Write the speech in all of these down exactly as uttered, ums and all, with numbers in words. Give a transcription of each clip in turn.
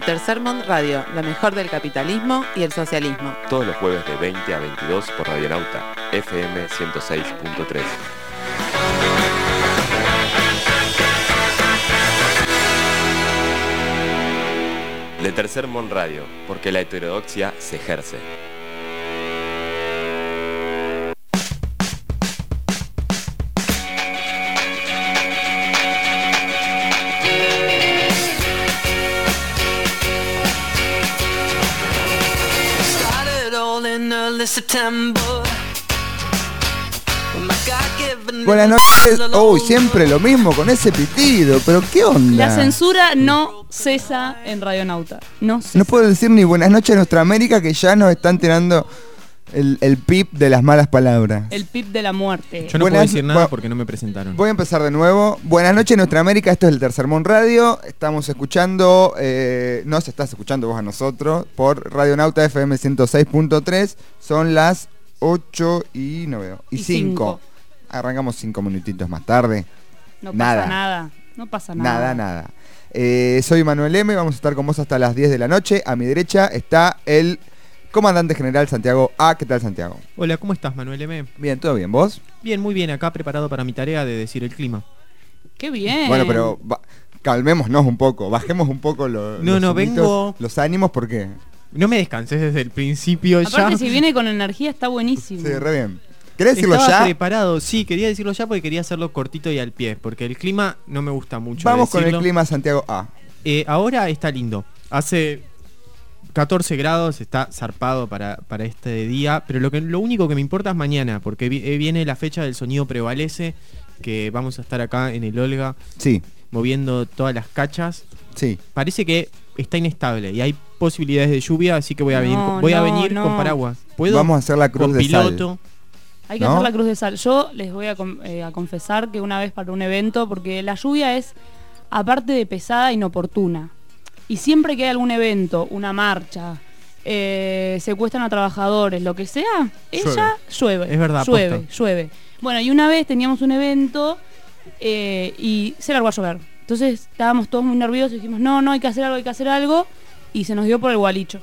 Tercer Mond Radio, la mejor del capitalismo y el socialismo. Todos los jueves de veinte a veintidós por Radionauta, F M ciento seis punto tres. Le Tercer Mond Radio, porque la heterodoxia se ejerce. Buenas noches. Uy, siempre lo mismo con ese pitido, pero ¿qué onda? La censura no cesa en Radionauta. No cesa. No puedo decir ni buenas noches a nuestra América, que ya nos están tirando el, el pip de las malas palabras. El pip de la muerte. Yo no Buenas, puedo decir nada bueno, porque no me presentaron. Voy a empezar de nuevo. Buenas noches, nuestra América. Esto es el Tercer Mond Radio. Estamos escuchando, eh, nos estás escuchando vos a nosotros por Radionauta F M ciento seis punto tres. Son las ocho y no veo. Y cinco. Arrancamos cinco minutitos más tarde. No nada. pasa nada. No pasa nada. Nada, nada. Eh, soy Manuel M. Vamos a estar con vos hasta las diez de la noche. A mi derecha está el comandante general Santiago A. ¿Qué tal, Santiago? Hola, ¿cómo estás, Manuel M? Bien, ¿todo bien? ¿Vos? Bien, muy bien. Acá preparado para mi tarea de decir el clima. Qué bien. Bueno, pero va, calmémonos un poco. Bajemos un poco lo, No, los no, humitos, vengo- los ánimos. ¿Por qué? No me descanses desde el principio. Aparte, ya. si viene con energía, está buenísimo. Sí, re bien. ¿Querés decirlo Estaba ya? preparado, sí, quería decirlo ya porque quería hacerlo cortito y al pie, porque el clima no me gusta mucho. Vamos con el decirlo. clima, Santiago A. Eh, ahora está lindo. Hace catorce grados, está zarpado para, para este día, pero lo, que, lo único que me importa es mañana, porque vi- eh, viene la fecha del sonido prevalece, que vamos a estar acá en el Olga Sí, moviendo todas las cachas. sí. Parece que está inestable y hay posibilidades de lluvia, así que voy a venir, No, voy a no, venir no. con paraguas. ¿Puedo? Vamos a hacer la cruz con de piloto. sal. Hay que ¿No? hacer la cruz de sal. Yo les voy a, com- eh, a confesar que una vez para un evento, porque la lluvia es, aparte de pesada, inoportuna. Y siempre que hay algún evento, una marcha, eh, secuestran a trabajadores, lo que sea, ella llueve. Es verdad, Llueve, posta. llueve. Bueno, y una vez teníamos un evento eh, y se largó a llover. Entonces estábamos todos muy nerviosos y dijimos, no, no, hay que hacer algo, hay que hacer algo. Y se nos dio por el gualicho.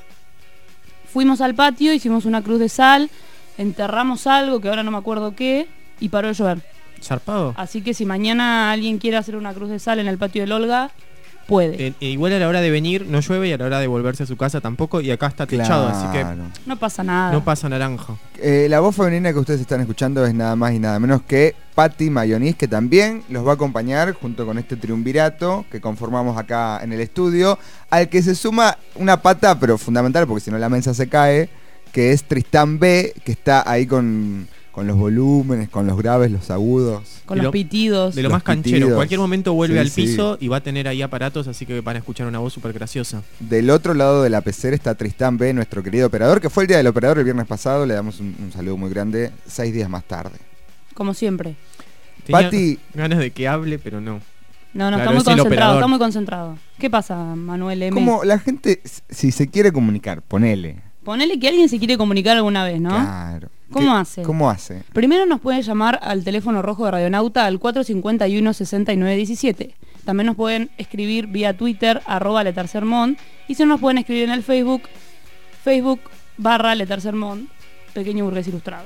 Fuimos al patio, hicimos una cruz de sal, enterramos algo, que ahora no me acuerdo qué, y paró de llover. ¿Zarpado? Así que si mañana alguien quiere hacer una cruz de sal en el patio del Olga, puede. Eh, eh, igual a la hora de venir no llueve y a la hora de volverse a su casa tampoco, y acá está techado, así que Claro. No pasa nada. no pasa naranja. Eh, la voz femenina que ustedes están escuchando es nada más y nada menos que Patti Mayoniz, que también los va a acompañar junto con este triunvirato que conformamos acá en el estudio, al que se suma una pata, pero fundamental, porque si no la mesa se cae, que es Tristán B, que está ahí con, con los volúmenes, con los graves, los agudos. Con de los lo- pitidos. De lo Los más canchero. pitidos. En cualquier momento vuelve Sí, al sí. piso y va a tener ahí aparatos, así que van a escuchar una voz súper graciosa. Del otro lado de la pecera está Tristán B, nuestro querido operador, que fue el día del operador el viernes pasado. Le damos un, un saludo muy grande, seis días más tarde. Como siempre. Tenía Patti, ganas de que hable, pero no. No, no, Claro, está muy es el concentrado, operador. está muy concentrado. ¿Qué pasa, Manuel M? como la gente, si se quiere comunicar, ponele. Ponele que alguien se quiere comunicar alguna vez, ¿no? Claro. ¿Cómo ¿Qué- hace? ¿Cómo hace? Primero nos pueden llamar al teléfono rojo de Radionauta al cuatro cincuenta y uno, sesenta y nueve diecisiete. También nos pueden escribir vía Twitter, arroba letercermont. Y si no, nos pueden escribir en el Facebook, Facebook barra letercermont, pequeño burgués ilustrado.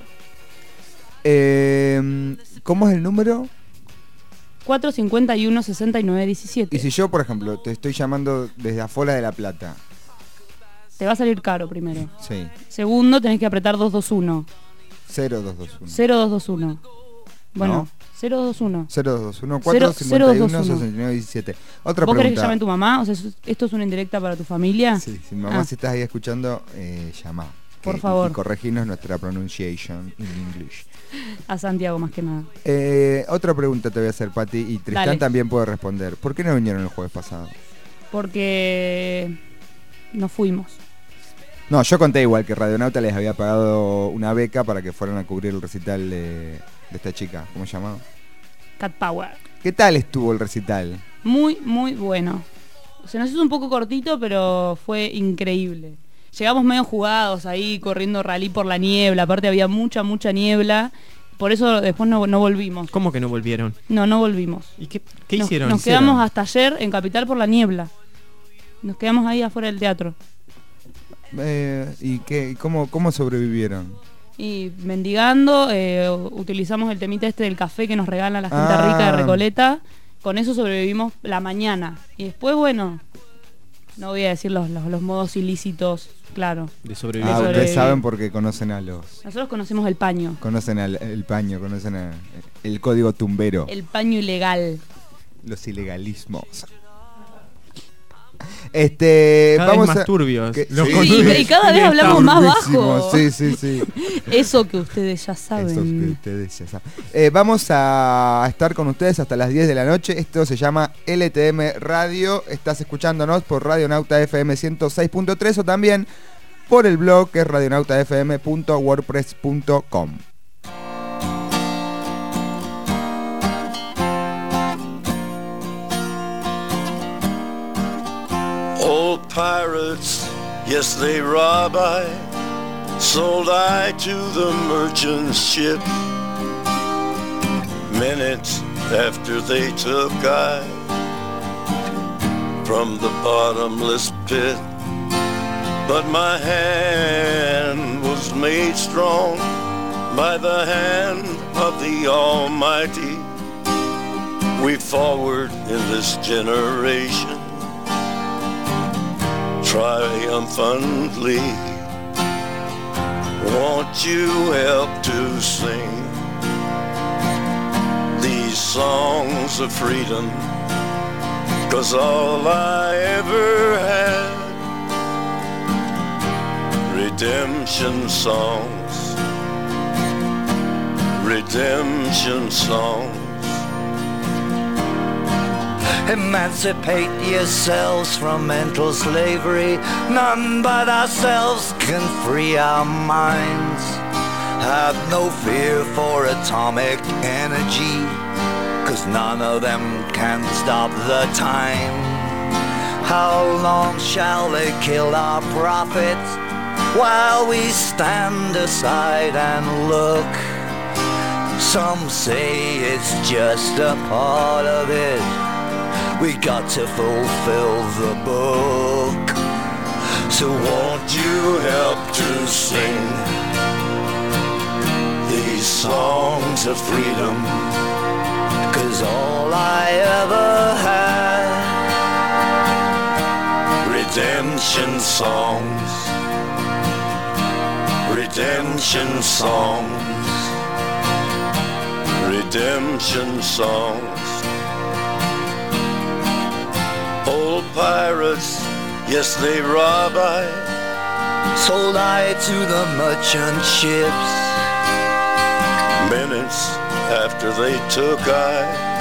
Eh, ¿Cómo es el número? cuatro cincuenta y uno, sesenta y nueve Y diecisiete. si yo, por ejemplo, te estoy llamando desde afuera de La Plata. Te va a salir caro primero. Sí. Segundo, tenés que apretar dos dos uno. cero dos dos uno. cero dos dos uno. Bueno, ¿No? cero dos dos uno. cero dos dos uno, Cero- cuatro cincuenta y uno, cero dos dos uno. sesenta y nueve diecisiete. Otra ¿Vos querés que pregunta. llame a tu mamá? O sea, ¿esto es una indirecta para tu familia? Sí, si mamá, Ah. si estás ahí escuchando, eh, llama. Por Que- favor. Y corregirnos nuestra pronunciation in English. A Santiago más que nada. Eh, otra pregunta te voy a hacer, Pati, y Tristán Dale. también puede responder. ¿Por qué no vinieron el jueves pasado? Porque no fuimos. No, yo conté igual que Radionauta les había pagado una beca para que fueran a cubrir el recital de, de esta chica. ¿Cómo se llamaba? Cat Power. ¿Qué tal estuvo el recital? Muy, muy bueno. Se nos hizo un poco cortito, pero fue increíble. Llegamos medio jugados ahí, corriendo rally por la niebla. Aparte había mucha, mucha niebla. Por eso después no, no volvimos. ¿Cómo que no volvieron? No, no volvimos. ¿Y qué, qué Nos- hicieron? Nos ¿Hicieron? quedamos hasta ayer en Capital por la niebla. nos quedamos ahí afuera del teatro. Eh, ¿Y qué, y cómo, cómo sobrevivieron? Y mendigando, eh, utilizamos el temita este del café que nos regala la gente Ah. rica de Recoleta. Con eso sobrevivimos la mañana. Y después, bueno, no voy a decir los, los, los modos ilícitos, claro. De Ah, sobrevivir. Eso ustedes de- saben porque conocen a los... Nosotros conocemos el paño. Conocen al el paño, conocen a- el código tumbero. El paño ilegal. Los ilegalismos. Este, Cada vamos vez más a... turbios. que- Los sí. conductores. Y cada vez hablamos más Turbísimo, bajo. Sí, sí, sí. Eso que ustedes ya Eso que saben. ustedes ya saben. Eh, vamos a estar con ustedes hasta las diez de la noche. Esto se llama L T M Radio. Estás escuchándonos por Radionauta F M ciento seis punto tres o también por el blog que es radionauta f m punto wordpress punto com. Old pirates, yes, they rob I, sold I to the merchant ship. Minutes after they took I from the bottomless pit. But my hand was made strong by the hand of the Almighty. We forward in this generation triumphantly. Won't you help to sing these songs of freedom? 'Cause all I ever had, redemption songs, redemption songs. Emancipate yourselves from mental slavery. None but ourselves can free our minds. Have no fear for atomic energy, 'cause none of them can stop the time. How long shall they kill our prophets while we stand aside and look? Some say it's just a part of it. We got to fulfill the book. So won't you help to sing these songs of freedom? 'Cause all I ever had, redemption songs, redemption songs, redemption songs. Old pirates, yes, they rob I, sold I to the merchant ships. Minutes after they took I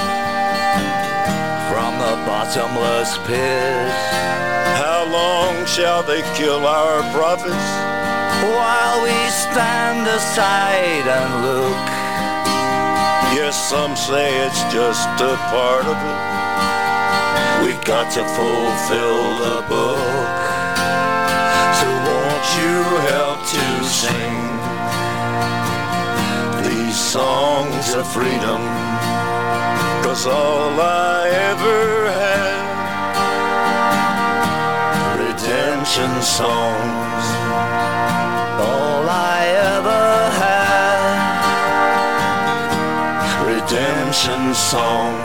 from the bottomless pit. How long shall they kill our prophets while we stand aside and look? Yes, some say it's just a part of it. We got to fulfill the book. So won't you help to sing these songs of freedom? 'Cause all I ever had, redemption songs. All I ever had, redemption songs.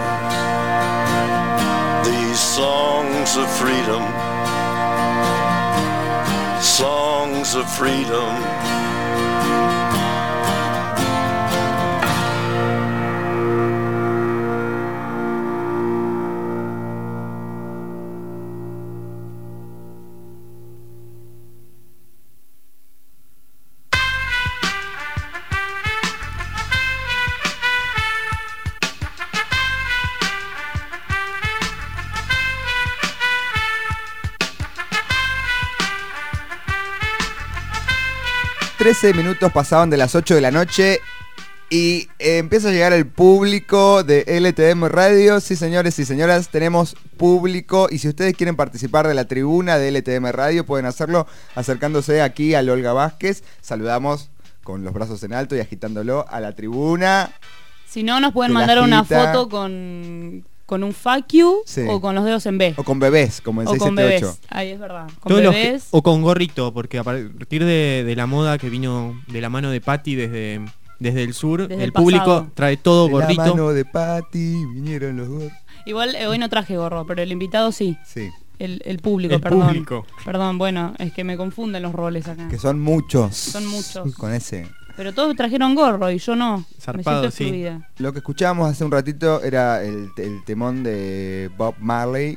Songs of freedom, songs of freedom. trece minutos pasaban de las ocho de la noche y eh, empieza a llegar el público de L T M Radio. Sí, señores y señoras, tenemos público y si ustedes quieren participar de la tribuna de L T M Radio pueden hacerlo acercándose aquí a Olga Vázquez. Saludamos con los brazos en alto y agitándolo a la tribuna. Si no, nos pueden Que la mandar una agita. foto con, con un fuck you Sí. o con los dedos en B. O con bebés, como el O con seiscientos setenta y bebés. ocho. Ahí es verdad. Con Todos los que- bebés. o con gorrito, porque a partir de, de la moda que vino de la mano de Patty desde, desde el sur, Desde el, el público pasado. trae todo De gorrito. la mano de Patty vinieron los gorros. Igual eh, hoy no traje gorro, pero el invitado sí. Sí, El, el público, El perdón. público. Perdón, bueno, es que me confunden los roles acá. que son muchos. Son muchos. Con ese. Pero todos trajeron gorro y yo no. Zarpado, me sí. siento excluida. Lo que escuchábamos hace un ratito era el, el temón de Bob Marley.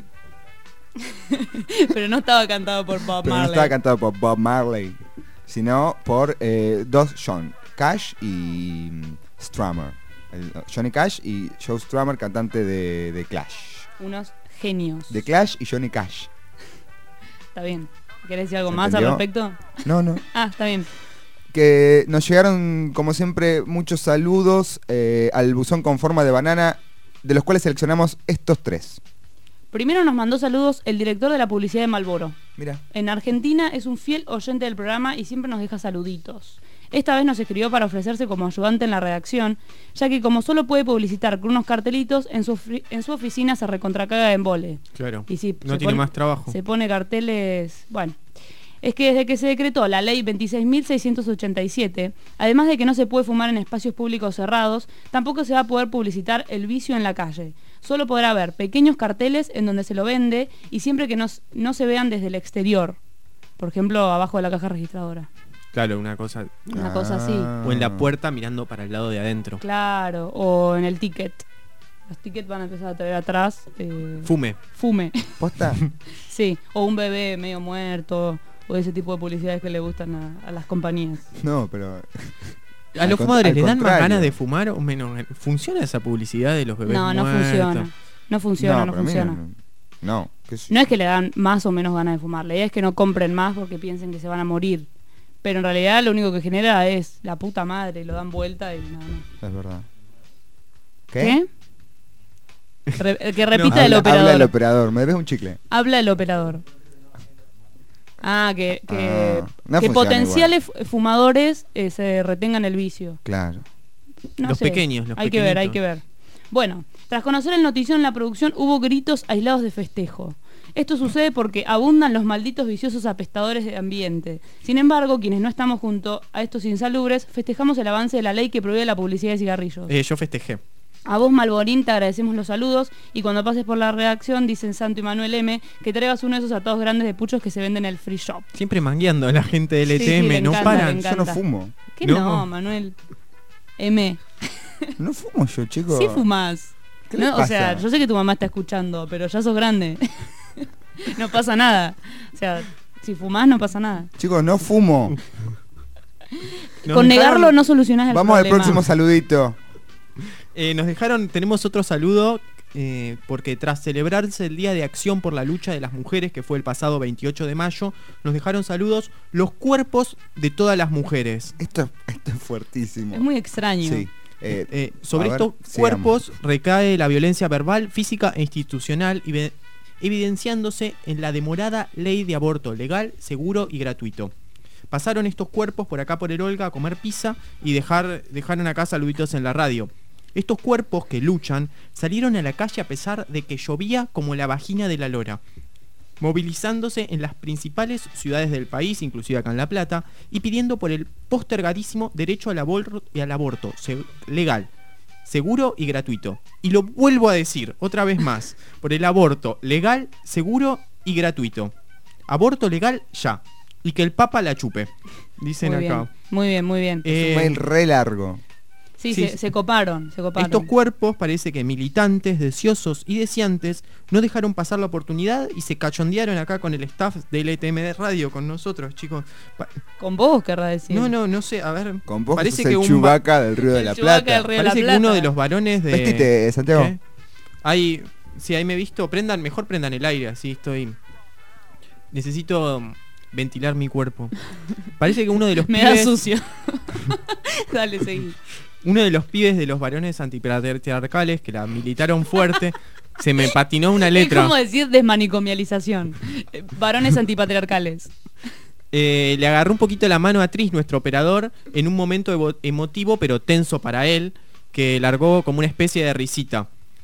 Pero no estaba cantado por Bob Pero no Marley. estaba cantado por Bob Marley, sino por eh, dos John, Cash y mm, Strummer. El- Johnny Cash y Joe Strummer, cantante de, de Clash. Unos genios. De Clash y Johnny Cash. Está bien. ¿Querés decir algo ¿Se más entendió? al respecto? No, no. Ah, está bien. Que nos llegaron, como siempre, muchos saludos eh, al buzón con forma de banana, de los cuales seleccionamos estos tres. Primero nos mandó saludos el director de la publicidad de Marlboro. Mira. En Argentina es un fiel oyente del programa y siempre nos deja saluditos. Esta vez nos escribió para ofrecerse como ayudante en la redacción, ya que como solo puede publicitar con unos cartelitos, en su, ofi- en su oficina se recontracaga de embole. Claro. Y sí, no se tiene pone- más trabajo. Se pone carteles... Bueno, es que desde que se decretó la ley veintiséis mil seiscientos ochenta y siete, además de que no se puede fumar en espacios públicos cerrados, tampoco se va a poder publicitar el vicio en la calle. Solo podrá haber pequeños carteles en donde se lo vende y siempre que no, s- no se vean desde el exterior. Por ejemplo, abajo de la caja registradora. Claro, una cosa. Una cosa así. Ah. O en la puerta mirando para el lado de adentro. Claro, o en el ticket. Los tickets van a empezar a traer atrás eh, Fume. fume. ¿Posta? Sí, o un bebé medio muerto, o ese tipo de publicidades que le gustan a, a las compañías. No, pero... ¿A Al los con- fumadores al les dan más contrario. ganas de fumar o menos? ¿Funciona esa publicidad de los bebés No, no muertos? funciona. No funciona, no, para mí funciona. No, no, qué sé No yo. es que le dan más o menos ganas de fumar, la idea es que no compren más porque piensen que se van a morir. Pero en realidad lo único que genera es la puta madre, lo dan vuelta y nada más. Es verdad. ¿Qué? Re- eh, que repita habla, el operador. Habla el operador, me debes un chicle. Habla el operador. Ah, que, que, Ah, no que funciona potenciales fu- fumadores eh, se retengan el vicio. Claro. No Los sé. pequeños, los Hay que ver, hay pequeñitos. que ver. Bueno, tras conocer el notición en la producción hubo gritos aislados de festejo. Esto sucede porque abundan los malditos viciosos apestadores de ambiente. Sin embargo, quienes no estamos junto a estos insalubres, festejamos el avance de la ley que prohíbe la publicidad de cigarrillos. Eh, yo festejé. A vos, Malborín, te agradecemos los saludos y cuando pases por la redacción, dicen Santo y Manuel M, que traigas uno de esos atados grandes de puchos que se venden en el free shop. Siempre mangueando a la gente del Sí, E T sí, M, le no encanta, paran. le Yo no encanta. fumo. ¿Qué No. no, Manuel? M. No fumo yo, chicos. Sí fumás. ¿Qué le No, o sea, pasa? yo sé que tu mamá está escuchando, pero ya sos grande. No pasa nada. O sea, si fumás no pasa nada. Chicos, no fumo. Nos Con dejaron- negarlo no solucionás el Vamos al problema. próximo saludito. Eh, nos dejaron, tenemos otro saludo, eh, porque tras celebrarse el Día de Acción por la Lucha de las Mujeres, que fue el pasado veintiocho de mayo, nos dejaron saludos los cuerpos de todas las mujeres. Esto, esto es fuertísimo. Es muy extraño. Sí. Eh, Eh, sobre a ver, estos sigamos. cuerpos recae la violencia verbal, física e institucional, evi- evidenciándose en la demorada ley de aborto legal, seguro y gratuito. Pasaron estos cuerpos por acá por el Olga a comer pizza y dejar, dejaron acá saluditos en la radio. Estos cuerpos que luchan salieron a la calle a pesar de que llovía como la vagina de la lora, movilizándose en las principales ciudades del país, inclusive acá en La Plata, y pidiendo por el postergadísimo derecho al aborto, y al aborto se- legal, seguro y gratuito. Y lo vuelvo a decir otra vez más, por el aborto legal, seguro y gratuito. Aborto legal ya. Y que el Papa la chupe. Dicen Muy acá. bien, muy bien, muy bien. Eh, Un mail re largo. Sí, sí, se, se coparon, se coparon. Estos cuerpos parece que militantes, deseosos y deseantes no dejaron pasar la oportunidad y se cachondearon acá con el staff del E T M de Radio, con nosotros, chicos. Pa- Con vos, querrá decir. no, no, no sé, a ver. Con vos parece sos el un va- Chewbacca del Río de El la Chewbacca Plata. del Río de la Parece que Plata. uno de los varones de. Vestite, Santiago. ¿Qué? Ahí, sí, ahí me he visto. Prendan, mejor prendan el aire, así estoy. Necesito um, ventilar mi cuerpo. Parece que uno de los Me da pibes. sucio. Dale, seguí. Uno de los pibes de los varones antipatriarcales que la militaron fuerte. Se me patinó una Es letra. como decir desmanicomialización. Eh, Varones antipatriarcales. Eh, le agarró un poquito la mano a Tris, nuestro operador, en un momento evo- emotivo pero tenso para él, que largó como una especie de risita.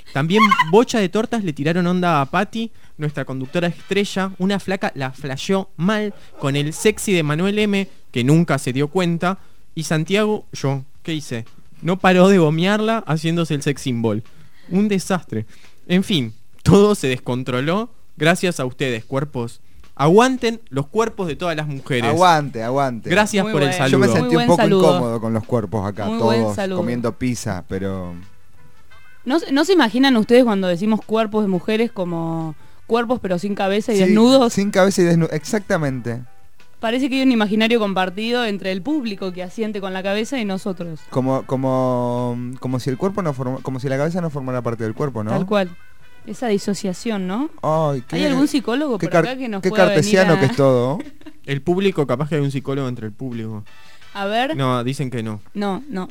También bocha de tortas le tiraron onda a Patti, nuestra conductora estrella. Una flaca la flasheó mal con el sexy de Manuel M, que nunca se dio cuenta. Y Santiago, yo, ¿qué hice? No paró de gomearla haciéndose el sex symbol. Un desastre. En fin, todo se descontroló gracias a ustedes, cuerpos. Aguanten los cuerpos de todas las mujeres. Aguante, aguante. Gracias Muy por el bueno. saludo. Yo me Muy sentí un buen poco saludo. incómodo con los cuerpos acá, Muy buen todos saludo. comiendo pizza, pero... ¿No, se- ¿No se imaginan ustedes cuando decimos cuerpos de mujeres como cuerpos pero sin cabeza y Sí, desnudos? Sin cabeza y desnudos, exactamente. Parece que hay un imaginario compartido entre el público que asiente con la cabeza y nosotros. Como, como, como si el cuerpo no forma, como si la cabeza no formara parte del cuerpo, ¿no? Tal cual. Esa disociación, ¿no? Ay, qué, ¿Hay algún psicólogo qué por car- acá que nos qué pueda cartesiano venir a... que es todo. El público, capaz que hay un psicólogo entre el público. A ver. No, No, dicen que no. no. no.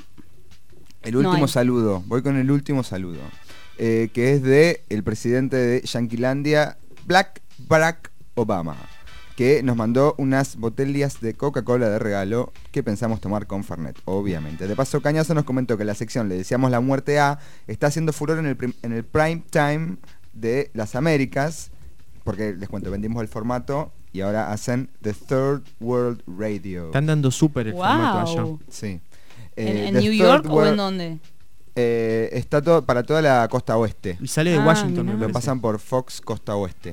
El No último hay. saludo, voy con el último saludo, eh, que es de el presidente de Yanquilandia, Black Barack Obama, que nos mandó unas botellas de Coca-Cola de regalo que pensamos tomar con Fernet, obviamente. De paso, Cañazo nos comentó que la sección Le deseamos la muerte a está haciendo furor en el, prim- en el prime time de las Américas, porque les cuento, vendimos el formato y ahora hacen The Third World Radio. Están dando súper el formato allá. Wow. Sí. ¿En, Eh, en The New Third York o World- en dónde? Eh, está todo para toda la costa oeste. Y sale de Ah, Washington, mirá. me Lo parece. pasan por Fox Costa Oeste.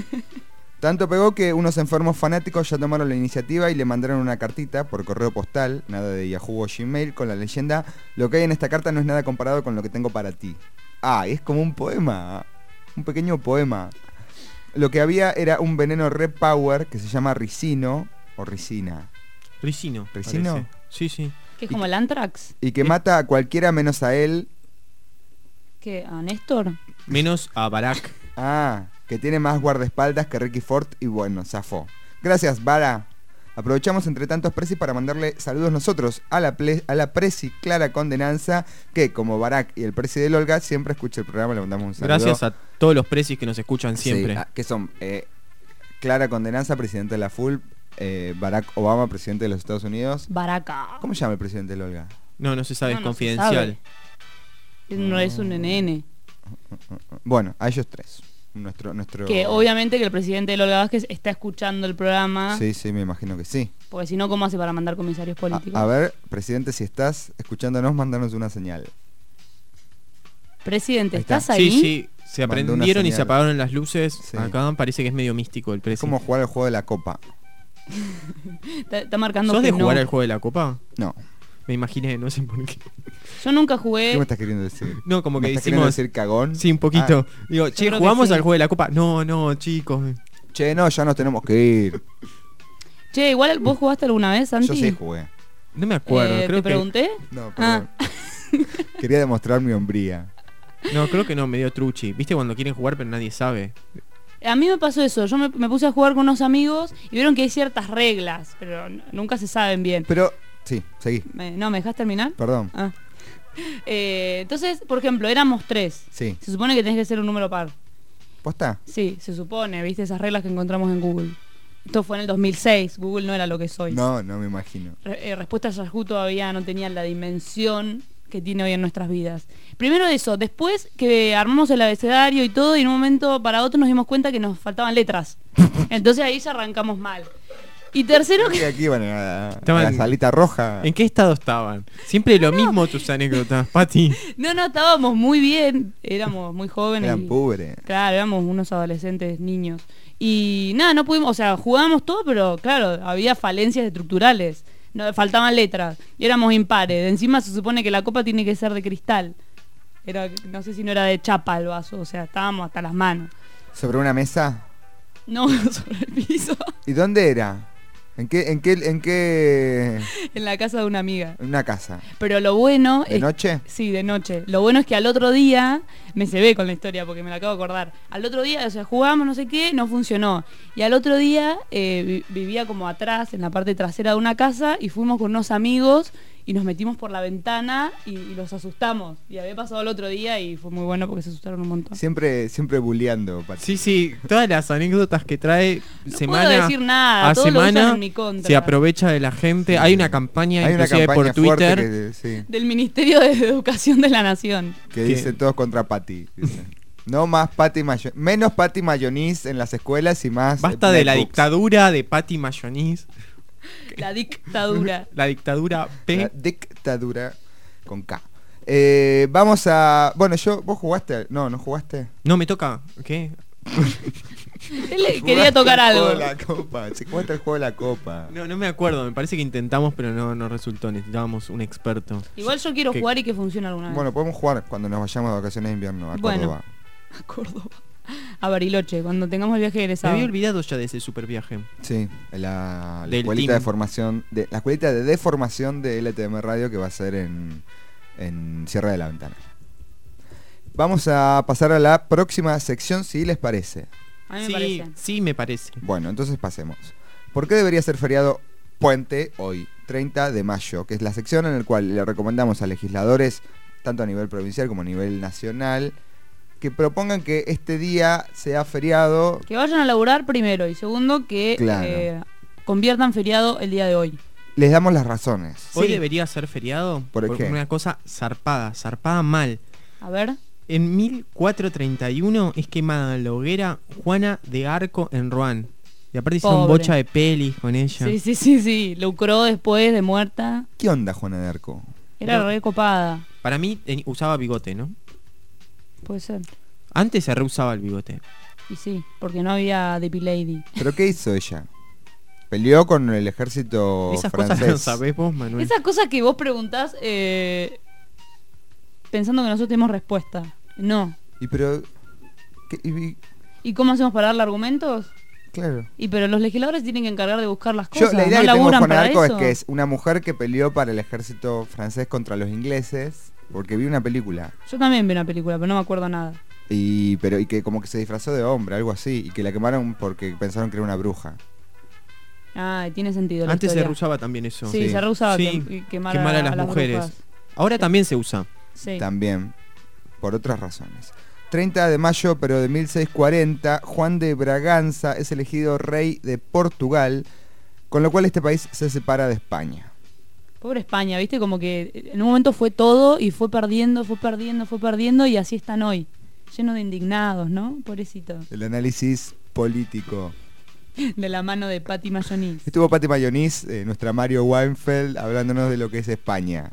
Tanto pegó que unos enfermos fanáticos ya tomaron la iniciativa y le mandaron una cartita por correo postal, nada de Yahoo o Gmail, con la leyenda: lo que hay en esta carta no es nada comparado con lo que tengo para ti. Ah, es como un poema, un pequeño poema. Lo que había era un veneno Red Power que se llama ricino o ricina Ricino. ¿Ricino? parece. Sí, sí. ¿Que es como el Anthrax? y que mata a cualquiera menos a él. ¿Qué? ¿A Néstor? Menos a Barack. Ah, que tiene más guardaespaldas que Ricky Ford y bueno, zafó. Gracias, Vara. Aprovechamos entre tantos presis para mandarle saludos nosotros a la, ple- a la presi Clara Condenanza, que como Barack y el presi del Olga siempre escucha el programa, le mandamos un saludo. Gracias a todos los presis que nos escuchan siempre. Sí, ah, que son eh, Clara Condenanza, presidente de la F U L, eh, Barack Obama, presidente de los Estados Unidos. Baraka. ¿Cómo se llama el presidente del Olga? No, no se sabe, No, es no se confidencial. No es un N N. Bueno, a ellos tres. Nuestro, nuestro... Que obviamente que el presidente de Olga Vázquez está escuchando el programa. Sí, sí, me imagino que sí. Porque si no, ¿cómo hace para mandar comisarios políticos? A, a ver, presidente, si estás escuchándonos, mándanos una señal. Presidente, Ahí está. ¿estás ahí? Sí, sí. Se Mandó una aprendieron y se señal. apagaron las luces. Sí. Acá parece que es medio místico el Es presi. como jugar el juego de la copa. Está, está marcando ¿Sos que de jugar no. al juego de la copa? No. Me imaginé, no sé por qué. Yo nunca ¿Qué jugué. me estás queriendo decir? No, como ¿Me que estás queriendo decimos... decir cagón? Sí, un poquito. Digo, che, creo que ¿jugamos sí. al juego de la copa? No, no, chicos. Ah, che, no, ya nos tenemos que ir. Che, igual vos jugaste alguna vez, Santi. Yo sí jugué. No me acuerdo, Eh, creo ¿Te que... pregunté? No, Ah. perdón. Quería demostrar mi hombría. No, creo que no, medio truchi. ¿Viste cuando quieren jugar pero nadie sabe? A mí me pasó eso. Yo me, me puse a jugar con unos amigos y vieron que hay ciertas reglas, pero n- nunca se saben bien. Pero, sí, seguí. Me- ¿No me dejas terminar? Perdón. Ah. Eh, entonces, por ejemplo, éramos tres. Sí. Se supone que tenés que ser un número par. ¿Posta? Sí, se supone, viste esas reglas que encontramos en Google. Esto fue en el dos mil seis, Google no era lo que soy. No, no me imagino. Re- eh, respuestas a Yahoo todavía no tenían la dimensión que tiene hoy en nuestras vidas. Primero eso, después que armamos el abecedario y todo, y en un momento para otro nos dimos cuenta que nos faltaban letras. Entonces ahí ya arrancamos mal. Y tercero Creo que que... aquí van a, a Estaban- la salita roja. ¿En qué estado estaban? Siempre lo mismo tus anécdotas, Pati. No, no, estábamos muy bien, éramos muy jóvenes. Eran y- pobres. Claro, éramos unos adolescentes niños. Y nada, no pudimos, o sea, jugábamos todo, pero claro, había falencias estructurales. No, faltaban letras. Y éramos impares. Encima se supone que la copa tiene que ser de cristal. Era, no sé si no era de chapa el vaso, o sea, estábamos hasta las manos. ¿Sobre una mesa? No, sobre el piso, ¿Y dónde era? ¿En qué, en qué, en qué, en la casa de una amiga. en una casa? Pero lo bueno ¿De es... noche? Sí, de noche. Lo bueno es que al otro día, me se ve con la historia porque me la acabo de acordar. Al otro día, o sea, jugábamos no sé qué, no funcionó. Y al otro día eh, vi- vivía como atrás, en la parte trasera de una casa, y fuimos con unos amigos y nos metimos por la ventana y, y los asustamos. Y había pasado el otro día y fue muy bueno porque se asustaron un montón. Siempre, siempre bulleando, Pati. Sí, sí, todas las anécdotas que trae No semana puedo decir nada, a todo lo usan semana en mi contra. se aprovecha de la gente. Hay una campaña Hay una inclusive campaña por fuerte Twitter. que, sí, Del Ministerio de Educación de la Nación. que ¿Qué? dice todos contra Pati. dice. No más Pati Mayo- menos Pati Mayonís en las escuelas y más. Basta eh, de la netbooks. dictadura de Pati Mayonís. La dictadura. La dictadura P. La dictadura con K. Eh, vamos a. Bueno, yo. ¿Vos jugaste? No, no jugaste. No me toca. ¿Qué? Él le quería tocar Jugaste el algo. juego de la copa. Si jugaste el juego de la copa. No, no me acuerdo. Me parece que intentamos, pero no, no resultó. Necesitábamos un experto. Igual yo quiero ¿Qué? jugar y que funcione alguna vez. Bueno, podemos jugar cuando nos vayamos de vacaciones de invierno a Bueno. Córdoba. A Córdoba. A Bariloche, cuando tengamos el viaje Me egresado. había olvidado ya de ese super viaje. Sí, la, la Del escuelita team. de formación, de, la escuelita de deformación de L T M Radio que va a ser en, en Sierra de la Ventana. Vamos a pasar a la próxima sección, si les parece. A mí me Sí, parece. sí, me parece. Bueno, entonces pasemos. ¿Por qué debería ser feriado puente hoy, treinta de mayo? Que es la sección en la cual le recomendamos a legisladores, tanto a nivel provincial como a nivel nacional, que propongan que este día sea feriado. Que vayan a laburar primero y segundo que Claro. eh, conviertan feriado el día de hoy. Les damos las razones. Hoy Sí. debería ser feriado ¿Por qué? una cosa zarpada, zarpada mal. A ver. En mil cuatrocientos treinta y uno es quemada en la hoguera Juana de Arco en Rouen. Y aparte hicieron Pobre. bocha de pelis con ella. Sí, sí, sí, sí. Lucró después de muerta. ¿Qué onda, Juana de Arco? Era No. re copada. Para mí teni- usaba bigote, ¿no? Puede ser. Antes se reusaba el bigote. Y sí, porque no había Depilady. ¿Pero qué hizo ella? Peleó con el ejército Esas francés. cosas no sabés vos, Manuel. Esas cosas que vos preguntás eh, pensando que nosotros tenemos respuesta. No. Y pero... ¿qué? Y- y- ¿Y cómo hacemos para darle argumentos? claro. Y pero los legisladores tienen que encargar de buscar las Yo, cosas. la idea ¿No que tengo de laburan Juana para de Arco eso? es que es una mujer que peleó para el ejército francés contra los ingleses, porque vi una película. Yo también vi una película, pero no me acuerdo nada. Y, pero, y que como que se disfrazó de hombre, algo así, y que la quemaron porque pensaron que era una bruja. Ah, tiene sentido la Antes se historia. reusaba también eso. Sí, Sí. se reusaba Sí, que, quemar, quemar a las las mujeres. brujas. Ahora también se usa. Sí. También, por otras razones. treinta de mayo, pero de mil seiscientos cuarenta, Juan de Braganza es elegido rey de Portugal, con lo cual este país se separa de España. Pobre España, viste, como que en un momento fue todo y fue perdiendo, fue perdiendo, fue perdiendo y así están hoy. Lleno de indignados, ¿no? Pobrecito. El análisis político. De la mano de Patti Mayonís. Estuvo Pati Mayonís, eh, nuestra Mario Weinfeld, hablándonos de lo que es España.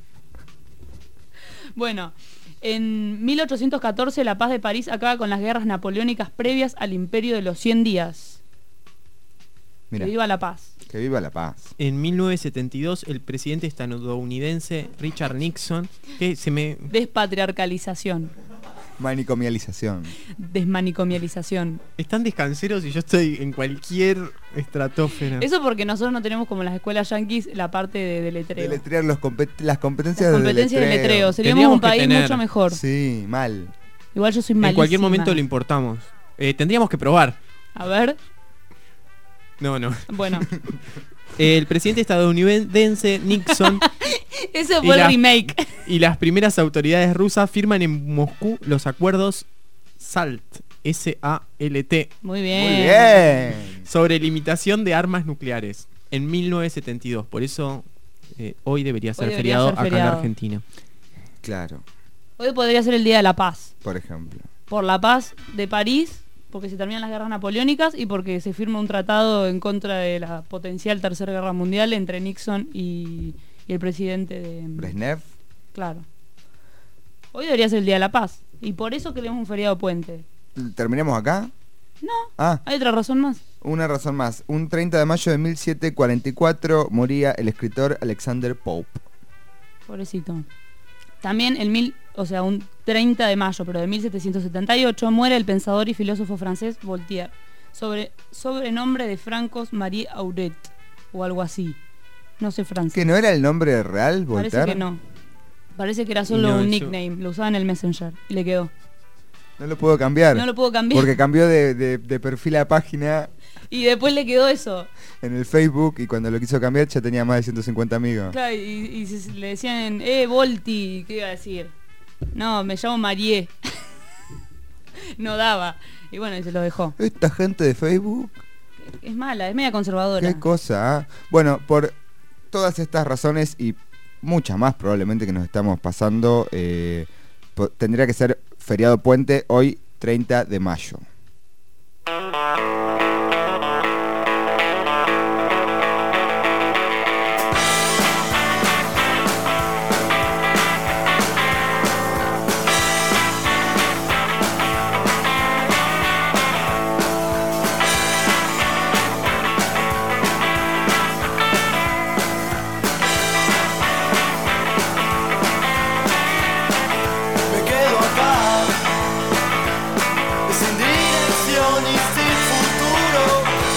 Bueno, en mil ochocientos catorce la paz de París acaba con las guerras napoleónicas previas al imperio de los cien días. Mira, Que viva la paz. que viva la paz. En mil novecientos setenta y dos el presidente estadounidense Richard Nixon, que se me... Despatriarcalización. Manicomialización. Desmanicomialización. Están descanseros y yo estoy en cualquier estratosfera. Eso porque nosotros no tenemos como en las escuelas yanquis la parte de, de letreo. Deletrear los compet- las competencias, Las competencias de de letreo. letreo. Seríamos Tendríamos un que país tener. mucho mejor. Sí, mal. Igual yo soy malísima. En cualquier momento lo importamos. Eh, tendríamos que probar. A ver, No, no. bueno. El presidente estadounidense Nixon Ese Y fue el la- remake. y las primeras autoridades rusas firman en Moscú los acuerdos SALT, S A L T, Muy bien. Muy bien. sobre limitación de armas nucleares en mil novecientos setenta y dos. Por eso eh, hoy debería ser debería feriado ser acá en feriado. la Argentina. Claro, Hoy podría ser el Día de la Paz. por ejemplo. Por la paz de París, porque se terminan las guerras napoleónicas y porque se firma un tratado en contra de la potencial Tercera Guerra Mundial entre Nixon y, y el presidente de... Brezhnev. Claro. Hoy debería ser el Día de la Paz. Y por eso queremos un feriado puente. ¿Terminamos acá? No, Ah, hay otra razón más. una razón más. Un treinta de mayo de mil setecientos cuarenta y cuatro moría el escritor Alexander Pope. Pobrecito. También el mil, o sea, un treinta de mayo, pero de mil setecientos setenta y ocho, muere el pensador y filósofo francés Voltaire, sobre sobrenombre de Francos Marie Auret, o algo así. No sé francés. ¿Que no era el nombre real, Parece Voltaire? que no. Parece que era solo No, un eso- nickname, lo usaba en el Messenger y le quedó. No lo puedo cambiar. No lo puedo cambiar. Porque cambió de, de, de perfil a página Y después le quedó eso. en el Facebook y cuando lo quiso cambiar ya tenía más de ciento cincuenta amigos. Claro, y, y se- le decían, eh, Volti, ¿qué iba a decir? No, me llamo Marie. No daba. Y bueno, y se lo dejó. Esta gente de Facebook, Es mala, es media conservadora. qué cosa. ¿Ah? Bueno, por todas estas razones y muchas más probablemente que nos estamos pasando, eh, po- tendría que ser feriado puente hoy treinta de mayo. Me quedo acá, sin dirección y sin futuro.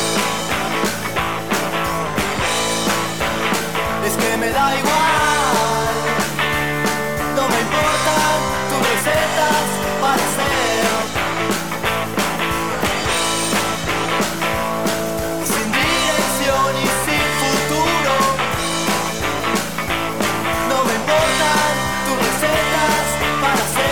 Es que me da igual, no me importan tus recetas para hacer. Sin dirección y sin futuro. No me importan tus recetas para hacer.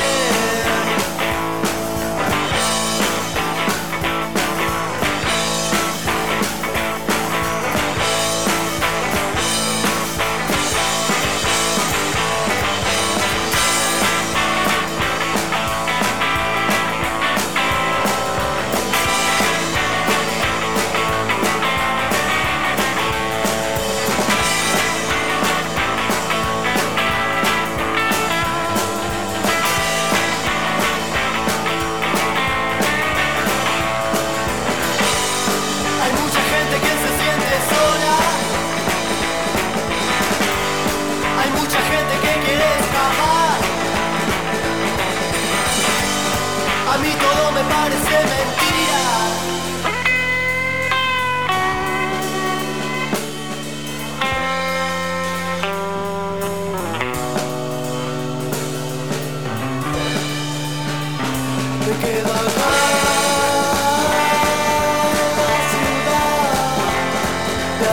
Hay mucha gente que se siente sola. Hay mucha gente que quiere escapar. A mí todo me parece mentira. Me quedo acá en la ciudad de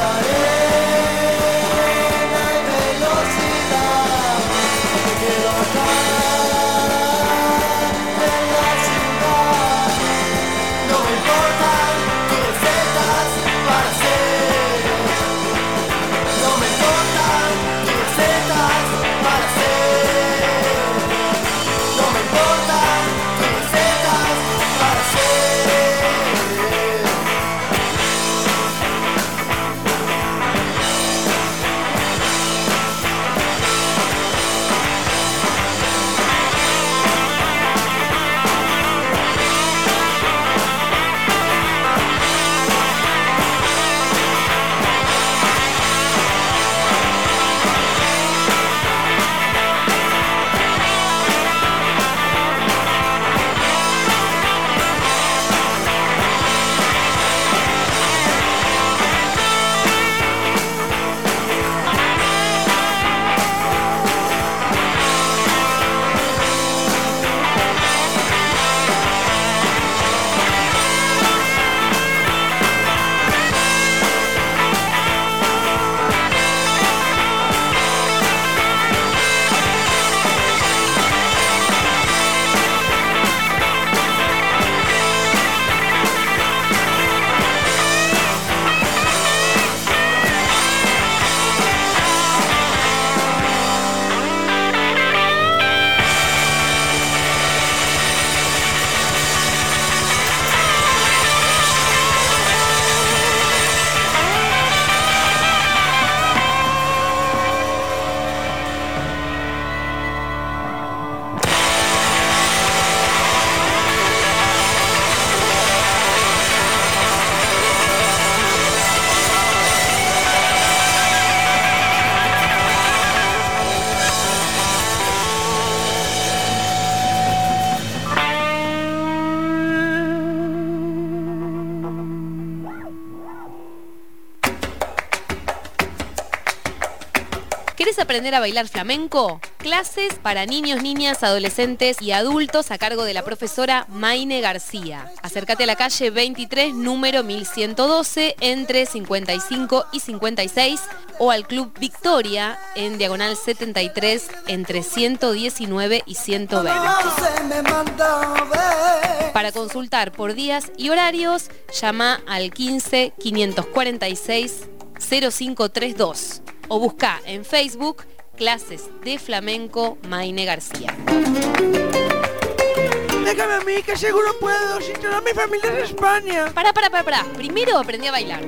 arena y velocidad. Me quedo acá en la ciudad ¿Querés aprender a bailar flamenco? Clases para niños, niñas, adolescentes y adultos a cargo de la profesora Maine García. Acércate a la calle veintitrés, número mil ciento doce, entre cincuenta y cinco y cincuenta y seis, o al Club Victoria, en diagonal setenta y tres, entre ciento diecinueve y ciento veinte. Para consultar por días y horarios, llama al quince, quinientos cuarenta y seis, cero cinco treinta y dos o busca en Facebook Clases de Flamenco Maine García. Déjame a mí, que seguro puedo, si toda mi familia es de España. Pará, pará, pará, pará. Primero aprendí a bailar.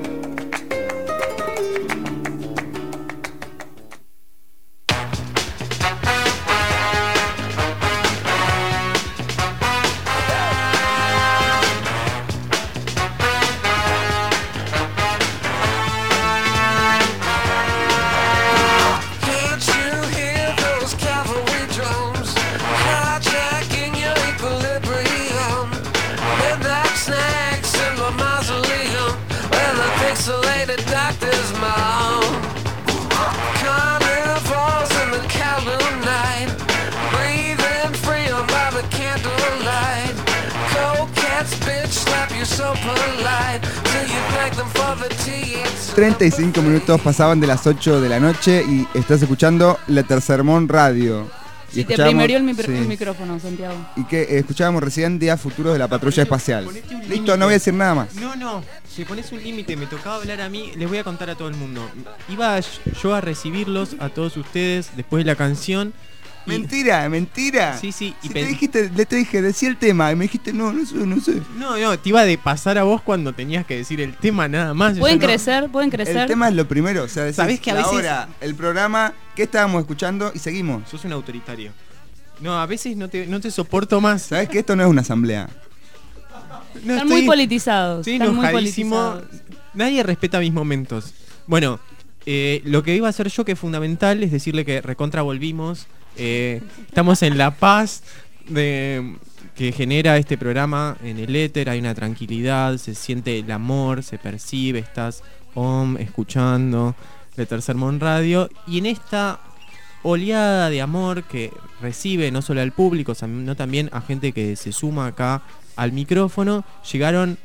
treinta y cinco minutos pasaban de las ocho de la noche y estás escuchando La Tercermón Radio. Y sí, te primerió el, micro- sí. el micrófono, Santiago. Y que eh, escuchábamos recién Días Futuros de la Patrulla Espacial. Listo, no voy a decir nada más. No, no, si pones un límite, me tocaba hablar a mí, les voy a contar a todo el mundo. Iba yo a recibirlos, a todos ustedes, después de la canción. Y... Mentira, mentira. Sí, sí. Y si te pen... dijiste, le te dije, decí el tema, y me dijiste, no, no sé, no sé. No, no, te iba de pasar a vos cuando tenías que decir el tema nada más. Pueden no... crecer, pueden crecer. El tema es lo primero, o sea, decís, ¿sabés que a veces... ahora, el programa, ¿qué estábamos escuchando? Y seguimos. Sos un autoritario. No, a veces no te, no te soporto más. ¿Sabés que esto no es una asamblea? No, están estoy... muy politizados. Estoy están enojadísimo. Muy politizados. Nadie respeta mis momentos. Bueno, eh, lo que iba a hacer yo, que es fundamental, es decirle que recontra volvimos. Eh, estamos en la paz de, que genera este programa en el éter. Hay una tranquilidad, se siente el amor, se percibe, estás om, escuchando La Tercermón Radio. Y en esta oleada de amor que recibe no solo al público, sino también a gente que se suma acá al micrófono, llegaron...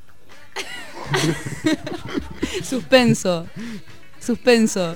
Suspenso. Suspenso.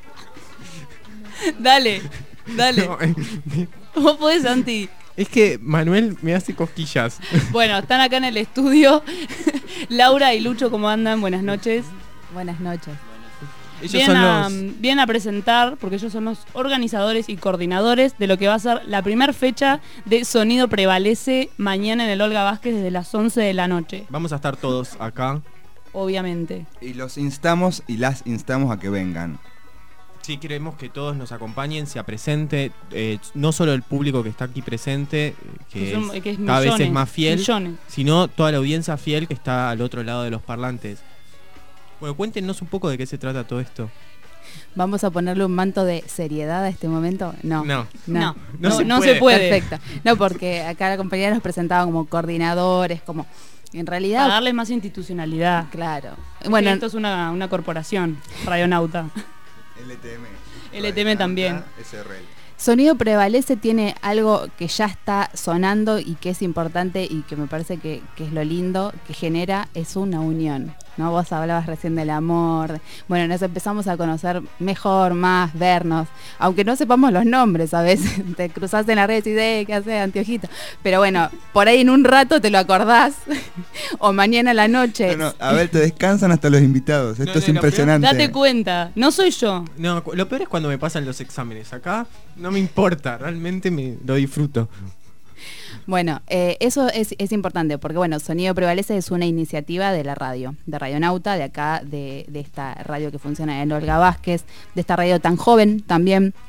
Dale. Dale. No, eh, ¿Vos podés, Santi? Es que Manuel me hace cosquillas. Bueno, están acá en el estudio. Laura y Lucho, ¿cómo andan? Buenas noches. Buenas noches. Ellos Vienen, son a, los... vienen a presentar, porque ellos son los organizadores y coordinadores de lo que va a ser la primera fecha de Sonido Prevalece mañana en el Olga Vázquez desde las once de la noche. Vamos a estar todos acá. Obviamente. Y los instamos y las instamos a que vengan. Sí, queremos que todos nos acompañen, sea presente, eh, no solo el público que está aquí presente, que, son, es, que es cada millones, vez es más fiel, millones. sino toda la audiencia fiel que está al otro lado de los parlantes. Bueno, cuéntenos un poco de qué se trata todo esto. ¿Vamos a ponerle un manto de seriedad a este momento? No. No. No, no, no, no, se, no puede. se puede. Perfecto. No, porque acá la compañera nos presentaba como coordinadores, como... En realidad... Para darle más institucionalidad. Claro. Porque bueno, esto es una, una corporación, Radionauta. L T M. L T M también. S R L. Sonido Prevalece tiene algo que ya está sonando y que es importante y que me parece que, que es lo lindo que genera, es una unión, ¿no? Vos hablabas recién del amor. Bueno, nos empezamos a conocer mejor, más, vernos, aunque no sepamos los nombres a veces. Te cruzás en la red y dices, eh, ¿qué haces, anteojito? Pero bueno, por ahí en un rato te lo acordás o mañana a la noche. No, no, a ver, te descansan hasta los invitados. Esto No, es no, impresionante. Date cuenta, no soy yo. No, lo peor es cuando me pasan los exámenes. Acá no me importa, realmente me lo disfruto. Bueno, eh, eso es, es importante porque, bueno, Sonido Prevalece es una iniciativa de la radio, de Radionauta, de acá, de, de esta radio que funciona en Olga Vázquez, de esta radio tan joven también,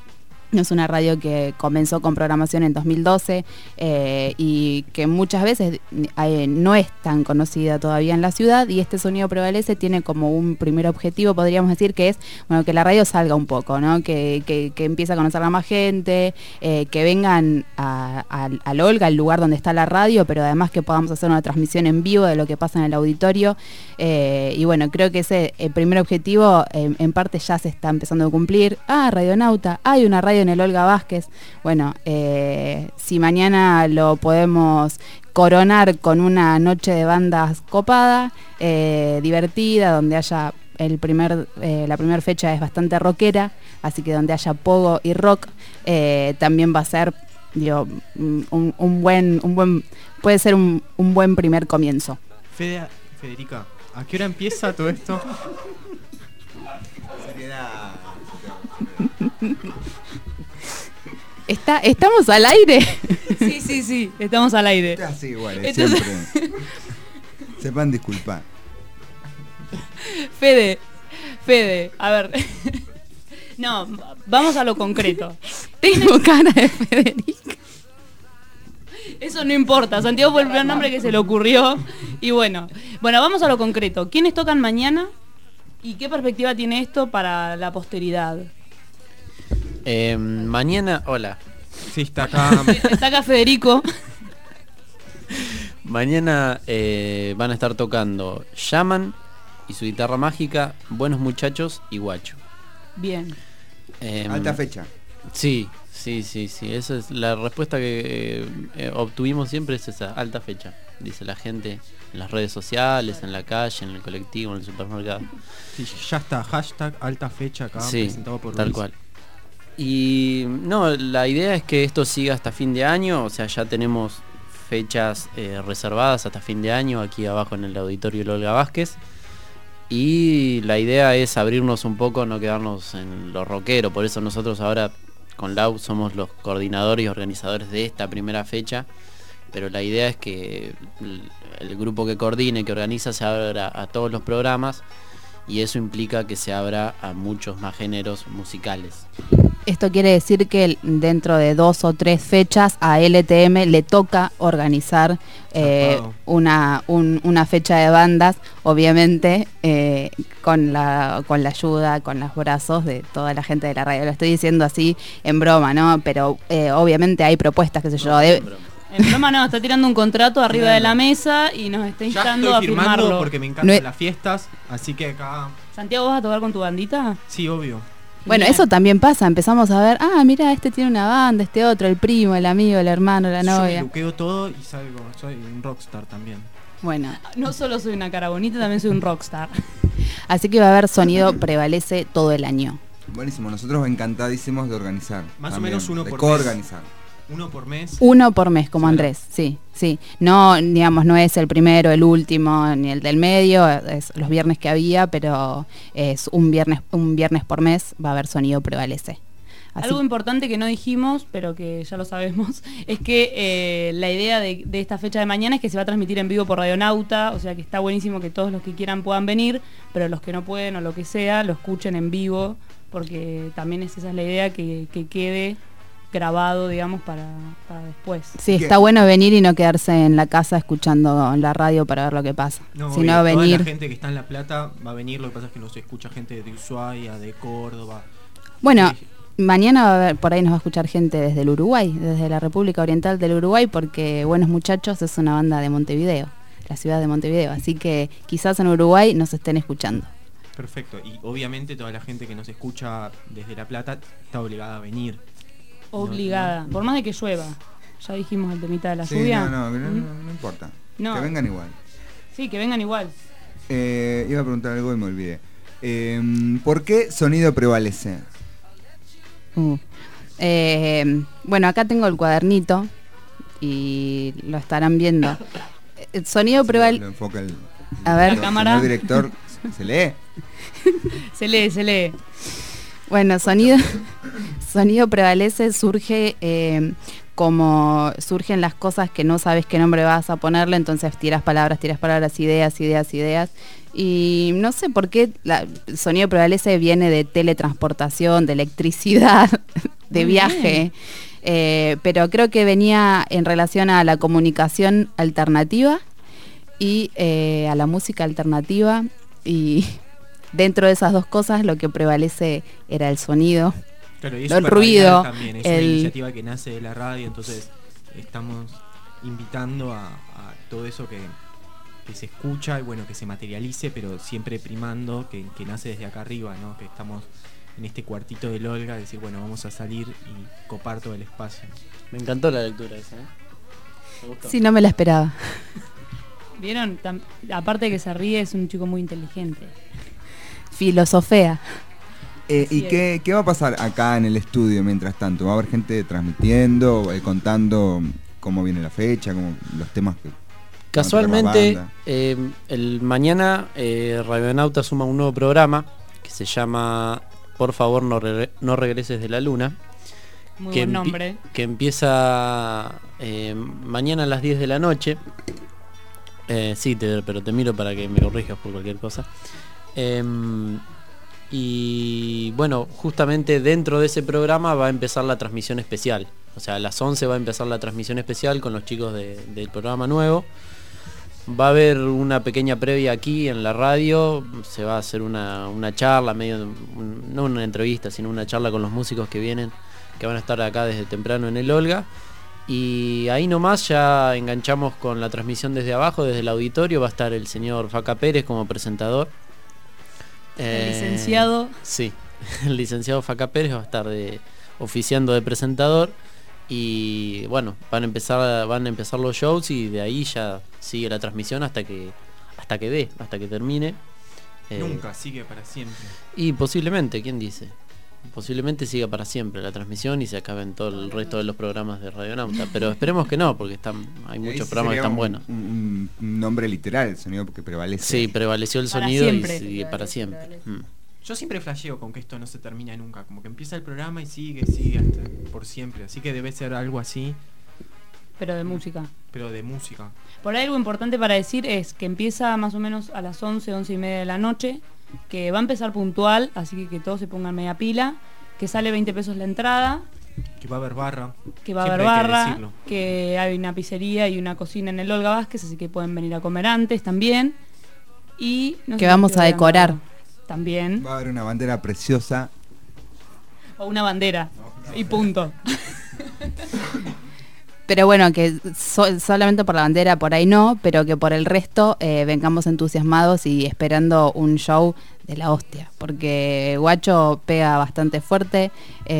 Es una radio que comenzó con programación en dos mil doce eh, y que muchas veces eh, no es tan conocida todavía en la ciudad, y este Sonido Prevalece tiene como un primer objetivo, podríamos decir, que es bueno que la radio salga un poco, ¿no? que, que, que empiece a conocerla más gente, eh, que vengan a, a, al Olga, el lugar donde está la radio, pero además que podamos hacer una transmisión en vivo de lo que pasa en el auditorio. Eh, y bueno, creo que ese el primer objetivo eh, en parte ya se está empezando a cumplir. Ah, Radionauta, hay una radio en el Olga Vázquez. Bueno, eh, si mañana lo podemos coronar con una noche de bandas copada, eh, divertida, donde haya el primer, eh, la primera fecha es bastante rockera, así que donde haya pogo y rock, eh, también va a ser digo, un, un buen, un buen, puede ser un, un buen primer comienzo. Fede, Federica, ¿a qué hora empieza todo esto? Seriedad. Está, ¿Estamos al aire? Sí, sí, sí, estamos al aire. Así igual, Entonces... siempre. Sepan disculpar. Fede, Fede, a ver. No, vamos a lo concreto. Tengo cara de Federica. Eso no importa, Santiago fue el primer nombre que se le ocurrió. Y bueno, bueno, vamos a lo concreto. ¿Quiénes tocan mañana? ¿Y qué perspectiva tiene esto para la posteridad? Eh, mañana, hola. Sí, está acá. Está acá Federico. Mañana eh, van a estar tocando Yaman y su guitarra mágica, Buenos Muchachos y Guacho. Bien. Eh, Alta fecha. Sí, sí, sí, sí. Esa es la respuesta que eh, obtuvimos siempre, es esa, alta fecha. Dice la gente en las redes sociales, en la calle, en el colectivo, en el supermercado. Sí, ya está, hashtag alta fecha acá, sí, presentado por tal Luis. cual. Y no, la idea es que esto siga hasta fin de año, o sea, ya tenemos fechas eh, reservadas hasta fin de año aquí abajo en el auditorio del Olga Vázquez. Y la idea es abrirnos un poco, no quedarnos en lo rockero, por eso nosotros ahora con Lau somos los coordinadores y organizadores de esta primera fecha, pero la idea es que el, el grupo que coordine, que organiza, se abra a todos los programas, y eso implica que se abra a muchos más géneros musicales. Esto quiere decir que dentro de dos o tres fechas a L T M le toca organizar eh, una, un, una fecha de bandas, obviamente eh, con, la, con la ayuda, con los brazos de toda la gente de la radio. Lo estoy diciendo así en broma, ¿no? Pero eh, obviamente hay propuestas, qué sé yo. De... En broma no, está tirando un contrato arriba de la mesa y nos está instando a firmarlo. Porque me encantan no es... las fiestas, así que acá... ¿Santiago, vas a tocar con tu bandita? Sí, obvio. Bueno, bien. Eso también pasa, empezamos a ver, ah, mira, este tiene una banda, este otro, el primo, el amigo, el hermano, la novia. Yo luqueo todo y salgo, soy un rockstar también. Bueno. No solo soy una cara bonita, también soy un rockstar. Así que va a haber Sonido Prevalece todo el año. Buenísimo, nosotros encantadísimos de organizar. Más también, o menos uno de por coorganizar. mes. Uno por mes. Uno por mes, como Andrés, sí, sí. No, digamos, no es el primero, el último, ni el del medio, es los viernes que había, pero es un viernes, un viernes por mes va a haber Sonido Prevalece. Así. Algo importante que no dijimos, pero que ya lo sabemos, es que eh, la idea de, de esta fecha de mañana es que se va a transmitir en vivo por Radionauta, o sea que está buenísimo que todos los que quieran puedan venir, pero los que no pueden o lo que sea, lo escuchen en vivo, porque también es, esa es la idea, que, que quede grabado, digamos, para, para después. Sí, está bueno venir y no quedarse en la casa escuchando la radio para ver lo que pasa. No, sino obvio, venir. Toda la gente que está en La Plata va a venir, lo que pasa es que nos escucha gente de Ushuaia, de Córdoba. Bueno, sí. Mañana va a haber, por ahí nos va a escuchar gente desde el Uruguay, desde la República Oriental del Uruguay, porque Buenos Muchachos es una banda de Montevideo, la ciudad de Montevideo, así que quizás en Uruguay nos estén escuchando. Perfecto, y obviamente toda la gente que nos escucha desde La Plata está obligada a venir. Obligada, no, no. Por más de que llueva. Ya dijimos el temita de la sí, lluvia. No, no, no, ¿Mm? no, no importa. No. Que vengan igual. Sí, que vengan igual. Eh, iba a preguntar algo y me olvidé. Eh, ¿Por qué Sonido Prevalece? Uh. Eh, bueno, acá tengo el cuadernito y lo estarán viendo. El Sonido Prevalece. Lo enfoca el, a ver, el cámara. director. ¿Se lee? Se lee, se lee. Bueno, Sonido, Sonido Prevalece surge eh, como surgen las cosas que no sabes qué nombre vas a ponerle, entonces tiras palabras, tiras palabras, ideas, ideas, ideas. Y no sé por qué la, Sonido Prevalece viene de teletransportación, de electricidad, de Muy viaje. bien. Eh, pero creo que venía en relación a la comunicación alternativa y eh, a la música alternativa, y dentro de esas dos cosas lo que prevalece era el sonido, Claro, y es el súper ruido, radical también, es una el- iniciativa que nace de la radio, entonces estamos invitando a, a todo eso que, que se escucha y bueno, que se materialice, pero siempre primando que, que nace desde acá arriba, ¿no? Que estamos en este cuartito del Olga, decir, bueno, vamos a salir y copar todo el espacio. Me encantó la lectura esa, ¿eh? Me gustó. Sí, no me la esperaba. ¿Vieron? Tam- aparte de que se ríe, es un chico muy inteligente. Filosofea. Eh, Así ¿Y es. qué, qué va a pasar acá en el estudio mientras tanto? ¿Va a haber gente transmitiendo, eh, contando cómo viene la fecha, cómo, los temas que... Casualmente, banda? eh, el mañana eh, Radionauta suma un nuevo programa que se llama Por favor no, regre- no regreses de la luna. Muy que buen empie- nombre. Que empieza eh, mañana a las diez de la noche. Eh, sí, te- pero te miro para que me corrijas por cualquier cosa. Em, y bueno, justamente dentro de ese programa va a empezar la transmisión especial. O sea, a las once va a empezar la transmisión especial con los chicos de- del programa nuevo. Va a haber una pequeña previa aquí en la radio. Se va a hacer una, una charla, medio un- no una entrevista, sino una charla con los músicos que vienen, que van a estar acá desde temprano en el Olga. Y ahí nomás ya enganchamos con la transmisión desde abajo, desde el auditorio. Va a estar el señor Faca Pérez como presentador. El Eh, licenciado. Sí, el licenciado Faca Pérez va a estar de, oficiando de presentador. Y bueno, van a empezar van a empezar los shows y de ahí ya sigue la transmisión hasta que hasta que dé, hasta que termine. Eh, Nunca, sigue para siempre. Y posiblemente, ¿quién dice? Posiblemente siga para siempre la transmisión y se acaben todo el resto de los programas de Radionauta, pero esperemos que no, porque están hay Ahí muchos sí programas que sería están un- buenos. Un, un nombre literal, el sonido que prevalece. Sí, prevaleció el Para sonido siempre. y sigue para siempre. Mm. Yo siempre flasheo con que esto no se termina nunca, como que empieza el programa y sigue, sigue hasta por siempre, así que debe ser algo así, Pero de música. pero de música. Por ahí algo importante para decir es que empieza más o menos a las once, once y media de la noche, que va a empezar puntual, así que que todos se pongan media pila, que sale veinte pesos la entrada, Que va a haber barra. que va a Siempre haber hay que barra, decirlo. que hay una pizzería y una cocina en el Olga Vázquez, así que pueden venir a comer antes también. Y no sé Que si vamos estoy a decorar. hablando. También. Va a haber una bandera preciosa. O una bandera. Y punto. Pero bueno, que so- solamente por la bandera por ahí no, pero que por el resto eh, vengamos entusiasmados y esperando un show de la hostia, porque Guacho pega bastante fuerte.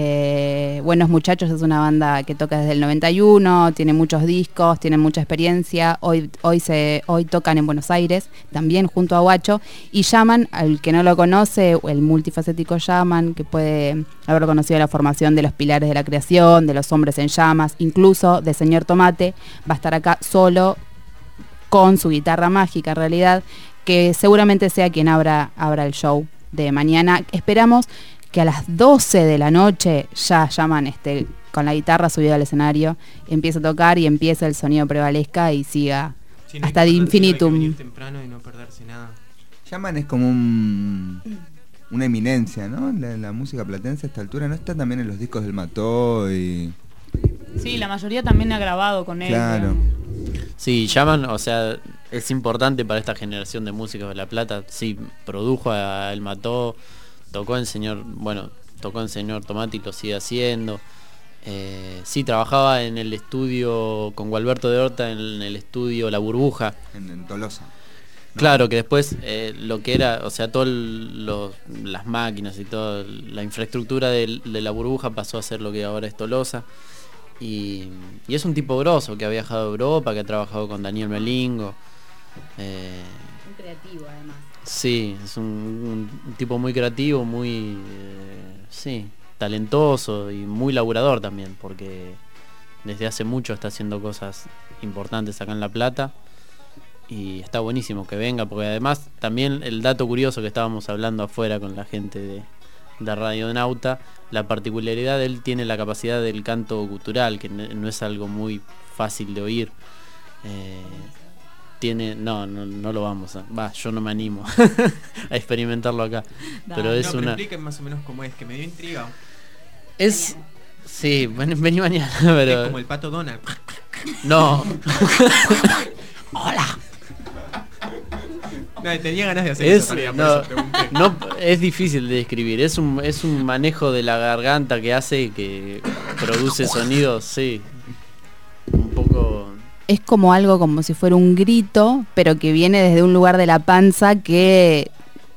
eh, Buenos Muchachos es una banda que toca desde el noventa y uno, tiene muchos discos, tiene mucha experiencia. Hoy, hoy, se, hoy tocan en Buenos Aires, también junto a Guacho, y Yaman, al que no lo conoce, el multifacético Yaman, que puede haber conocido la formación de los Pilares de la Creación, de Los Hombres en Llamas, incluso de Señor Tomate, va a estar acá solo con su guitarra mágica en realidad, que seguramente sea quien abra, abra el show de mañana. Esperamos que a las doce de la noche ya llaman este, con la guitarra subida al escenario, empiece a tocar y empiece el sonido prevalezca y siga Sí, no hay hasta que de perder- hay que venir infinitum. temprano y no perderse nada. Yaman es como un, una eminencia, ¿no? La, la música platense a esta altura no está también en los discos del Mató y... Sí, la mayoría también ha grabado con él. Claro. digamos. Sí, llaman, o sea, es importante para esta generación de músicos de La Plata. Sí, produjo a El Mató, tocó en Señor, bueno, tocó en Señor Tomate y lo sigue haciendo. Eh, sí, trabajaba en el estudio con Gualberto de Horta, en el estudio La Burbuja. En, en Tolosa. ¿no? Claro, que después eh, lo que era, o sea, todas las máquinas y toda la infraestructura de, de La Burbuja pasó a ser lo que ahora es Tolosa. Y, y es un tipo grosso que ha viajado a Europa, que ha trabajado con Daniel Melingo. Eh, Muy creativo además. sí, es un, un- un tipo muy creativo, muy eh, sí, talentoso y muy laburador también, porque desde hace mucho está haciendo cosas importantes acá en La Plata. Y está buenísimo que venga, porque además también el dato curioso que estábamos hablando afuera con la gente de, de Radionauta, la particularidad de él tiene la capacidad del canto gutural, que no no es algo muy fácil de oír. Eh, tiene, no, no, no lo vamos a, va, yo no me animo a experimentarlo acá. Pero Dale. es no, pero una, expliquen más o menos cómo es, que me dio intriga. es, Sí, ven- vení mañana, pero... Es como el pato Donald. No. Hola. No, tenía ganas de hacer Es, eso, tarea, por no, eso pregunté. no, es difícil de describir. Es un, es un manejo de la garganta que hace que produce sonidos, sí. Un poco... Es como algo como si fuera un grito, pero que viene desde un lugar de la panza que...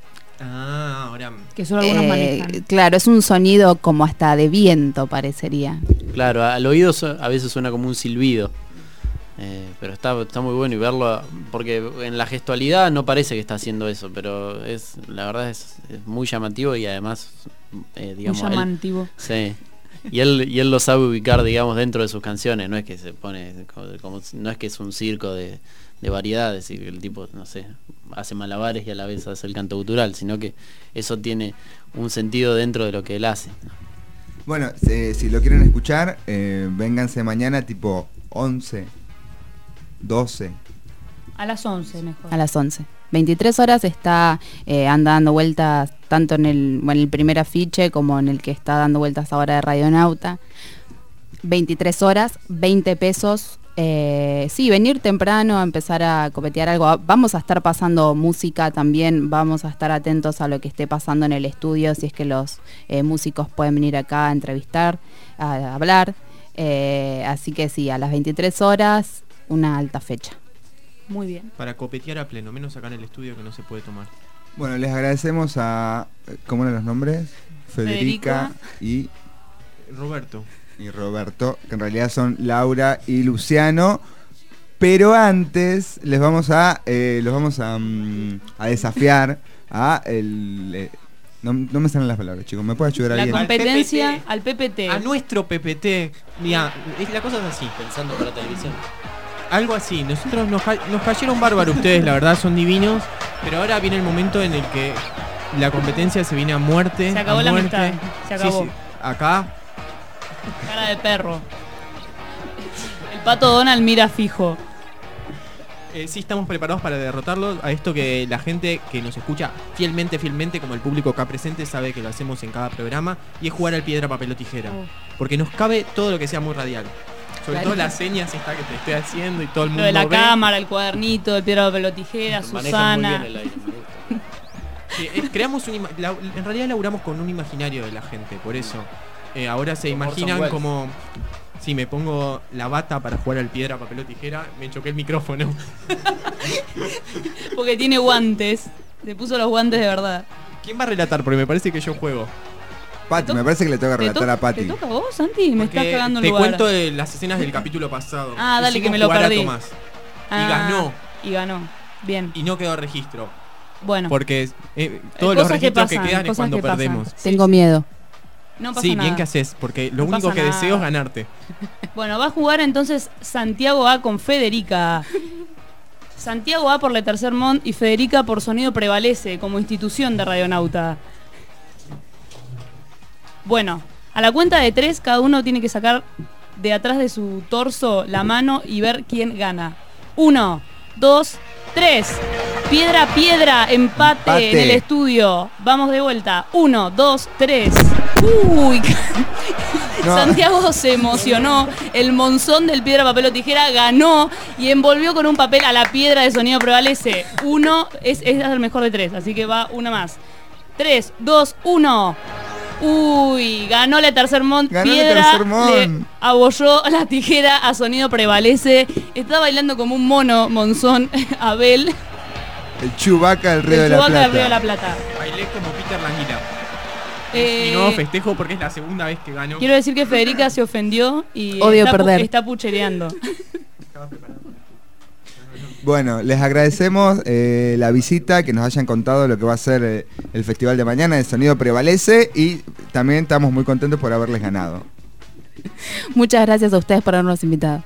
Ah, ahora... Que solo algunos eh, manejan. Claro, es un sonido como hasta de viento, parecería. Claro, al oído su- a veces suena como un silbido. Eh, pero está, está muy bueno y verlo, porque en la gestualidad no parece que está haciendo eso, pero es la verdad es, es muy llamativo y además, eh, digamos... Muy él- llamativo. sí. Y él, y él lo sabe ubicar, digamos, dentro de sus canciones. No es que se pone como, como- no es que es un circo de, de variedades y que el tipo, no sé, hace malabares y a la vez hace el canto gutural, sino que eso tiene un sentido dentro de lo que él hace. Bueno, eh, si lo quieren escuchar, eh, vénganse mañana tipo once, doce. A las once mejor. A las once. veintitrés horas está eh, anda dando vueltas tanto en el, bueno, el primer afiche como en el que está dando vueltas ahora de Radionauta. veintitrés horas, veinte pesos. Eh, sí, venir temprano a empezar a copetear algo. Vamos a estar pasando música también, vamos a estar atentos a lo que esté pasando en el estudio, si es que los eh, músicos pueden venir acá a entrevistar, a hablar. Eh, así que sí, a las veintitrés horas, una alta fecha. Muy bien. Para copetear a pleno, menos acá en el estudio que no se puede tomar. Bueno, les agradecemos a... ¿Cómo eran los nombres? Federica, Federica. y... Roberto. y Roberto, que en realidad son Laura y Luciano. Pero antes les vamos a eh, los vamos a, mm, a desafiar a el eh, no, no me salen las palabras, chicos. ¿Me puede ayudar La alguien? competencia al P P T. A nuestro P P T. Mira, es- la cosa es así. Pensando para televisión. Algo así. Nosotros nos, ca- nos cayeron bárbaros ustedes, la verdad, son divinos. Pero ahora viene el momento en el que la competencia se viene a muerte. Se acabó a la muerte. amistad. Se Sí, acabó. sí. Acá. Cara de perro. El pato Donald mira fijo. Eh, sí estamos preparados para derrotarlo. A esto que la gente que nos escucha fielmente, fielmente, como el público acá presente, sabe que lo hacemos en cada programa. Y es jugar al piedra, papel o tijera. Oh. Porque nos cabe todo lo que sea muy radial. Sobre Claro. todo las señas esta que te estoy haciendo y todo el mundo Lo de la ve. cámara, el cuadernito, el piedra, papel o tijera, Manejan muy Susana. bien el aire, me gusta. Sí, eh, creamos un ima- la- en realidad laburamos con un imaginario de la gente, por eso. Eh, ahora se Como imaginan Orson Welles. como... Si me pongo la bata para jugar al piedra, papel o tijera, me choqué el micrófono. Porque tiene guantes. Se puso los guantes de verdad. ¿Quién va a relatar? Porque me parece que yo juego. Pati, me parece que le toca ¿Te, relatar to- a Pati. ¿Te toca a vos, Santi? Me estás Porque cagando el te lugar. cuento de las escenas del capítulo pasado. Ah, dale, Hicimos que me lo jugar a perdí. Tomás. Ah, Y ganó. Y ganó. Bien. Y no quedó registro. Bueno, Porque eh, todos los cosas que registros que, pasan, quedan es cosas cuando que pasan. perdemos. Tengo miedo. no pasa Sí, nada. bien que haces, porque lo No único pasa que nada. deseo es ganarte. Bueno, va a jugar entonces Santiago A con Federica. Santiago A por Le Tercer Mont y Federica por Sonido Prevalece como institución de Radionauta. Bueno, a la cuenta de tres cada uno tiene que sacar de atrás de su torso la mano y ver quién gana. Uno, dos, tres. Piedra, piedra, empate, Empate. en el estudio. Vamos de vuelta. Uno, dos, tres. Uy, No. Santiago se emocionó. El monzón del piedra, papel o tijera ganó y envolvió con un papel a la piedra de Sonido Prevalece. Uno es, es el mejor de tres, así que va una más. Tres, dos, uno. Uy, ganó la tercer mont. Ganó Le Piedra Tercer Mont. le abolló la tijera a Sonido Prevalece. Está bailando como un mono, monzón, Abel. El Chewbacca del Río El de la Chewbacca Plata. del Río de la Plata. Bailé como Peter Languila. Eh, Mi nuevo festejo porque es la segunda vez que gano. Quiero decir que Federica se ofendió y Odio está, pu- perder. está puchereando. Bueno, les agradecemos eh, la visita, que nos hayan contado lo que va a ser eh, el festival de mañana de Sonido Prevalece y también estamos muy contentos por haberles ganado. Muchas gracias a ustedes por habernos invitado.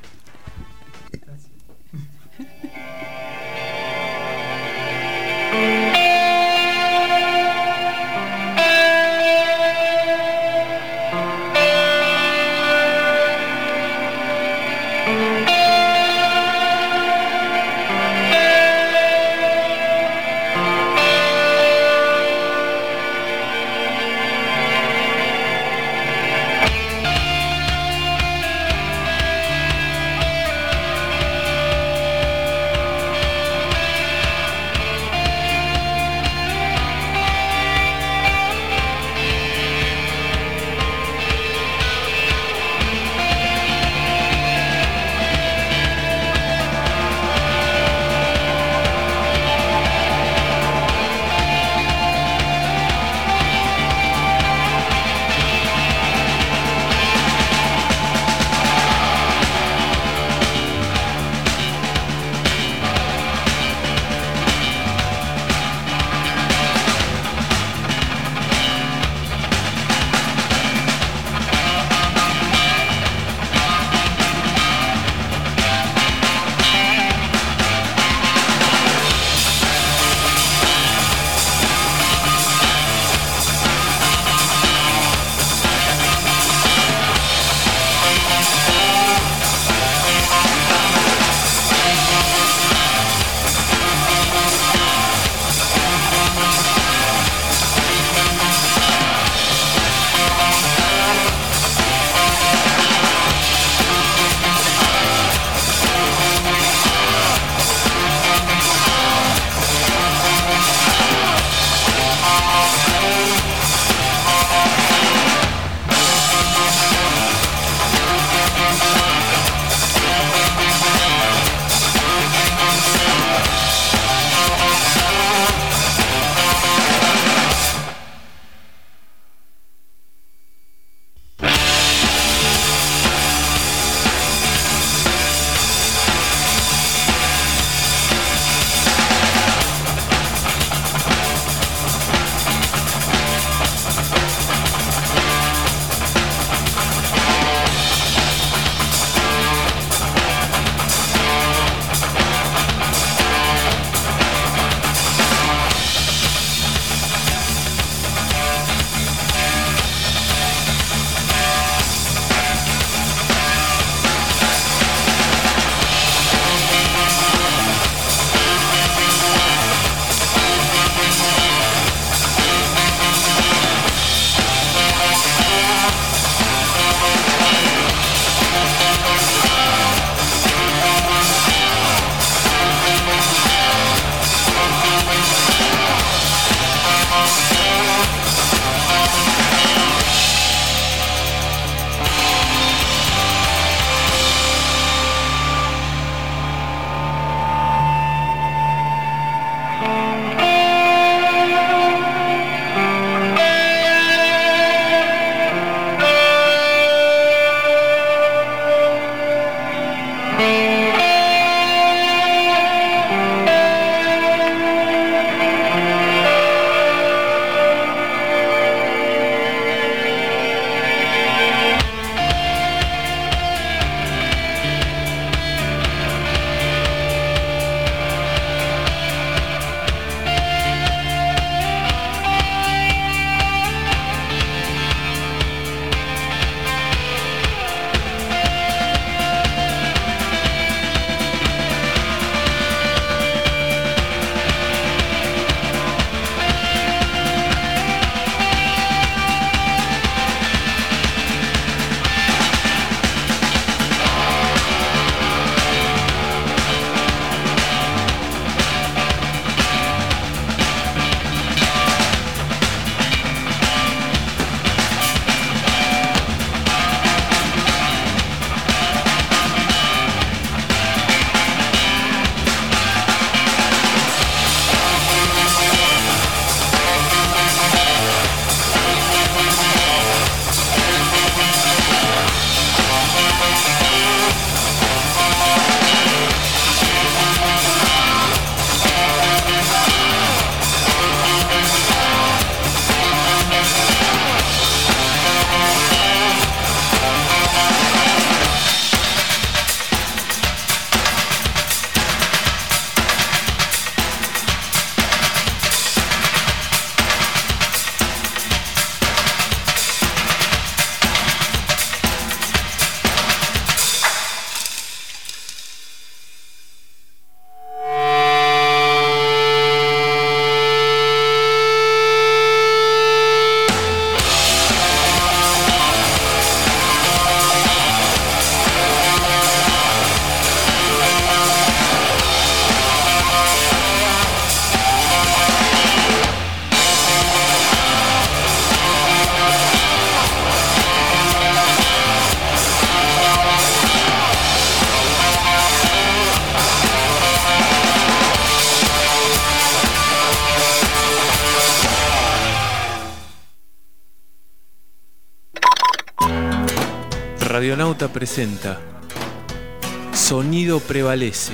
Radionauta presenta Sonido Prevalece.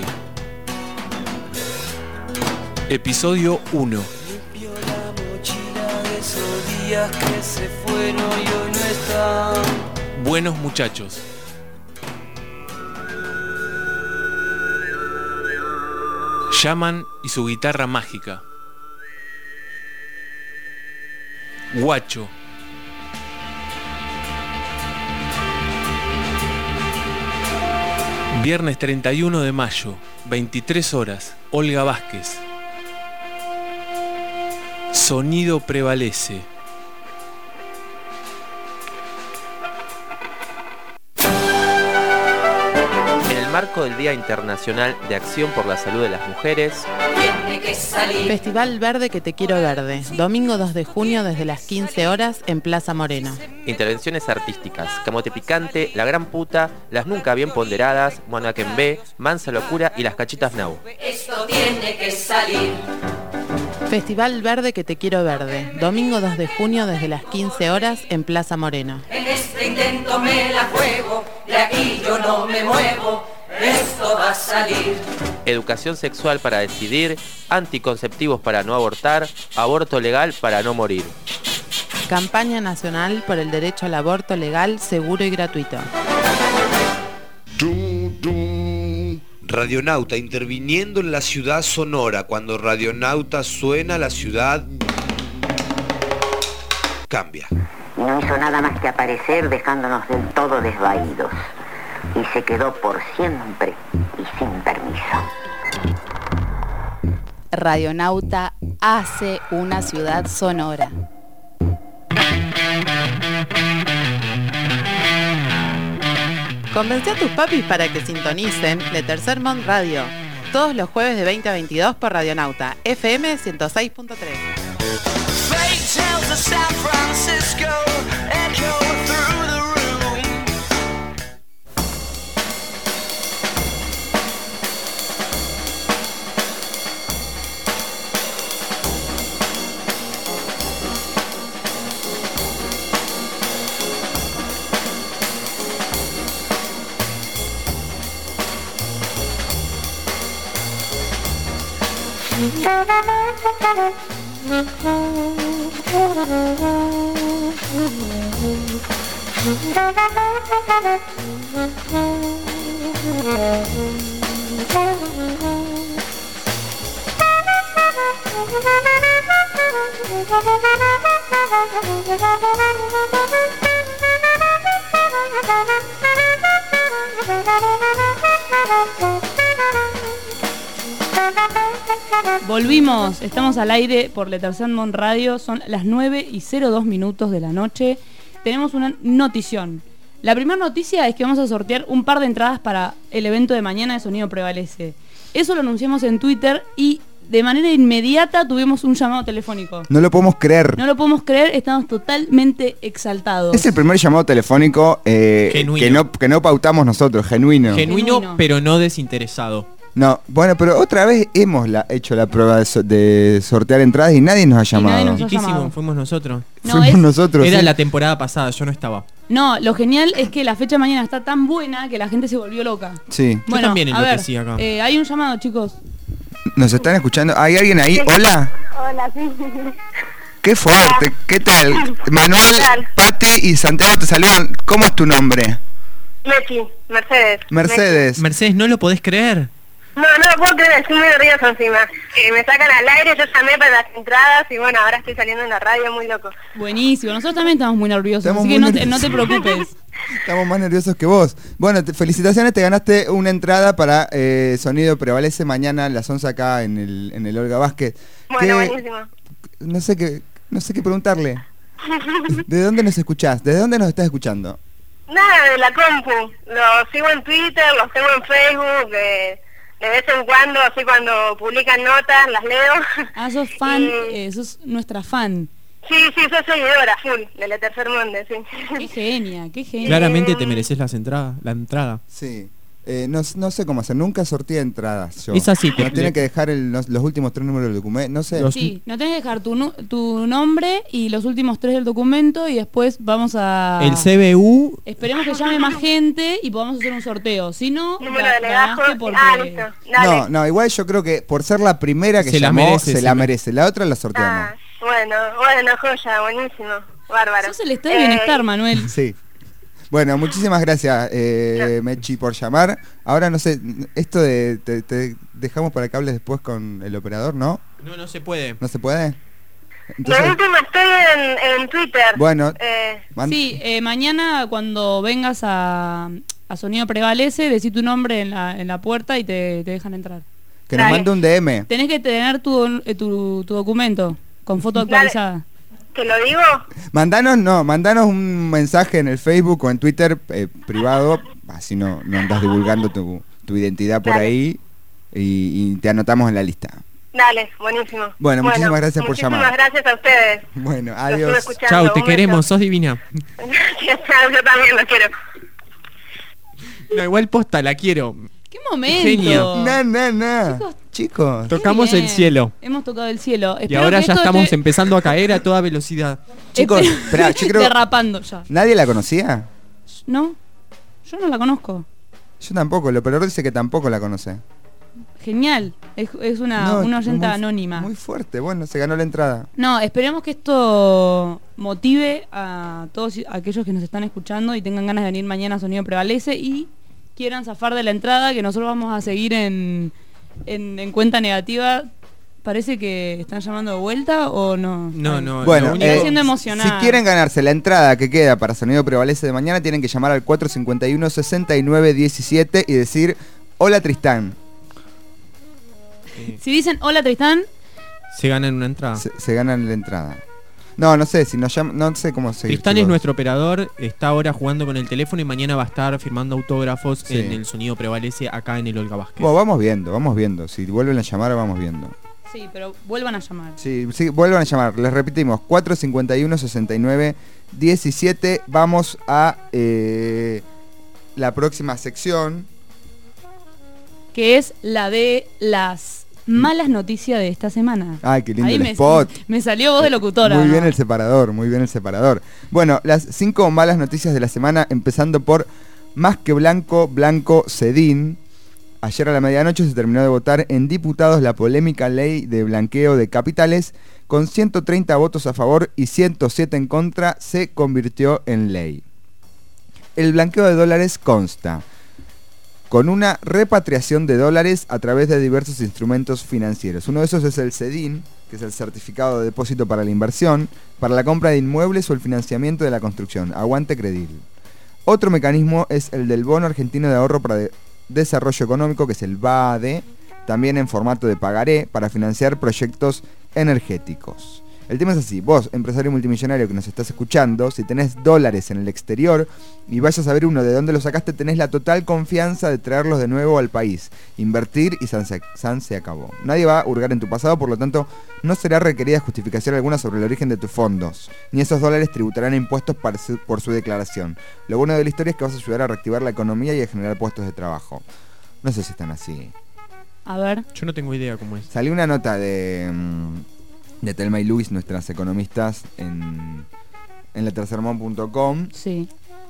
Episodio uno. Limpio la mochila de esos días que se fueron y hoy no están. Buenos muchachos. Llaman y su guitarra mágica. Guacho. Viernes treinta y uno de mayo, veintitrés horas, Olga Vázquez. Sonido Prevalece. En el marco del Día Internacional de Acción por la Salud de las Mujeres, Tiene que salir. Festival Verde que te quiero verde. Domingo dos de junio desde las quince horas en Plaza Moreno. intervenciones artísticas, Camote Picante, La Gran Puta, Las Nunca Bien Ponderadas, Monaquembé, Mansa Locura y Las Cachitas Nau. Esto tiene que salir. Festival Verde que te quiero verde. Domingo dos de junio desde las quince horas en Plaza Moreno. En este intento me la juego, de aquí yo no me muevo, esto va a salir. Educación sexual para decidir, anticonceptivos para no abortar, aborto legal para no morir. Campaña nacional por el derecho al aborto legal, seguro y gratuito. Radionauta interviniendo en la ciudad sonora. Cuando Radionauta suena, la ciudad cambia. Y no hizo nada más que aparecer dejándonos del todo desvaídos. Y se quedó por siempre y sin permiso. Radionauta hace una ciudad sonora. Convencí a tus papis para que sintonicen Le Tercer Mont Radio. Todos los jueves de veinte a veintidós por Radionauta, F M ciento seis punto tres. Volvimos, estamos al aire por Le Tercer Mont Radio, son las nueve y cero dos minutos de la noche. Tenemos una notición. La primera noticia es que vamos a sortear un par de entradas para el evento de mañana de Sonido Prevalece. Eso lo anunciamos en Twitter y de manera inmediata tuvimos un llamado telefónico. No lo podemos creer. No lo podemos creer, estamos totalmente exaltados. Es el primer llamado telefónico eh, que, no, que no pautamos nosotros, genuino. Genuino, genuino, pero no desinteresado. No, bueno, pero otra vez hemos la, hecho la prueba de, so, de sortear entradas y nadie nos ha llamado. ¿Y qué hicimos? Fuimos nosotros. No, Fuimos es, nosotros. Era sí. la temporada pasada, yo no estaba. No, lo genial es que la fecha de mañana está tan buena que la gente se volvió loca. Sí. Bueno, yo también enloquecí a ver, acá. Eh, hay un llamado, chicos. ¿Nos están escuchando? ¿Hay alguien ahí? ¿Hola? Hola, sí. ¡Qué fuerte! ¿Qué tal? Manuel, ¿Qué tal? Pati y Santiago te saludan. ¿Cómo es tu nombre? Mechi, Mercedes. Mercedes. Mechi. Mercedes, ¿no lo podés creer? No, no lo puedo creer, estoy muy nervioso encima. Eh, me sacan al aire, yo llamé para las entradas y bueno, ahora estoy saliendo en la radio, muy loco. Buenísimo, nosotros también estamos muy nerviosos, Estamos así muy que no nerviosos. te, no te preocupes. Estamos más nerviosos que vos. Bueno, te, felicitaciones, te ganaste una entrada para eh, Sonido Prevalece mañana a las once acá en el, en el Olga Vázquez. Bueno, ¿Qué, buenísimo. No sé qué, no sé qué preguntarle. ¿De dónde nos escuchás? ¿Desde dónde nos estás escuchando? Nada, de la compu. Los sigo en Twitter, los tengo en Facebook, de, de vez en cuando, así cuando publican notas, las leo. Ah, sos fan, Y- eh, sos nuestra fan. Sí, sí, soy seguidora, full, de Le Tercer Monde, sí. Qué genia, qué genia. Claramente te mereces las entradas, la entrada. Sí. Eh, no, no sé cómo hacer, nunca sorteé entradas yo. Es así, Nos te- tienen que dejar el- los, los últimos tres números del documento, no sé. Sí, no tenés que dejar tu, nu- tu nombre y los últimos tres del documento y después vamos a... El C B U, Esperemos que llame más gente y podamos hacer un sorteo. Si no, Número ga- de legajos. ganaste porque... Ah, listo. Dale. No, no, igual yo creo que por ser la primera que Se la llamó, merece, se se la me- merece. La otra la sorteamos. Ah, bueno, bueno, joya, buenísimo. Bárbaro. Sos el estado de bienestar, Eh, Manuel. Sí. Bueno, muchísimas gracias, eh, Mechi, por llamar. Ahora no sé, esto de te, te dejamos para que hables después con el operador, ¿no? no, no se puede. ¿No se puede? De Entonces, última estoy en, en Twitter. Bueno, Eh, man- Sí, eh, mañana cuando vengas a, a Sonido Prevalece, decí tu nombre en la, en la puerta y te, te dejan entrar. que nos dale. mande un D M. Tenés que tener tu, eh, tu, tu documento con foto Dale. actualizada. ¿Te lo digo? Mandanos, no, mandanos un mensaje en el Facebook o en Twitter eh, privado, así no, no andas divulgando tu, tu identidad por Dale. ahí y, y te anotamos en la lista. Dale, buenísimo. Bueno, muchísimas gracias por llamar. Muchísimas gracias a ustedes. Bueno, Los estuve adiós. escuchando. Chau, te Un queremos, beso. sos divina. Gracias, chao, yo también lo quiero. No, igual posta, la quiero. ¡Qué momento! Genio. Na, na, na. Chicos, Chicos, qué Tocamos bien. el cielo. Hemos tocado el cielo. Y Espero ahora que ya esto estamos te- empezando a caer a toda velocidad. chicos, Espe- espera, yo creo Derrapando ya. ¿nadie la conocía? ¿No? Yo no la conozco. Yo tampoco, el operador dice que tampoco la conoce. Genial. Es, es una, No, una oyenta muy- anónima. Muy fuerte, bueno, se ganó la entrada. No, esperemos que esto motive a todos y- aquellos que nos están escuchando y tengan ganas de venir mañana a Sonido Prevalece y quieran zafar de la entrada, que nosotros vamos a seguir en, en, en cuenta negativa. Parece que están llamando de vuelta o no. No, Ay, no, Bueno, lo único- Estoy eh, siendo emocionada. si quieren ganarse la entrada que queda para Sonido Prevalece de mañana, tienen que llamar al cuatro cinco uno, seis nueve uno siete y decir, hola Tristán. Si dicen hola Tristán, se ganan una entrada. Se, se ganan la entrada. No, no sé, si nos llaman, no sé cómo seguir. Tristán es chicos. nuestro operador, está ahora jugando con el teléfono y mañana va a estar firmando autógrafos Sí. en el Sonido Prevalece acá en el Olga Vázquez. Bueno, vamos viendo, vamos viendo. Si vuelven a llamar, vamos viendo. sí, pero vuelvan a llamar. Sí, sí, vuelvan a llamar. Les repetimos, cuatro cinco uno, seis nueve uno siete. Vamos a eh, la próxima sección. Que es la de las malas noticias de esta semana. Ay, qué lindo Ahí el me, spot. me salió voz de locutora. Muy bien ¿no? el separador, muy bien el separador. Bueno, las cinco malas noticias de la semana, empezando por Más que Blanco, Blanco Cedín. Ayer a la medianoche se terminó de votar en diputados la polémica ley de blanqueo de capitales. Con ciento treinta votos a favor y ciento siete en contra, se convirtió en ley. El blanqueo de dólares consta con una repatriación de dólares a través de diversos instrumentos financieros. Uno de esos es el CEDIN, que es el Certificado de Depósito para la Inversión, para la compra de inmuebles o el financiamiento de la construcción. Aguante Credil. Otro mecanismo es el del Bono Argentino de Ahorro para de- Desarrollo Económico, que es el B A D E, también en formato de pagaré, para financiar proyectos energéticos. El tema es así, vos, empresario multimillonario que nos estás escuchando, si tenés dólares en el exterior y vayas a ver uno de dónde los sacaste, tenés la total confianza de traerlos de nuevo al país. Invertir y san se, san se acabó. Nadie va a hurgar en tu pasado, por lo tanto, no será requerida justificación alguna sobre el origen de tus fondos, ni esos dólares tributarán impuestos para su- por su declaración. Lo bueno de la historia es que vas a ayudar a reactivar la economía y a generar puestos de trabajo. No sé si están así. A ver. Yo no tengo idea cómo es. Salió una nota de, mm, de Telma y Luis, nuestras economistas, en, en la tercermón punto com. Sí.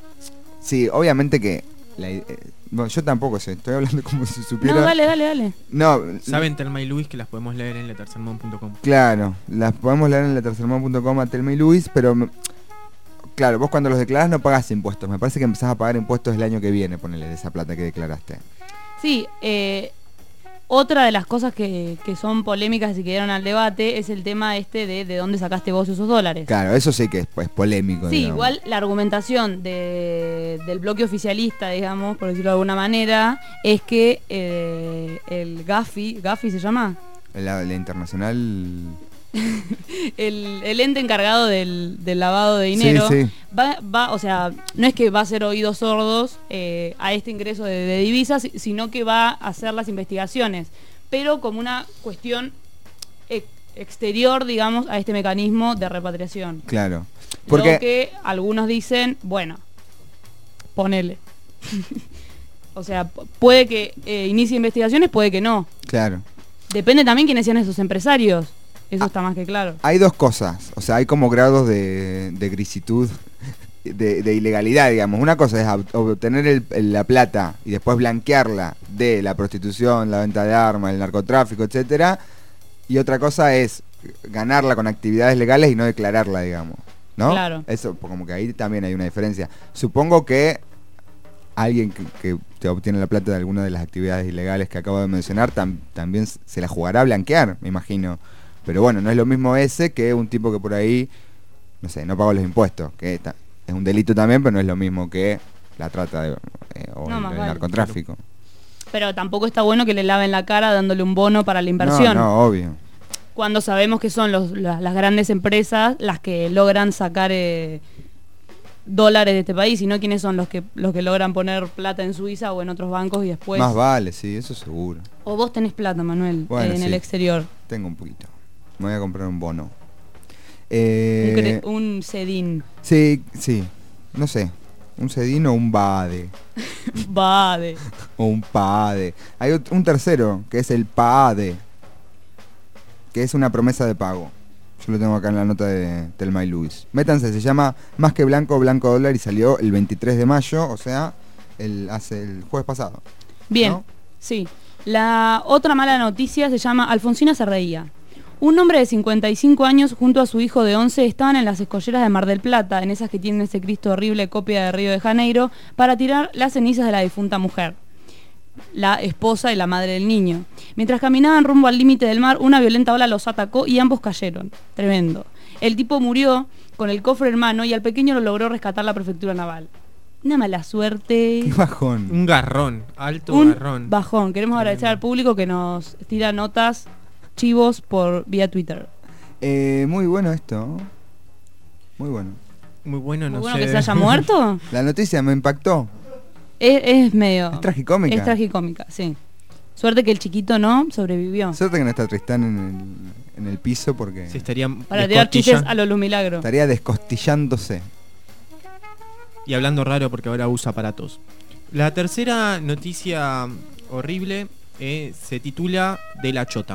Sí, obviamente que... la i- eh, bueno, yo tampoco sé, estoy hablando como si supiera... No, dale, dale, dale. No, Saben Telma y Luis que las podemos leer en la tercermón punto com. claro, las podemos leer en la tercermón punto com a Telma y Luis, pero... me- Claro, vos cuando los declarás no pagás impuestos. Me parece que empezás a pagar impuestos el año que viene, ponele, de esa plata que declaraste. Sí, eh, otra de las cosas que, que son polémicas y que dieron al debate es el tema este de de dónde sacaste vos esos dólares. Claro, eso sí que es, pues, polémico. Sí, digamos. igual la argumentación de, del bloque oficialista, digamos, por decirlo de alguna manera, es que eh, el Gafi, ¿Gafi se llama? La, la internacional... el, el ente encargado del, del lavado de dinero Sí, sí. Va, va, o sea, no es que va a hacer oídos sordos eh, a este ingreso de, de divisas, si- sino que va a hacer las investigaciones, pero como una cuestión ex- exterior, digamos, a este mecanismo de repatriación. Claro. Porque Porque... Lo que algunos dicen, bueno, ponele. O sea, p- puede que eh, inicie investigaciones, puede que no. Claro. Depende también quiénes sean esos empresarios. Eso está más que claro. Hay dos cosas, o sea, hay como grados de, de grisitud, de, de ilegalidad, digamos. Una cosa es ob- obtener el- el- la plata y después blanquearla de la prostitución, la venta de armas, el narcotráfico, etcétera. Y otra cosa es ganarla con actividades legales y no declararla, digamos, ¿no? Claro. Eso, pues, como que ahí también hay una diferencia. Supongo que alguien que, que te obtiene la plata de alguna de las actividades ilegales que acabo de mencionar tam- también se la jugará a blanquear, me imagino. Pero bueno, no es lo mismo ese que un tipo que por ahí, no sé, no pagó los impuestos, que ta- es un delito también, pero no es lo mismo que la trata de, eh, o No, el, más el vale. narcotráfico. Pero tampoco está bueno que le laven la cara dándole un bono para la inversión. No, no, obvio. Cuando sabemos que son los, la- las grandes empresas las que logran sacar eh, dólares de este país, y no quiénes son los que los que logran poner plata en Suiza o en otros bancos y después... Más vale, sí, eso seguro. O vos tenés plata, Manuel, Bueno, eh, en sí. el exterior. Tengo un poquito. Me voy a comprar un bono. Un, Eh, cre- un sedín. sí, sí, no sé. Un sedín o un BADE. Vade. O un PADE. Hay ot- un tercero, que es el PADE. Que es una promesa de pago. Yo lo tengo acá en la nota de Telma y Luis. Métanse, se llama Más que Blanco, Blanco Dólar y salió el veintitrés de mayo, o sea, el, hace el jueves pasado. Bien, ¿no? sí. La otra mala noticia se llama Alfonsina se reía. Un hombre de cincuenta y cinco años junto a su hijo de once estaban en las escolleras de Mar del Plata, en esas que tienen ese Cristo horrible copia de Río de Janeiro, para tirar las cenizas de la difunta mujer, la esposa y la madre del niño. Mientras caminaban rumbo al límite del mar, una violenta ola los atacó y ambos cayeron. Tremendo. El tipo murió con el cofre en mano y al pequeño lo logró rescatar la prefectura naval. Una mala suerte. Qué bajón. Un garrón, alto Un garrón. bajón. Queremos agradecer al público que nos tira notas, chivos por vía Twitter. Eh, muy bueno esto. Muy bueno. Muy bueno, Muy no bueno sé. que se haya muerto. La noticia me impactó. Es, es medio... Es tragicómica. Es tragicómica, sí. Suerte que el chiquito no sobrevivió. Suerte que no está Tristán en el, en el piso porque Se estaría Para tirar chistes a lo Luz Milagro. estaría descostillándose. Y hablando raro porque ahora usa aparatos. La tercera noticia horrible eh, se titula De la Chota.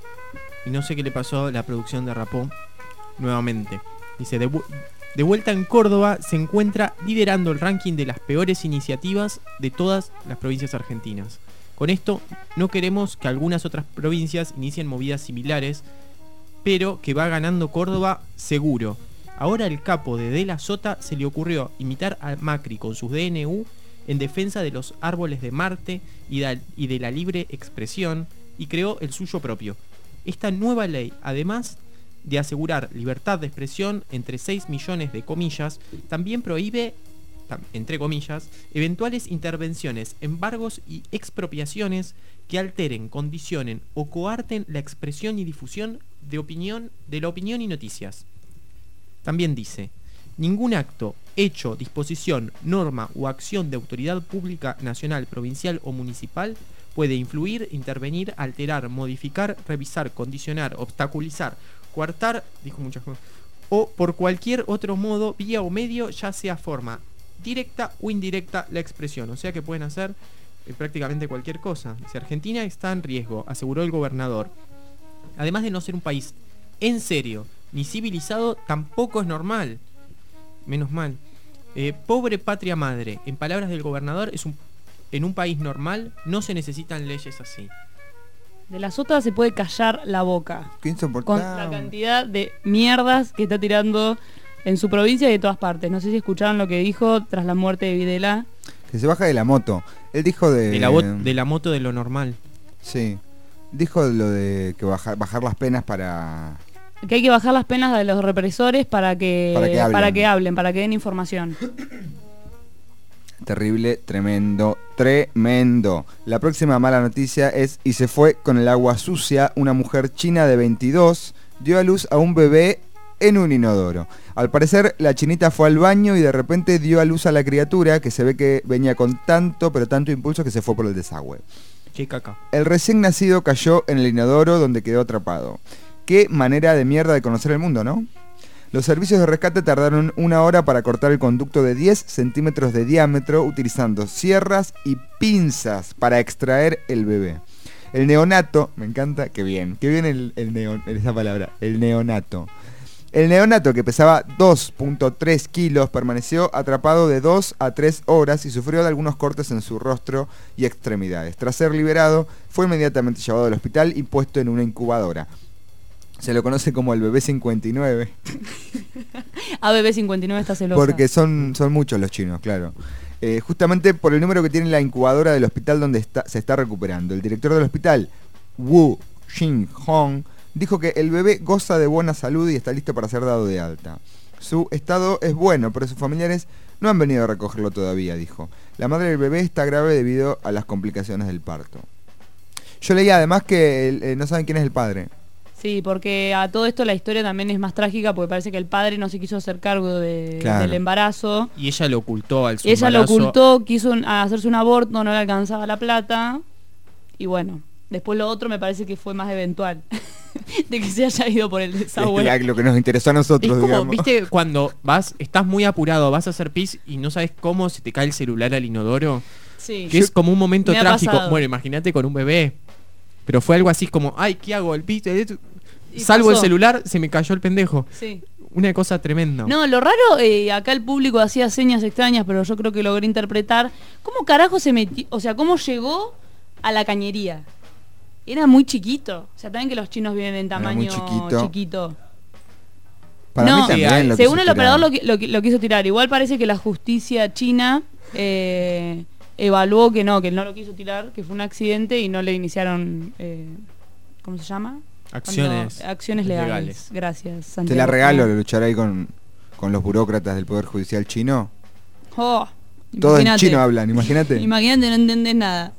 Y no sé qué le pasó a la producción de Rapó nuevamente. Dice, de, vu- de vuelta en Córdoba se encuentra liderando el ranking de las peores iniciativas de todas las provincias argentinas. Con esto no queremos que algunas otras provincias inicien movidas similares, pero que va ganando Córdoba seguro. Ahora el capo de De la Sota se le ocurrió imitar a Macri con sus D N U en defensa de los árboles de Marte y de, y de la libre expresión y creó el suyo propio. Esta nueva ley, además de asegurar libertad de expresión entre seis millones de comillas, también prohíbe, tam- entre comillas, eventuales intervenciones, embargos y expropiaciones que alteren, condicionen o coarten la expresión y difusión de opinión, de la opinión y noticias. También dice, ningún acto, hecho, disposición, norma o acción de autoridad pública, nacional, provincial o municipal puede influir, intervenir, alterar, modificar, revisar, condicionar, obstaculizar, coartar, dijo muchas cosas, o por cualquier otro modo, vía o medio, ya sea forma directa o indirecta la expresión. O sea que pueden hacer eh, prácticamente cualquier cosa. Si Argentina está en riesgo, aseguró el gobernador, además de no ser un país en serio ni civilizado, tampoco es normal. Menos mal. Eh, pobre patria madre. En palabras del gobernador, es un, en un país normal no se necesitan leyes así. De la Sota se puede callar la boca. Qué Con insoportable. la cantidad de mierdas que está tirando en su provincia y de todas partes. No sé si escucharon lo que dijo tras la muerte de Videla. Que se baja de la moto. Él dijo de... De la, bot- de la moto de lo normal. Sí. Dijo lo de que bajar, bajar las penas para... Que hay que bajar las penas de los represores para que, Para que hablen. para que hablen, para que den información. Terrible, tremendo, tremendo. La próxima mala noticia es, y se fue con el agua sucia, una mujer china de veintidós dio a luz a un bebé en un inodoro. Al parecer, la chinita fue al baño y de repente dio a luz a la criatura, que se ve que venía con tanto, pero tanto impulso que se fue por el desagüe. Qué caca. El recién nacido cayó en el inodoro donde quedó atrapado. Qué manera de mierda de conocer el mundo, ¿no? Los servicios de rescate tardaron una hora para cortar el conducto de diez centímetros de diámetro utilizando sierras y pinzas para extraer el bebé. El neonato, me encanta, qué bien, qué bien el, el neon, esa palabra, el neonato. El neonato, que pesaba dos punto tres kilos, permaneció atrapado de dos a tres horas y sufrió de algunos cortes en su rostro y extremidades. Tras ser liberado, fue inmediatamente llevado al hospital y puesto en una incubadora. Se lo conoce como el bebé cincuenta y nueve. A bebé cincuenta y nueve está celosa. Porque son, son muchos los chinos, claro. Eh, justamente por el número que tiene la incubadora del hospital donde está, se está recuperando. El director del hospital, Wu Xinhong, dijo que el bebé goza de buena salud y está listo para ser dado de alta. Su estado es bueno, pero sus familiares no han venido a recogerlo todavía, dijo. La madre del bebé está grave debido a las complicaciones del parto. Yo leí además que el, eh, no saben quién es el padre. Sí, porque a todo esto la historia también es más trágica porque parece que el padre no se quiso hacer cargo de, Claro. del embarazo. Y ella lo ocultó al su Ella lo embarazo. ocultó, quiso un- a hacerse un aborto, no le alcanzaba la plata. Y bueno, después lo otro me parece que fue más eventual. De que se haya ido por el desagüe. Es lo que nos interesó a nosotros, Es como, digamos. viste, cuando vas, estás muy apurado, vas a hacer pis y no sabes cómo se te cae el celular al inodoro. Sí. Que es como un momento Me ha trágico. pasado. Bueno, imagínate con un bebé. Pero fue algo así como, ay, ¿qué hago? El pis, eh, Y salvo pasó. el celular, se me cayó el pendejo. Sí. Una cosa tremenda. No, lo raro, eh, acá el público hacía señas extrañas, pero yo creo que logré interpretar. ¿Cómo carajo se metió? O sea, ¿cómo llegó a la cañería? Era muy chiquito. O sea, también que los chinos vienen en Era tamaño muy chiquito. chiquito. Para no, mí también lo según quiso el operador tirar. lo, qui- lo, qui- lo quiso tirar. Igual parece que la justicia china eh, evaluó que no, que no lo quiso tirar, que fue un accidente y no le iniciaron, eh, ¿cómo se llama? Acciones Cuando- acciones legales. legales. Gracias, Te Santiago. la regalo, lo luchar ahí con, con los burócratas del Poder Judicial chino. Oh, Todos en imagínate. chino hablan, imagínate. Imagínate, no entendés nada.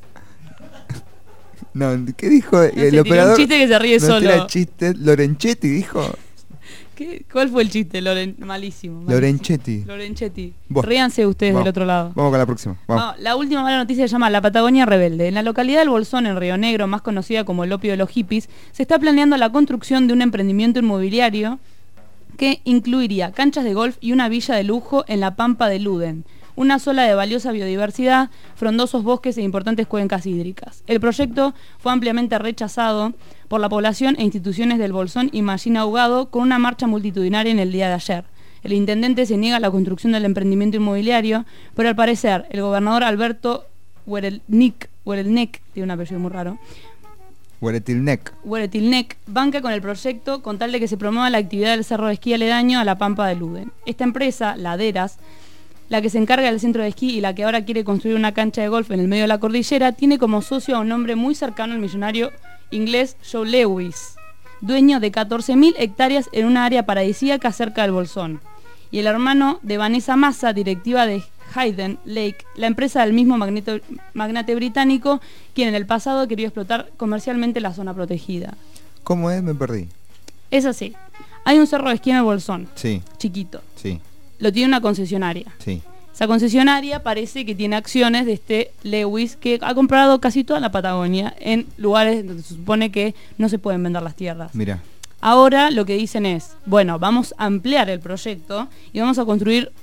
No, ¿qué dijo? sé, tiró un chiste que se ríe no solo. tira chiste. Lorenchetti dijo. ¿Qué? ¿Cuál fue el chiste? Loren- malísimo, malísimo. Lorenchetti. Lorenchetti. Buah. Ríanse ustedes Vamos. del otro lado. Vamos con la próxima. Vamos. Vamos, la última mala noticia se llama La Patagonia Rebelde. En la localidad del Bolsón, en Río Negro, más conocida como el opio de los hippies, se está planeando la construcción de un emprendimiento inmobiliario que incluiría canchas de golf y una villa de lujo en la pampa de Luden, una zona de valiosa biodiversidad, frondosos bosques e importantes cuencas hídricas. El proyecto fue ampliamente rechazado por la población e instituciones del Bolsón y Mallín Ahogado con una marcha multitudinaria en el día de ayer. El intendente se niega a la construcción del emprendimiento inmobiliario, pero al parecer el gobernador Alberto Huerelnik, Huerelnek, tiene un apellido muy raro, Hueretilnec. Hueretilnec banca con el proyecto con tal de que se promueva la actividad del cerro de esquí aledaño a la Pampa de Luden. Esta empresa, Laderas, la que se encarga del centro de esquí y la que ahora quiere construir una cancha de golf en el medio de la cordillera, tiene como socio a un hombre muy cercano al millonario inglés Joe Lewis, dueño de catorce mil hectáreas en una área paradisíaca cerca del Bolsón, y el hermano de Vanessa Massa, directiva de Hayden Lake, la empresa del mismo magneto- magnate británico, quien en el pasado quería explotar comercialmente la zona protegida. ¿Cómo es? Me perdí. Es así. Hay un cerro de esquí en el Bolsón, Sí, chiquito. sí, Lo tiene una concesionaria. sí. Esa concesionaria parece que tiene acciones de este Lewis que ha comprado casi toda la Patagonia en lugares donde se supone que no se pueden vender las tierras. Mira. Ahora lo que dicen es, bueno, vamos a ampliar el proyecto y vamos a construir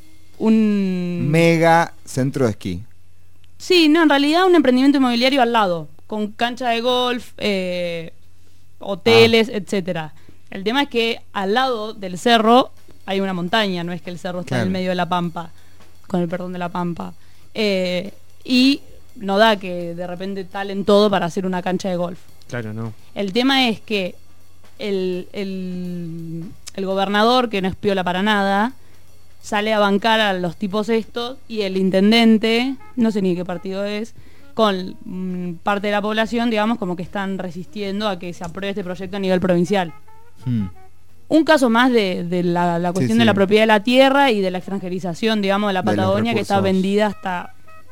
un... Mega centro de esquí. Sí, no, en realidad un emprendimiento inmobiliario al lado, con cancha de golf, eh, hoteles, etcétera. El tema es que al lado del cerro hay una montaña, no es que el cerro está en Claro. el medio de la pampa, con el perdón de la pampa. Eh, y no da que de repente talen todo para hacer una cancha de golf. Claro, no. El tema es que el, el, el gobernador, que no es piola para nada, sale a bancar a los tipos estos y el intendente, no sé ni qué partido es, con mm, parte de la población, digamos, como que están resistiendo a que se apruebe este proyecto a nivel provincial. Hmm. Un caso más de, de la, la cuestión Sí, de sí. la propiedad de la tierra y de la extranjerización, digamos, de la De los Patagonia, que está recursos. vendida hasta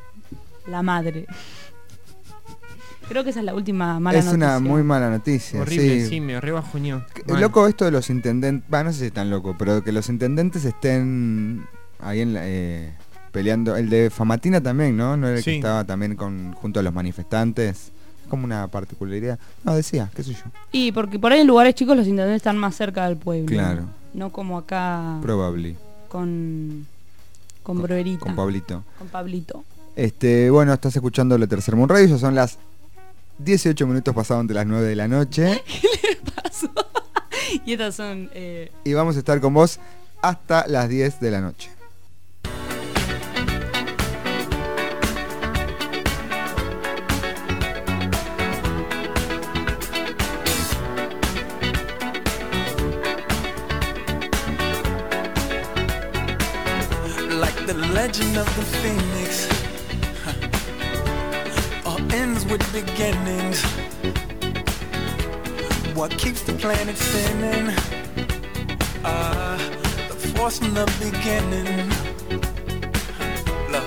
la madre. Creo que esa es la última mala es noticia. una muy mala noticia. Horrible, sí, sí. me rebajoneó. El loco esto de los intendentes, bah, no sé si es tan loco, pero que los intendentes estén ahí en la, eh, peleando. El de Famatina también, ¿no? No era el que Sí. estaba también con junto a los manifestantes. Es como una particularidad. No, decía, qué sé yo. Y porque por ahí en lugares chicos los intendentes están más cerca del pueblo. Claro. No como acá Probably. con con Broerita. Con Pablito. Con Pablito. Este, bueno, estás escuchando Le Tercer Moon Radio, ya son las dieciocho minutos pasados de las nueve de la noche. ¿Qué le pasó? Y estas son... Eh... Y vamos a estar con vos hasta las diez de la noche. Like the legend of the phoenix, huh. All ends with beginnings. What keeps the planet spinning? Ah, uh, the force from the beginning. Look,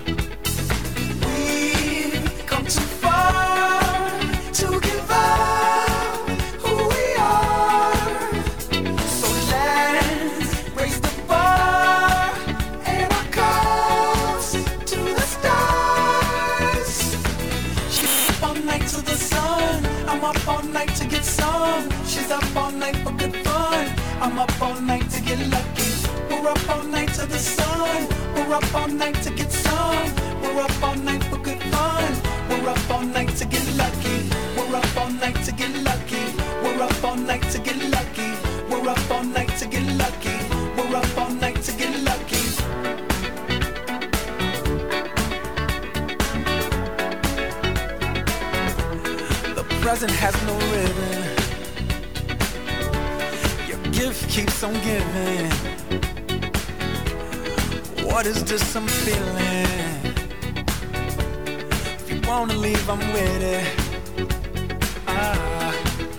we've come too far to give up who we are. So let's raise the bar and our cups to the stars. She's up all night to the sun. I'm up all night to get some. She's up all night for good fun. I'm up all night to get lucky. We're up all night to the sun. We're up all night to get some. We're up all night for good fun. We're up all night to get lucky. We're up all night to get lucky. We're up all night to get lucky. We're up all night to get lucky. We're up all night to get lucky. The present has no ribbon. Gift keeps on giving. What is this I'm feeling? If you wanna leave, I'm with it. Ah.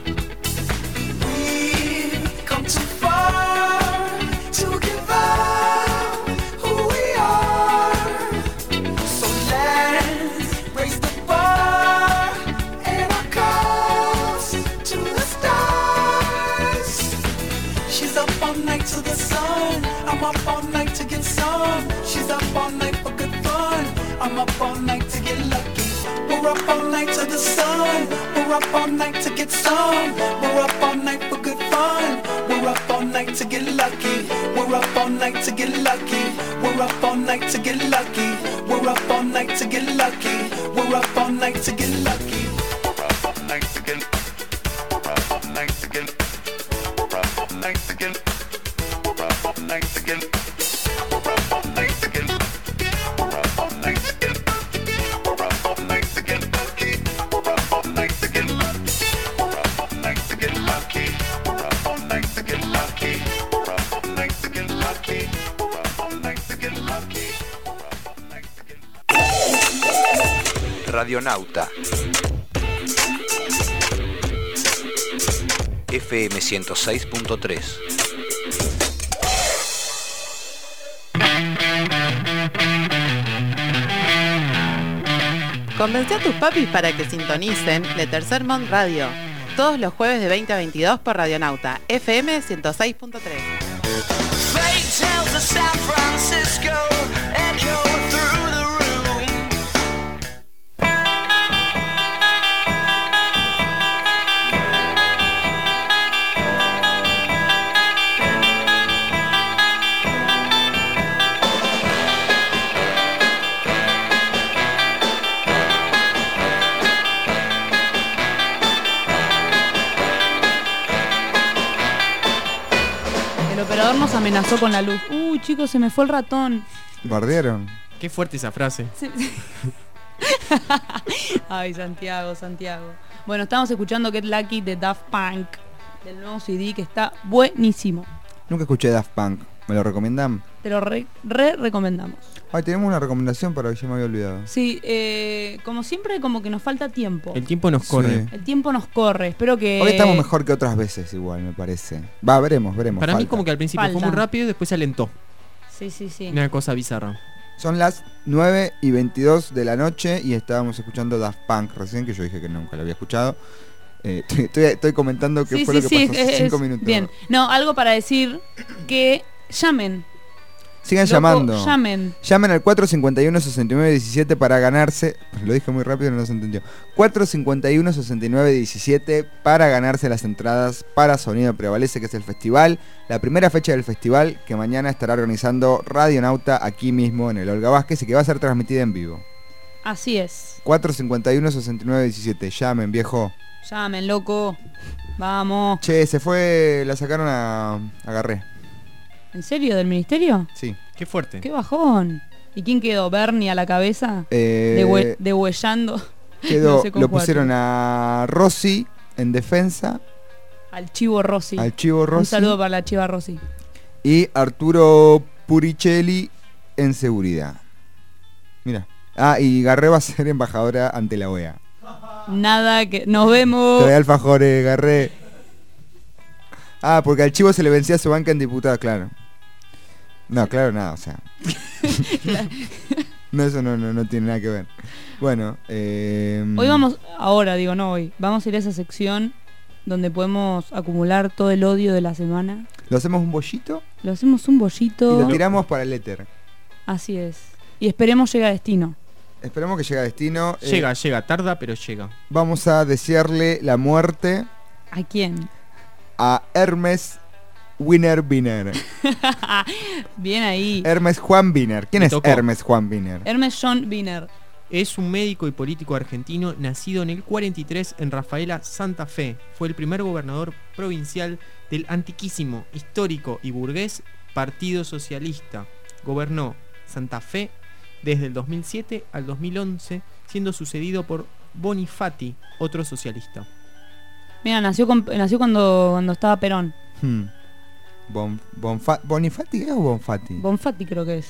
We've come too far to give up who we are. So let's raise the bar and our cups to the stars. She's up all night to the sun. I'm up all night to get some. She's up all night for good fun. I'm up all night to get lucky. We're up all night to the sun. We're up all night to get some. We're up all night for good fun. We're up all night to get lucky. We're up all night to get lucky. We're up all night to get lucky. We're up all night to get lucky. We're up all night to get lucky. We're up all night to get. We're up all night to get. We're up all night to get. We're up all night to get. We're up all night to get. We're up all night to get. We're up all night to get lucky. We're up all night to get lucky. We're up all night to get lucky. We're up all night to get lucky. We're up all night to get lucky. We're up all night to get lucky. Radionauta F M ciento seis punto tres. Convencí a tus papis para que sintonicen Le Tercer Moon Radio todos los jueves de veinte a veintidós por Radionauta F M ciento seis punto tres. El operador nos amenazó con la luz. Uy, chicos, se me fue el ratón. ¿Bardearon? Qué fuerte esa frase. Sí. Ay, Santiago, Santiago. Bueno, estamos escuchando Get Lucky de Daft Punk, del nuevo C D que está buenísimo. Nunca escuché Daft Punk. ¿Me lo recomiendan? Te lo re, re recomendamos. Ay, tenemos una recomendación para hoy, ya me había olvidado. Sí, eh, como siempre, como que nos falta tiempo. El tiempo nos corre. Sí. El tiempo nos corre, espero que... Hoy estamos mejor que otras veces igual, me parece. Va, veremos, veremos. Para falta. mí como que al principio Falta. fue muy rápido y después se alentó. Sí, sí, sí. Una cosa bizarra. Son las nueve y veintidós de la noche y estábamos escuchando Daft Punk recién, que yo dije que nunca lo había escuchado. Eh, estoy, estoy comentando qué Sí, fue sí, lo que sí, pasó hace es- cinco es- minutos. Bien, no, algo para decir que llamen. Sigan Loco, llamando. llamen. Llamen al cuatro cincuenta y uno, sesenta y nueve diecisiete para ganarse. Lo dije muy rápido y no se entendió. cuatro cincuenta y uno, sesenta y nueve diecisiete para ganarse las entradas para Sonido Prevalece, que es el festival. La primera fecha del festival que mañana estará organizando Radionauta aquí mismo en el Olga Vázquez y que va a ser transmitida en vivo. Así es. cuatro cincuenta y uno, sesenta y nueve diecisiete. Llamen, viejo. Llamen, loco. Vamos. Che, se fue, la sacaron a, a Garré. ¿En serio? ¿Del ministerio? Sí. Qué fuerte. ¡Qué bajón! ¿Y quién quedó? ¿Bernie a la cabeza? Eh, Dehue- Degüellando. Quedó, No sé con lo cuatro. pusieron a Rossi en defensa, Al Chivo Rossi. al Chivo Rossi. Un saludo para la Chiva Rossi. Y Arturo Puricelli en seguridad. Mira. Ah, y Garré va a ser embajadora ante la O E A. Nada que... ¡Nos vemos! Trae alfajores, Garré. Ah, porque al Chivo se le vencía su banca en diputado, claro. No, claro, nada, o sea. No, eso no, no, no tiene nada que ver. Bueno, eh... Hoy vamos... Ahora, digo, no hoy. Vamos a ir a esa sección donde podemos acumular todo el odio de la semana. ¿Lo hacemos un bollito? Lo hacemos un bollito. Y lo tiramos para el éter. Así es. Y esperemos llegue a destino. Esperemos que llegue a destino. Llega, Eh, llega, tarda, pero llega. Vamos a desearle la muerte ¿A quién? a Hermes Wiener Wiener. Bien ahí. Hermes Juan Wiener. ¿Quién Me es tocó. Hermes Juan Wiener? Hermes John Wiener. Es un médico y político argentino nacido en el cuarenta y tres en Rafaela, Santa Fe. Fue el primer gobernador provincial del antiquísimo, histórico y burgués Partido Socialista. Gobernó Santa Fe desde el dos mil siete al dos mil once, siendo sucedido por Bonifati, otro socialista. Mira, nació, con- nació cuando, cuando estaba Perón. Hmm. Bon, Bonfa- ¿Bonifati es o Bonfati? Bonfatti creo que es.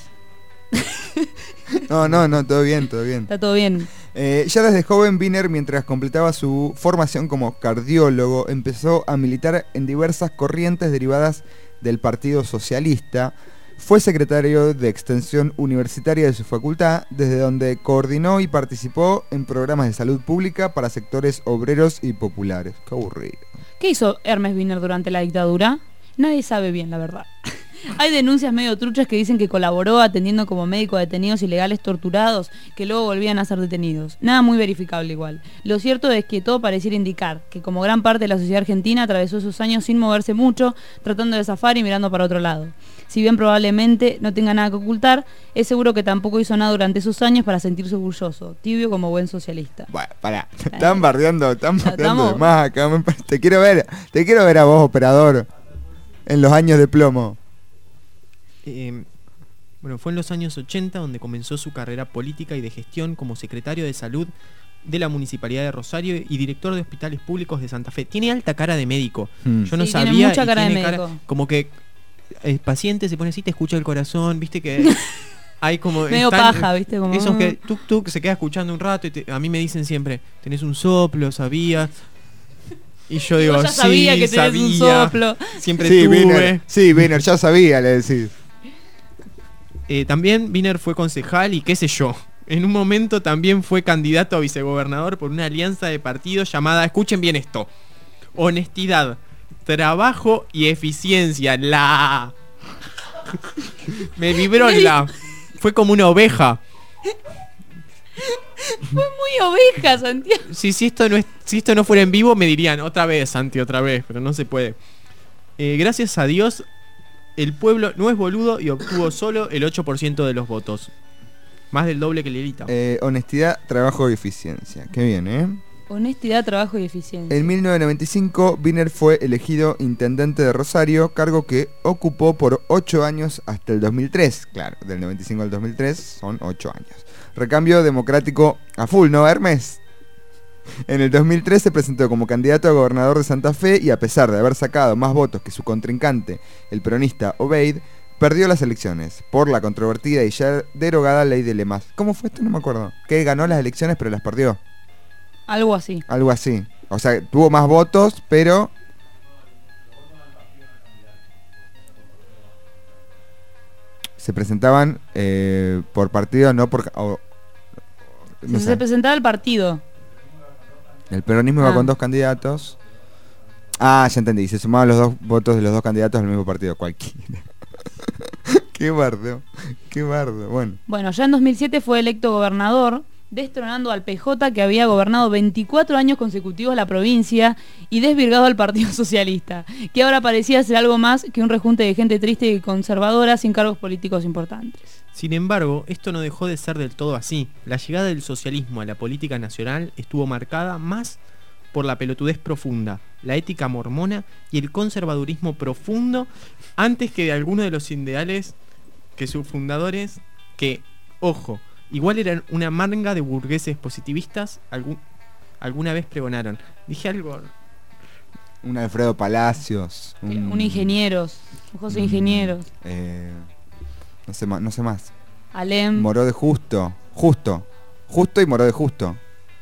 No, no, no, todo bien, todo bien. Está todo bien. Eh, ya desde joven, Wiener, mientras completaba su formación como cardiólogo, empezó a militar en diversas corrientes derivadas del Partido Socialista. Fue secretario de Extensión Universitaria de su facultad, desde donde coordinó y participó en programas de salud pública para sectores obreros y populares. Qué aburrido. ¿Qué hizo Hermes Wiener durante la dictadura? Nadie sabe bien, la verdad. Hay denuncias medio truchas que dicen que colaboró atendiendo como médico a detenidos ilegales torturados que luego volvían a ser detenidos. Nada muy verificable igual. Lo cierto es que todo pareciera indicar que como gran parte de la sociedad argentina atravesó esos años sin moverse mucho, tratando de zafar y mirando para otro lado. Si bien probablemente no tenga nada que ocultar, es seguro que tampoco hizo nada durante esos años para sentirse orgulloso, tibio como buen socialista. Bueno, pará, te están bardeando, están bardeando Estamos- de más acá. me parece. Te quiero ver, te quiero ver a vos, operador, en los años de plomo. Eh, bueno, fue en los años ochenta donde comenzó su carrera política y de gestión como secretario de salud de la Municipalidad de Rosario y director de hospitales públicos de Santa Fe. Tiene alta cara de médico. Hmm. Yo no Sí, tiene sabía. mucha y cara de tiene médico. como que el paciente se pone así, te escucha el corazón, viste que hay como Medio están, paja, viste, como- esos que tuk tuk se queda escuchando un rato y te- a mí me dicen siempre, tenés un soplo, sabía. Y yo digo, Yo ya sí, sabía que tenés un sabía, soplo. Siempre Sí, tuve. Wiener, sí, Wiener, ya sabía, le decís. Eh, también Wiener fue concejal y qué sé yo. En un momento también fue candidato a vicegobernador por una alianza de partidos llamada, escuchen bien esto, honestidad, trabajo y eficiencia. La me vibró la. Fue como una oveja. Fue muy oveja, Santiago. Si, si, esto no es, si esto no fuera en vivo me dirían otra vez, Santi, otra vez, pero no se puede. Eh, gracias a Dios, el pueblo no es boludo y obtuvo solo el ocho por ciento de los votos. Más del doble que Lelita. Eh, honestidad, trabajo y eficiencia. Qué bien, ¿eh? Honestidad, trabajo y eficiencia. En mil novecientos noventa y cinco, Wiener fue elegido intendente de Rosario, cargo que ocupó por ocho años hasta el dos mil tres. Claro, del noventa y cinco al dos mil tres son ocho años. Recambio democrático a full, ¿no, Hermes? En el dos mil tres se presentó como candidato a gobernador de Santa Fe y a pesar de haber sacado más votos que su contrincante, el peronista Obeid, perdió las elecciones por la controvertida y ya derogada ley de Lemas. ¿Cómo fue esto? No me acuerdo. Que ganó las elecciones pero las perdió. Algo así. Algo así. O sea, tuvo más votos, pero... se presentaban eh, por partido, no por... o- no Si sé. se presentaba el partido. El peronismo iba Ah. con dos candidatos. Ah, ya entendí. Se sumaban los dos votos de los dos candidatos al mismo partido. Cualquiera. Qué bardo, qué bardo. Bueno. Bueno, ya en dos mil siete fue electo gobernador, destronando al P J, que había gobernado veinticuatro años consecutivos la provincia y desvirgado al Partido Socialista, que ahora parecía ser algo más que un rejunte de gente triste y conservadora sin cargos políticos importantes. Sin embargo, esto no dejó de ser del todo así. La llegada del socialismo a la política nacional estuvo marcada más por la pelotudez profunda, la ética mormona y el conservadurismo profundo antes que de alguno de los ideales que sus fundadores, que, ojo, igual eran una manga de burgueses positivistas, algún, alguna vez pregonaron. Dije algo. Un Alfredo Palacios. Un, un ingenieros, un José Ingenieros. Eh, no sé más, no sé más. Alem. Moró de Justo. Justo. Justo y Moró de Justo.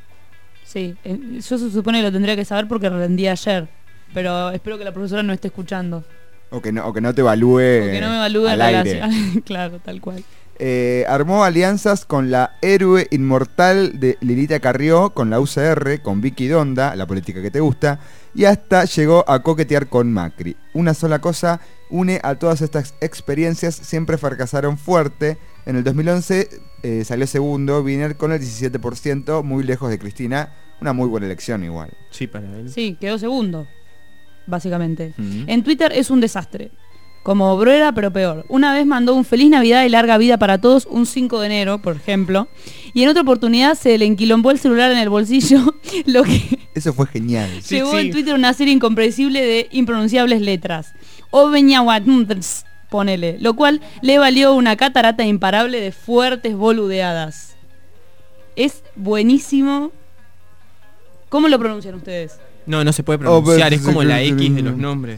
Sí, eh, yo se supone que lo tendría que saber porque rendí ayer. Pero espero que la profesora no esté escuchando. O que no, o que no te evalúe. O que no me evalúe al en aire. relación. Claro, tal cual. Eh, armó alianzas con la héroe inmortal de Lilita Carrió, con la U C R, con Vicky Donda, la política que te gusta, y hasta llegó a coquetear con Macri. Una sola cosa une a todas estas experiencias, siempre fracasaron fuerte. En el dos mil once eh, salió segundo Wiener con el diecisiete por ciento, muy lejos de Cristina. Una muy buena elección igual. Sí, para él. Sí, quedó segundo, básicamente. Mm. En Twitter es un desastre. Como Bruera, pero peor. Una vez mandó un Feliz Navidad y larga vida para todos un cinco de enero, por ejemplo. Y en otra oportunidad se le enquilombó el celular en el bolsillo, lo que Eso fue genial. llevó en Twitter una serie incomprensible de impronunciables letras. O Beñahuatns, ponele. Lo cual le valió una catarata imparable de fuertes boludeadas. Es buenísimo. ¿Cómo lo pronuncian ustedes? No, no se puede pronunciar, es como la X de los nombres.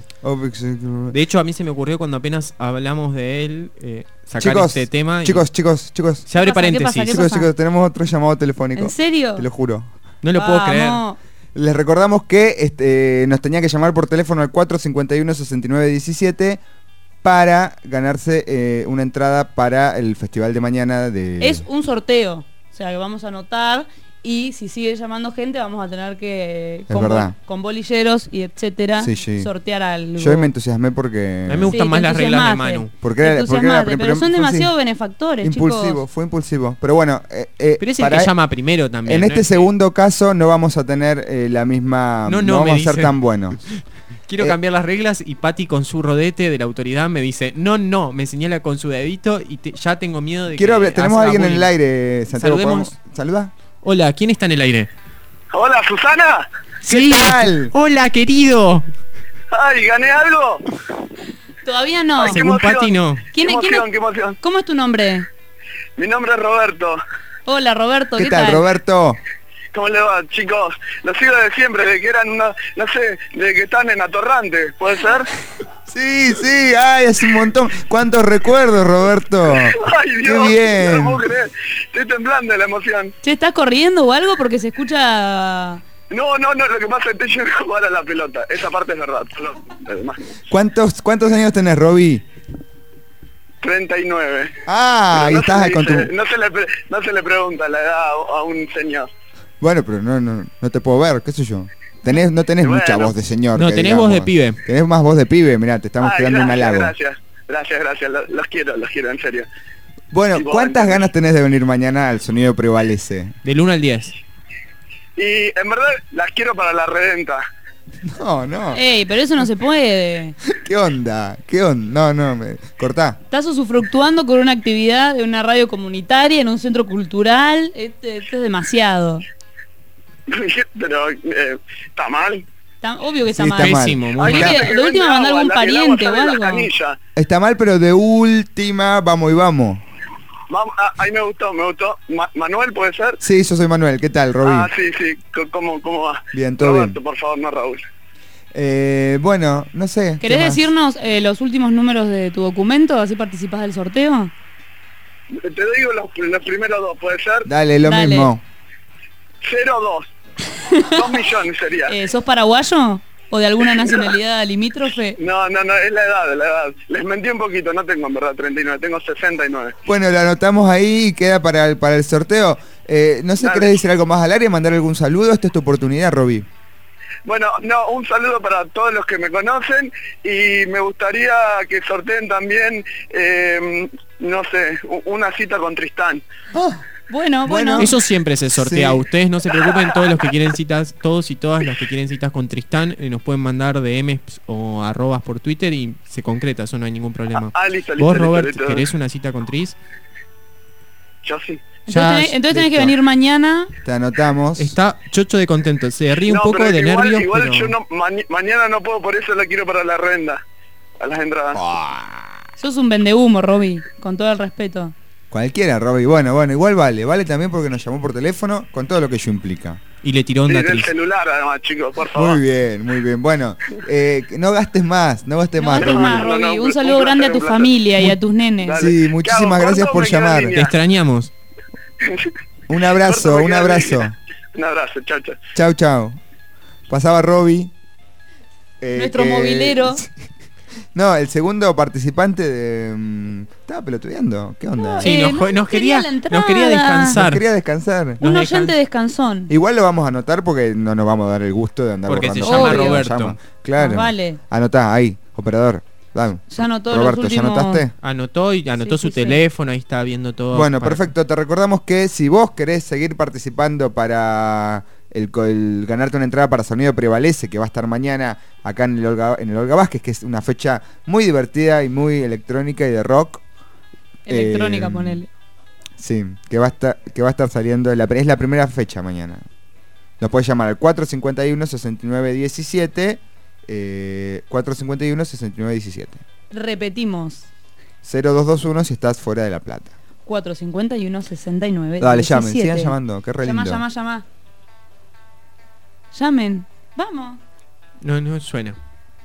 De hecho, a mí se me ocurrió cuando apenas hablamos de él, eh, sacar Chicos, este tema. y- chicos, chicos, chicos. Se abre ¿Qué pasa? ¿Qué paréntesis. pasa? ¿Qué Chicos, pasa? chicos, tenemos otro llamado telefónico. ¿En serio? Te lo juro. No lo puedo creer. Vamos. Les recordamos que este, nos tenía que llamar por teléfono al cuatro cincuenta y uno sesenta y nueve diecisiete para ganarse eh, una entrada para el festival de mañana de... Es un sorteo. O sea, que vamos a anotar. Y si sigue llamando gente, vamos a tener que, Es con, verdad. bol- con bolilleros y etcétera, Sí, sí. sortear algo. Yo me entusiasmé porque... A mí me gustan Sí, más te las reglas de entusiasmaste. Manu. Porque Te era, porque era la entusiasmaste, prim- pero son fue- demasiado sí. benefactores, Impulsivo, chicos. fue impulsivo. Pero bueno, eh, eh, Pero es el para- que llama primero también. en ¿no? este segundo caso no vamos a tener eh, la misma... No, no, me vamos a ser dice. tan buenos. Quiero Eh, cambiar las reglas y Pati con su rodete de la autoridad me dice, no, no, me señala con su dedito y te- ya tengo miedo de Quiero que hablar- tenemos haga a alguien en bullying. el aire, Santiago. Saludemos. ¿podemos- ¿Saluda? Hola, ¿quién está en el aire? Hola, Susana. Sí. tal? Hola, querido. Ay, ¿gané algo? Todavía no. Ay, qué Según emoción. Pati, no. ¿Quién qué es- quién emoción, es- qué emoción. ¿Cómo es tu nombre? Mi nombre es Roberto. Hola, Roberto. ¿Qué ¿Qué, tal, Roberto? ¿Cómo le va, chicos? Los sigo de siempre, de que eran una, no sé, de que están en Atorrante, ¿puede ser? Sí, sí, ay, es un montón. ¿Cuántos recuerdos, Roberto? Ay, Dios, Qué no bien. lo puedo creer. Estoy temblando de la emoción. Che, ¿estás corriendo o algo? Porque se escucha... No, no, no, lo que pasa es que estoy yendo a jugar a la pelota. Esa parte es verdad. Solo, además, ¿Cuántos, ¿Cuántos años tenés, Roby? treinta y nueve. Ah, Pero ahí no estás se le con tu... dice- no, se le, pre- no se le pregunta la edad a, a un señor. Bueno, pero no, no, no te puedo ver, qué sé yo. Tenés, no tenés Bueno. mucha voz de señor. No, que tenés voz de pibe. Tenés más voz de pibe, mirá, te estamos Ay, tirando un gracias, halago. Gracias, gracias, gracias. Los, los quiero, los quiero, en serio. Bueno, Igual, ¿cuántas entonces. ganas tenés de venir mañana al Sonido Prevalece? Del uno al diez. Y en verdad las quiero para la redenta. No, no. Ey, pero eso no se puede. ¿Qué onda? ¿Qué onda? No, no, me... cortá. Estás usufructuando con una actividad de una radio comunitaria en un centro cultural. Este, esto es demasiado. Pero, eh, ¿está mal? Está, obvio que está Sí, mal. está mal. Pésimo, muy Hay mal. gente de- que de última vende mandar agua, algún la- el agua pariente sale o de la algo. canilla. Está mal, pero de última, vamos y vamos. Vamos, ah, ahí me gustó, me gustó. Ma- Manuel, ¿puede ser? Sí, yo soy Manuel, ¿qué tal, Robin? Ah, sí, sí. C- ¿Cómo, cómo va? Bien, todo Roberto, bien. por favor, no Raúl. Eh, bueno, no sé. ¿qué ¿Querés más? decirnos eh, los últimos números de tu documento? Así participás del sorteo. Te digo los, los primeros dos, ¿puede ser? Dale, lo Dale. mismo. Cero dos. Dos millones sería. Eh, ¿Sos paraguayo? ¿O de alguna nacionalidad limítrofe? No, no, no, es la edad, la edad. Les mentí un poquito, no tengo en verdad treinta y nueve, tengo sesenta y nueve. Bueno, lo anotamos ahí y queda para el, para el sorteo. Eh, no sé, Dale. ¿querés decir algo más al área? ¿Mandar algún saludo? Esta es tu oportunidad, Roby. Bueno, no, un saludo para todos los que me conocen y me gustaría que sorteen también, eh, no sé, u- una cita con Tristán. Bueno, bueno. Eso siempre se sortea. Sí. Ustedes no se preocupen, todos los que quieren citas, todos y todas los que quieren citas con Tristán, eh, nos pueden mandar D Ms o arrobas por Twitter y se concreta, eso no hay ningún problema. Ah, listo, listo, ¿Vos, listo, Robert, listo. querés una cita con Tris? Yo sí. Entonces, tenés, entonces tenés que venir mañana. Te anotamos. Está chocho de contento, se ríe un No, poco pero de igual, nervios, igual pero... yo no, maña- mañana no puedo, por eso la quiero para la renda, a las entradas. Sos un vendehumo, Roby, con todo el respeto. Cualquiera, Robbie. Bueno, bueno, igual vale. Vale también porque nos llamó por teléfono con todo lo que ello implica. Y le tiró Sí, onda a del Tris. celular además, chicos, por favor. Muy bien, muy bien. Bueno, eh, no gastes más, no gastes No más, gastes Robbie. más, Roby. Un saludo grande a tu familia y a tus nenes. Sí, muchísimas gracias por llamar. Te extrañamos. Un abrazo, Corto, me un queda abrazo. línea. Un abrazo, chao, chao. Chau, chau. Pasaba Robbie. eh, Nuestro que- movilero. No, el segundo participante de... mm, estaba pelotudeando. ¿Qué onda? Sí, nos, Eh, jo- no nos quería quería, la entrada. nos quería descansar. Nos quería descansar. Un oyente descansón. Igual lo vamos a anotar porque no nos vamos a dar el gusto de andar Porque se borrando llama gente que nos Roberto. llama. Claro. Más vale. Anotá, ahí, operador. Dame. Ya anotó Roberto, los ¿ya últimos... anotaste? Anotó y anotó Sí, su sí, sí. teléfono, ahí está viendo todo. Bueno, para- perfecto. Te recordamos que si vos querés seguir participando para el, co- el ganarte una entrada para Sonido Prevalece, que va a estar mañana acá en el Olga, en el Olga Vázquez, que es una fecha muy divertida y muy electrónica y de rock. Electrónica, Eh, ponele. Sí, que va a estar, que va a estar saliendo, la, es la primera fecha mañana. Nos podés llamar al cuatro cinco uno, seis nueve uno siete, eh, cuatro cinco uno, seis nueve uno siete. Repetimos. cero dos dos uno si estás fuera de La Plata. cuatro cinco uno, sesenta y nueve. Dale, llamen, diecisiete. sigan llamando, qué re Llama, lindo. llama, llama. Llamen. Vamos. No, no suena.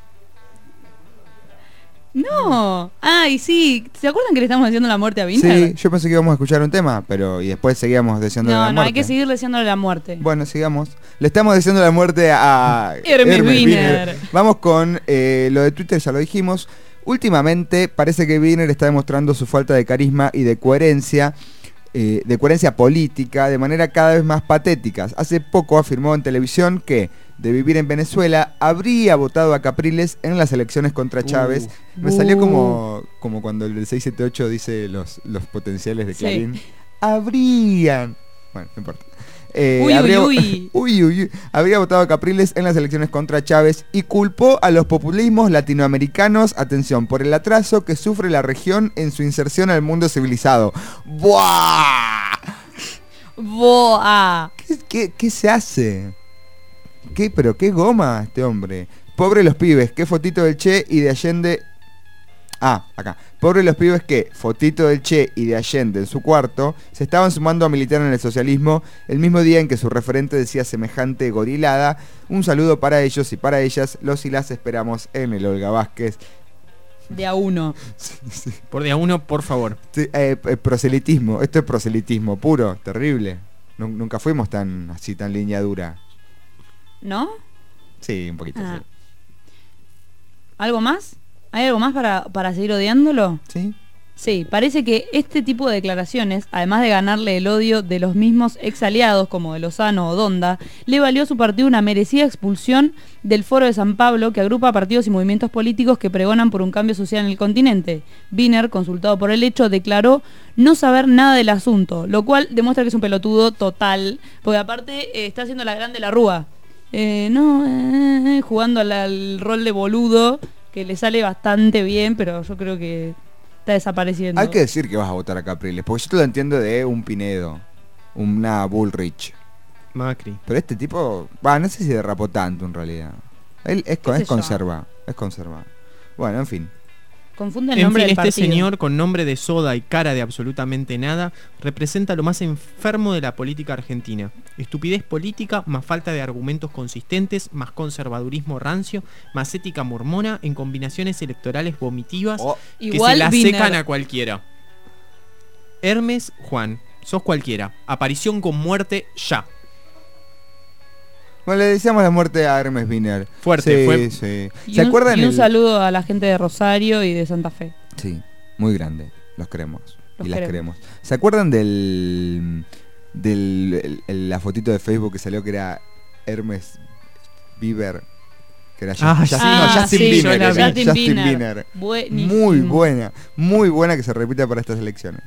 No. Ay, sí. ¿Se acuerdan que le estamos haciendo la muerte a Viner? Sí, yo pensé que íbamos a escuchar un tema, pero y después seguíamos deseando No, la no, muerte. hay que seguir deseándole la muerte. Bueno, sigamos. Le estamos deseando la muerte a Hermes Wiener. Wiener. Vamos con eh, lo de Twitter, ya lo dijimos. Últimamente parece que Wiener está demostrando su falta de carisma y de coherencia, eh, de coherencia política, de manera cada vez más patética. Hace poco afirmó en televisión que, de vivir en Venezuela, habría votado a Capriles en las elecciones contra Chávez. Me salió Uh. como, como cuando el del seis siete ocho dice los, los potenciales de Sí. Clarín. Habrían. Bueno, no importa. Eh, Uy, uy, habría, uy. uy, uy, uy. Habría votado a Capriles en las elecciones contra Chávez y culpó a los populismos latinoamericanos, atención, por el atraso que sufre la región en su inserción al mundo civilizado. ¡Buah! Boa. ¿Qué, qué, qué se hace? ¿Qué, pero qué goma este hombre? Pobre los pibes, qué fotito del Che y de Allende. Ah, acá. Pobre los pibes que, fotito del Che y de Allende en su cuarto, se estaban sumando a militar en el socialismo el mismo día en que su referente decía semejante gorilada. Un saludo para ellos y para ellas, los y las esperamos en el Olga Vázquez. De a uno. Por día uno, por favor. Sí, eh, eh, proselitismo, esto es proselitismo puro, terrible. Nun- Nunca fuimos tan así, tan línea dura. ¿No? Sí, un poquito. Ah. sí. ¿Algo más? ¿Hay algo más para, para seguir odiándolo? Sí. Sí, parece que este tipo de declaraciones, además de ganarle el odio de los mismos ex aliados como de Lozano o Donda, le valió a su partido una merecida expulsión del Foro de San Pablo, que agrupa partidos y movimientos políticos que pregonan por un cambio social en el continente. Wiener, consultado por el hecho, declaró no saber nada del asunto, lo cual demuestra que es un pelotudo total, porque aparte eh, está haciendo la grande la rúa. Eh, no, eh, eh, jugando al, al rol de boludo, que le sale bastante bien, pero yo creo que está desapareciendo. Hay que decir que vas a votar a Capriles, porque yo te lo entiendo de un Pinedo, una Bullrich. Macri. Pero este tipo, va, no sé si derrapó tanto en realidad. Él es, con- ¿Qué es sé yo? conserva, es conserva. Bueno, en fin. Confunde el En nombre fin, del este partido. señor con nombre de soda y cara de absolutamente nada representa lo más enfermo de la política argentina. Estupidez política, más falta de argumentos consistentes, más conservadurismo rancio, más ética mormona en combinaciones electorales vomitivas que Igual se la Wiener. secan a cualquiera. Hermes Juan, sos cualquiera. Aparición con muerte ya. Bueno, le deseamos la muerte a Hermes Wiener. Fuerte, sí, fue- Sí. Y ¿Se un, acuerdan? y un el- saludo a la gente de Rosario y de Santa Fe. Sí, muy grande. Los queremos. Los y las queremos. queremos. ¿Se acuerdan del. del el- el- la fotito de Facebook que salió que era Hermes Bieber. Que era Ah, Just- sí. no, Ah, Justin sí, Bieber. yo la era, vi. Justin Justin Bieber. Bieber. Buenísimo. Muy buena, muy buena que se repita para estas elecciones.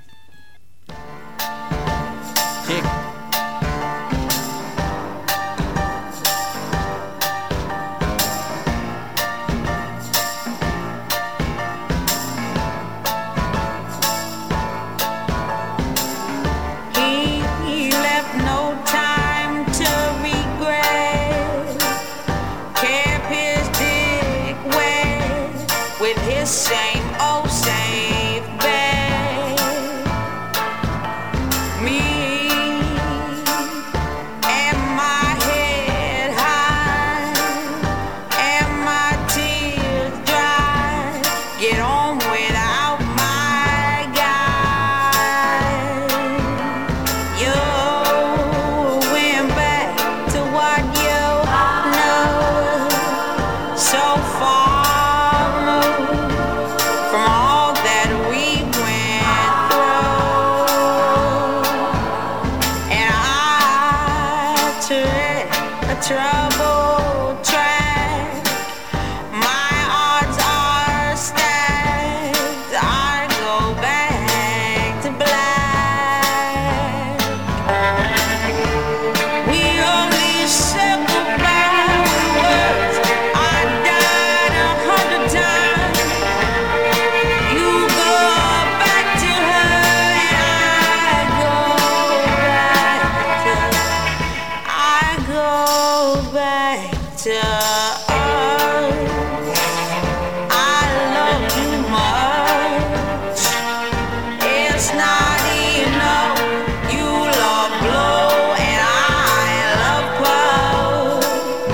He, he left no time to regret. Kept his dick wet with his same old safe bet. Me and my head high and my tears dry. Get on without my guy. You went back to what you know, so far removed from all that we went through. And I took a troubled track. My odds are stacked. I go back to black. We only said goodbye with words. I died a hundred times. You go back to her and I go back to, I go back to us. I love you much. It's not enough. You love blow and I love pop.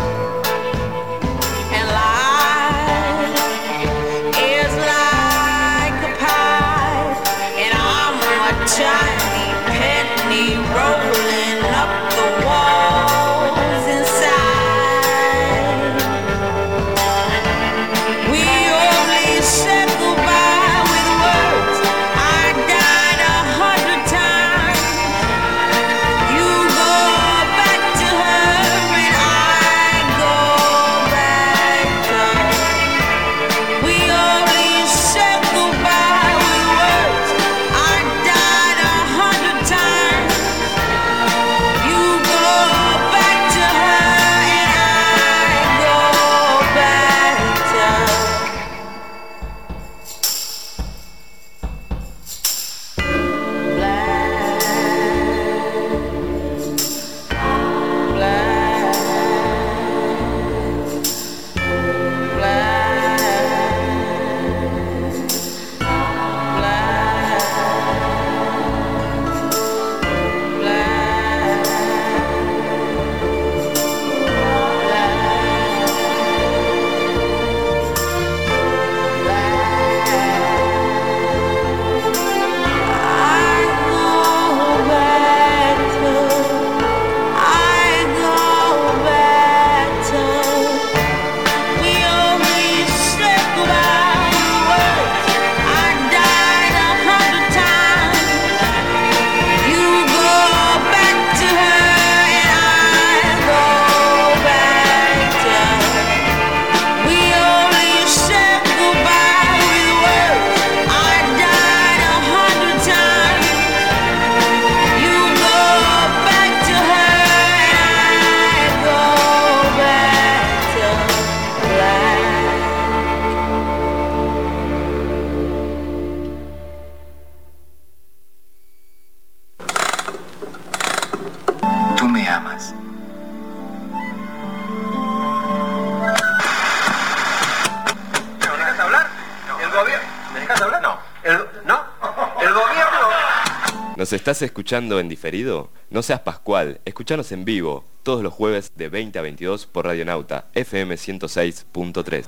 And life is like a pie, and I'm a tiny penny rolling up the walls inside. We only said goodbye with words. I died a hundred times. You go back to her and I go back to her. We only said goodbye with words. I died a hundred times. You go back to her and I go back to her. Tú me amas. ¿Me dejas hablar? ¿El gobierno? ¿Me dejas hablar? No. ¿El, no? ¿El gobierno? ¿Nos estás escuchando en diferido? No seas Pascual, escuchanos en vivo, todos los jueves de veinte a veintidós por Radionauta, F M ciento seis punto tres.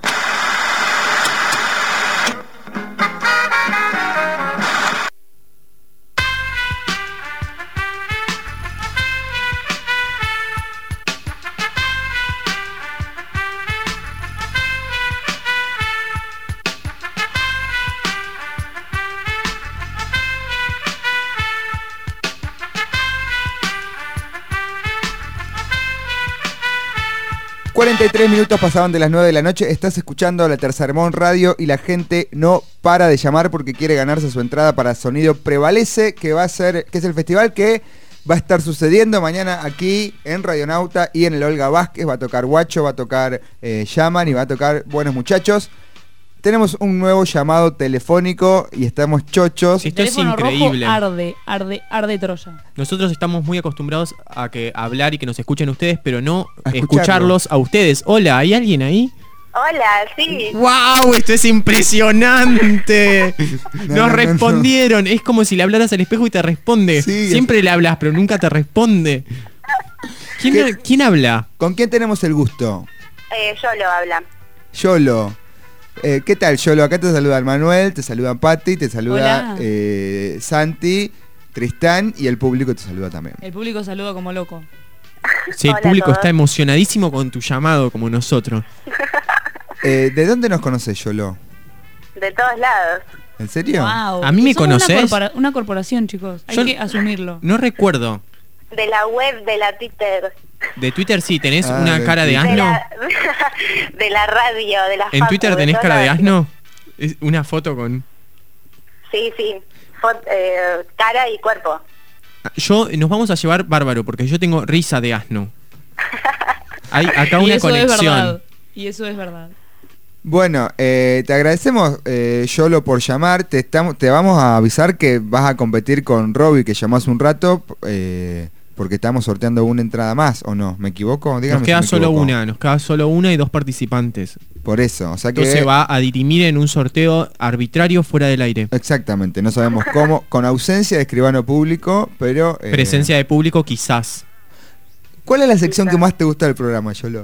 cuarenta y tres minutos pasaban de las nueve de la noche. Estás escuchando la Tercermón Radio y la gente no para de llamar porque quiere ganarse su entrada para Sonido Prevalece, que va a ser, que es el festival que va a estar sucediendo mañana aquí en Radionauta y en el Olga Vázquez. Va a tocar Guacho, va a tocar eh, Yaman y va a tocar Buenos Muchachos. Tenemos un nuevo llamado telefónico y estamos chochos. Esto es Teléfono increíble. rojo arde, arde, arde Troya. Nosotros estamos muy acostumbrados a que hablar y que nos escuchen ustedes, pero no A escucharlo. escucharlos a ustedes. Hola, ¿hay alguien ahí? Hola, sí. ¡Wow! Esto es impresionante. No, Nos no, no, respondieron. Es como si le hablaras al espejo y te responde. Sí, Siempre es- le hablas, pero nunca te responde. ¿Quién, ¿Qué? ¿quién habla? ¿Con quién tenemos el gusto? Eh, yo lo habla. Yolo. Eh, ¿Qué tal, Yolo? Acá te saludan Manuel, te saludan Patti, te saluda Hola. eh, Santi, Tristán y el público te saluda también. El público saluda como loco. Sí, el Hola a público todos. está emocionadísimo con tu llamado, como nosotros. Eh, ¿De dónde nos conoces, Yolo? De todos lados. ¿En serio? Wow. ¿A mí me Somos una conocés? corpora- Una, corporación, chicos. Hay Yo- que asumirlo. No recuerdo. De la web, de la Twitter. De Twitter sí, tenés Ah, una de cara de Twitter. De asno. la, de la radio, de la ¿En facu, Twitter de tenés todos cara de lados. asno? Es una foto con... Sí, sí. Fot- eh, cara y cuerpo. Yo, nos vamos a llevar bárbaro, porque yo tengo risa de asno. Hay acá Y una eso es verdad. conexión. Y eso es verdad. Bueno, eh, te agradecemos, eh, Yolo, por llamar. Te, estamos, te vamos a avisar que vas a competir con Robbie, que llamó hace un rato, eh, porque estamos sorteando una entrada más, ¿o no? ¿Me equivoco? Dígame Nos si queda me solo equivoco. una, nos queda solo una y dos participantes. Por eso, o sea que... Entonces va a dirimir en un sorteo arbitrario fuera del aire. Exactamente, no sabemos cómo, con ausencia de escribano público, pero... eh, Presencia de público quizás. ¿Cuál es la sección que más te gusta del programa, Yolo?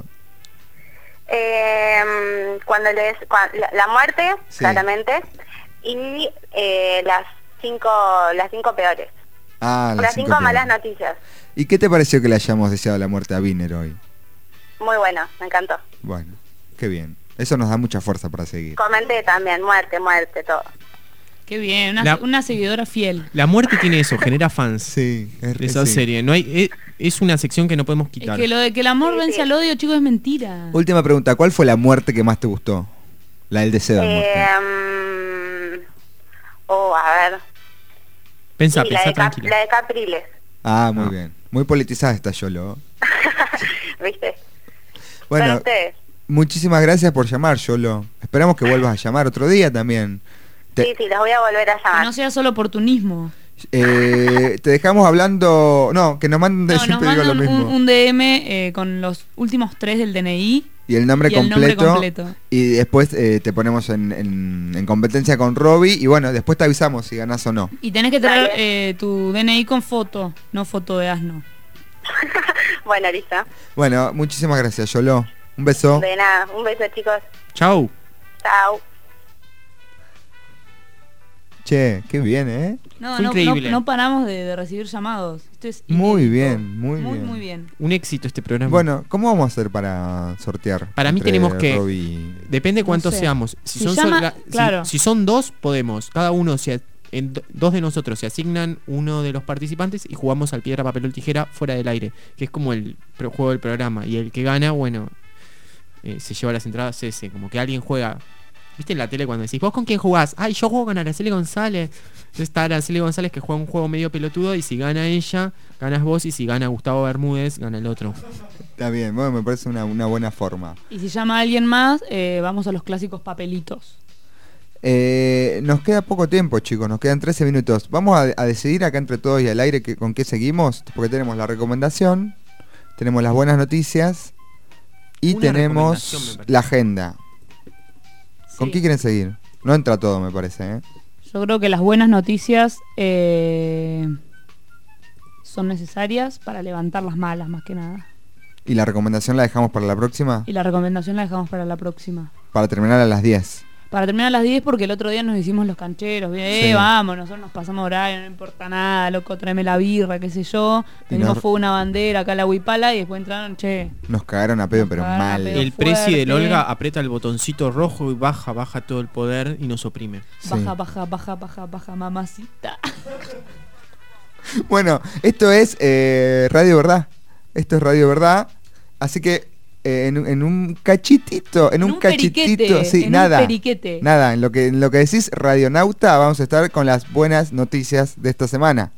Eh, cuando les, cua- la, la muerte, Sí. claramente. Y eh, las cinco las cinco peores. Ah, las cinco, cinco malas peores. noticias. ¿Y qué te pareció que le hayamos deseado la muerte a Wiener hoy? Muy bueno, me encantó. Bueno, qué bien. Eso nos da mucha fuerza para seguir. Comenté también, muerte, muerte, todo. Qué bien. Una, La- una seguidora fiel. La muerte tiene eso, genera fans. Sí, es, Esa sí. serie. No hay, es, es una sección que no podemos Es quitar. que lo de que el amor vence al odio, chicos, es mentira. Última pregunta, ¿cuál fue la muerte que más te gustó? La del deseo de muerte. Eh, oh, a ver. Pensá, Sí, la, pensá de Cap- tranquila. la de Capriles, Ah, muy bien. Muy politizada está Yolo. ¿viste? Bueno, Son ustedes. muchísimas gracias por llamar, Yolo. Esperamos que vuelvas a llamar otro día también. Te, Sí, sí, los voy a volver a Que llamar. no sea solo oportunismo. eh, te dejamos hablando... No, que nos manden, No, nos siempre digo lo mandan un, mismo. un D M eh, con los últimos tres del D N I. Y el nombre, y el nombre completo, completo. y después eh, te ponemos en, en- en competencia con Robbie y bueno, después te avisamos si ganás o no. Y tenés que traer eh, tu D N I con foto, no foto de asno. Bueno, listo. Bueno, muchísimas gracias, Yolo. Un beso. De nada, un beso, chicos. Chau. Chao. Che, qué bien, ¿eh? No, Fue no, increíble. no, no paramos de, de recibir llamados. Esto es Muy inédito. bien, muy, Muy, bien. muy bien. Un éxito este programa. Bueno, ¿cómo vamos a hacer para sortear? Para mí entre tenemos que... Robbie? Depende No cuántos sé. seamos. Si, Si son llama- sola- si- claro. si son dos, podemos. Cada uno, se, en do- dos de nosotros se asignan uno de los participantes y jugamos al piedra, papel o tijera fuera del aire. Que es como el pro- juego del programa. Y el que gana, bueno, eh, se lleva las entradas ese. Como que alguien juega... ¿Viste en la tele cuando decís, vos con quién jugás? Ay, yo juego con Araceli González. Entonces está Araceli González que juega un juego medio pelotudo y si gana ella, ganas vos y si gana Gustavo Bermúdez, gana el otro. Está bien, bueno, me parece una, una buena forma. Y si llama a alguien más, eh, vamos a los clásicos papelitos. Eh, nos queda poco tiempo, chicos, nos quedan trece minutos. Vamos a, a decidir acá entre todos y al aire que, con qué seguimos, porque tenemos la recomendación, tenemos las buenas noticias y Una recomendación, me tenemos parece. la agenda. ¿Con Sí. qué quieren seguir? No entra todo, me parece, ¿eh? Yo creo que las buenas noticias eh, son necesarias para levantar las malas, más que nada. ¿Y la recomendación la dejamos para la próxima? Y la recomendación la dejamos para la próxima. Para terminar a las diez. Para terminar a las diez, porque el otro día nos hicimos los cancheros. Eh, Sí. vamos, nosotros nos pasamos horario, no importa nada, loco, tráeme la birra, qué sé yo. Y Tenemos nos- fuego una bandera acá a la Huipala y después entraron, che. Nos cagaron a pedo, pero cagaron a mal. pedo. El presi del fuerte. Olga aprieta el botoncito rojo y baja, baja todo el poder y nos oprime. Sí. Baja, baja, baja, baja, baja, mamacita. Bueno, esto es eh, Radio Verdad. Esto es Radio Verdad. Así que eh, en, en un cachitito, en, En un, un cachitito, periquete, sí, en un nada. periquete. Nada, en lo que en lo que decís Radionauta, vamos a estar con las buenas noticias de esta semana.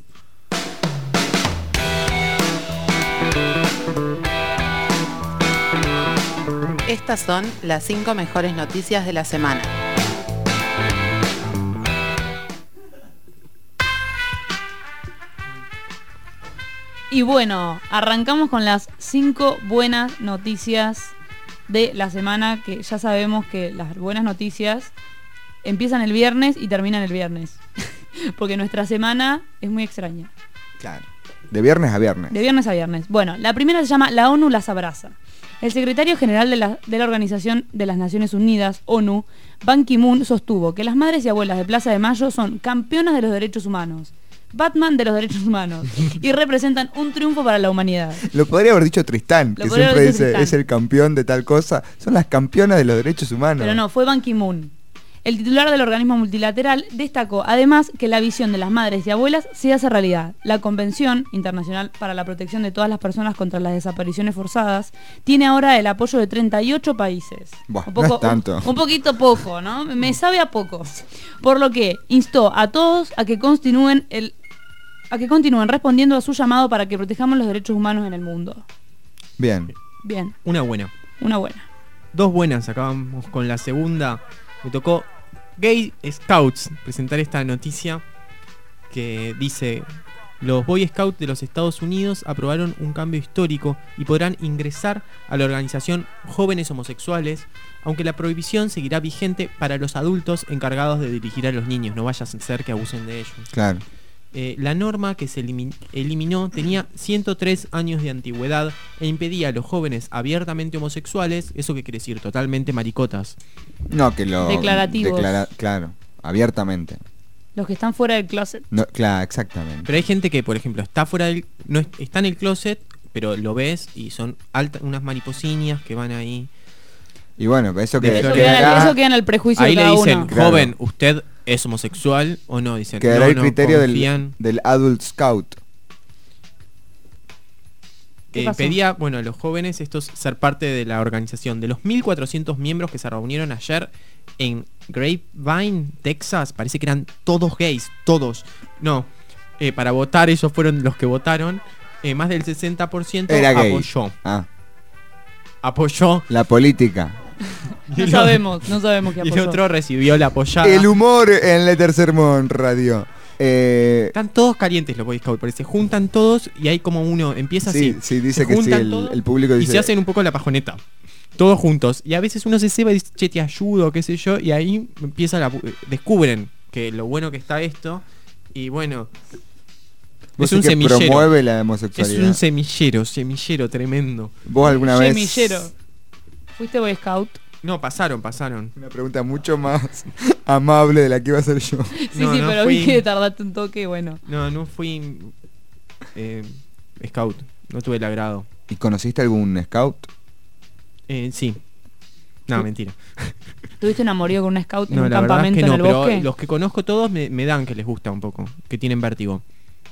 Estas son las cinco mejores noticias de la semana. Y bueno, arrancamos con las cinco buenas noticias de la semana, que ya sabemos que las buenas noticias empiezan el viernes y terminan el viernes. Porque nuestra semana es muy extraña. Claro. De viernes a viernes. De viernes a viernes. Bueno, la primera se llama La ONU las abraza. El secretario general de la, de la Organización de las Naciones Unidas, ONU, Ban Ki-moon, sostuvo que las madres y abuelas de Plaza de Mayo son campeonas de los derechos humanos, Batman de los derechos humanos, y representan un triunfo para la humanidad. Lo podría haber dicho Tristán, Lo que podría siempre haber dicho dice Tristán. es el campeón de tal cosa. Son las campeonas de los derechos humanos. Pero no, fue Ban Ki-moon. El titular del organismo multilateral destacó además que la visión de las madres y abuelas se hace realidad. La Convención Internacional para la Protección de Todas las Personas contra las Desapariciones Forzadas tiene ahora el apoyo de treinta y ocho países. Buah, un, no poco, es tanto. Un, un poquito poco, ¿no? Me sabe a poco. Por lo que instó a todos a que continúen el a que continúen respondiendo a su llamado para que protejamos los derechos humanos en el mundo. Bien. Bien, Una buena. una buena. Dos buenas, acabamos con la segunda. Me tocó Gay Scouts presentar esta noticia que dice: los Boy Scouts de los Estados Unidos aprobaron un cambio histórico y podrán ingresar a la organización Jóvenes Homosexuales, aunque la prohibición seguirá vigente para los adultos encargados de dirigir a los niños. No vaya a ser que abusen de ellos. Claro. Eh, la norma que se elimin- eliminó tenía ciento tres años de antigüedad e impedía a los jóvenes abiertamente homosexuales, ¿eso qué quiere decir? Totalmente maricotas. No, que lo Declarativos. declara- claro, abiertamente. Los que están fuera del closet. No, claro, exactamente. Pero hay gente que, por ejemplo, está fuera del, no es- está en el closet, pero lo ves y son altas, unas mariposiñas que van ahí. Y bueno, eso que, Eso que queda- hará- eso queda en el prejuicio Ahí de le cada dicen, uno. Claro. joven, ¿usted es homosexual o no? Dicen, quedará no, el no, criterio del, confían. del Adult Scout. ¿Qué Eh, pasó? pedía, bueno, a los jóvenes estos ser parte de la organización. De los mil cuatrocientos miembros que se reunieron ayer en Grapevine, Texas, parece que eran todos gays, todos. No, eh, para votar, ellos fueron los que votaron. Eh, más del sesenta por ciento Era gay. apoyó. Ah, Apoyó. la política. No sabemos, no sabemos qué Y el apoyó. otro recibió la apoyada. El humor en Letter Sermón Radio. Eh, Están todos calientes los Boy Scouts, porque se juntan todos y hay como uno, empieza sí, así. sí, dice se que sí, juntan el, todos el público y dice... se hacen un poco la pajoneta. Todos juntos. Y a veces uno se ceba y dice, che, te ayudo, qué sé yo. Y ahí empieza la... descubren que lo bueno que está esto. Y bueno... Vos Es un decís que semillero. promueve la Es homosexualidad. un semillero, semillero tremendo. ¿Vos alguna vez...? Semillero. ¿Fuiste Boy Scout? No, pasaron, pasaron. Una pregunta mucho más amable de la que iba a hacer yo. Sí, No, sí, no pero fui- vi que tardaste un toque, bueno. No, no fui eh, scout. No tuve el agrado. ¿Y conociste algún scout? Eh, sí. No, mentira. ¿Tuviste un amorío con un scout en No, un la verdad es campamento que en no, el pero bosque? los que conozco todos me, me dan que les gusta un poco, que tienen vértigo.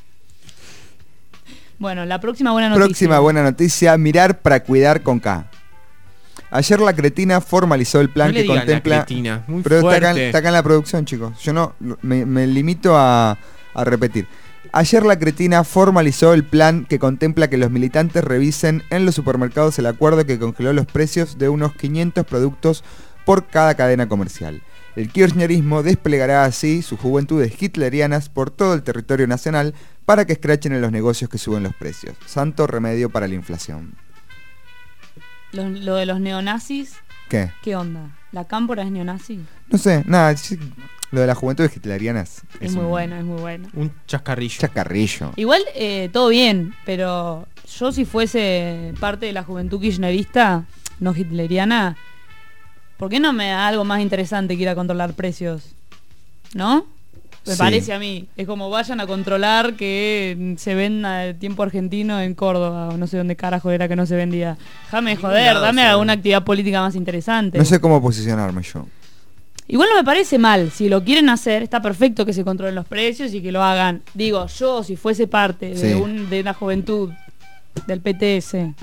Bueno, la próxima buena noticia. Próxima buena noticia, mirar para cuidar con K. Ayer la Cretina formalizó el plan No le que digan contempla... La Cretina, muy pero está acá, fuerte. está acá en la producción, chicos. Yo no me, me limito a, a repetir. Ayer la Cretina formalizó el plan que contempla que los militantes revisen en los supermercados el acuerdo que congeló los precios de unos quinientos productos por cada cadena comercial. El kirchnerismo desplegará así sus juventudes hitlerianas por todo el territorio nacional para que escrachen en los negocios que suben los precios. Santo remedio para la inflación. Lo, lo de los neonazis, ¿Qué? ¿qué onda? ¿La cámpora es neonazi? No sé, nada, sí, lo de las juventudes hitlerianas Es, muy un buena, es muy buena. Un chascarrillo. Chacarrillo. Igual, eh, todo bien, pero yo si fuese parte de la juventud kirchnerista, no hitleriana, ¿por qué no me da algo más interesante que ir a controlar precios? ¿No? Me Sí. parece a mí. Es como vayan a controlar que se venda el tiempo argentino en Córdoba, o no sé dónde carajo era que no se vendía. Déjame Ningún joder, lado dame se alguna vende. actividad política más interesante. No sé cómo posicionarme yo. Igual no me parece mal, si lo quieren hacer, está perfecto que se controlen los precios y que lo hagan. Digo, yo si fuese parte de, Sí. un, de una juventud del P T S,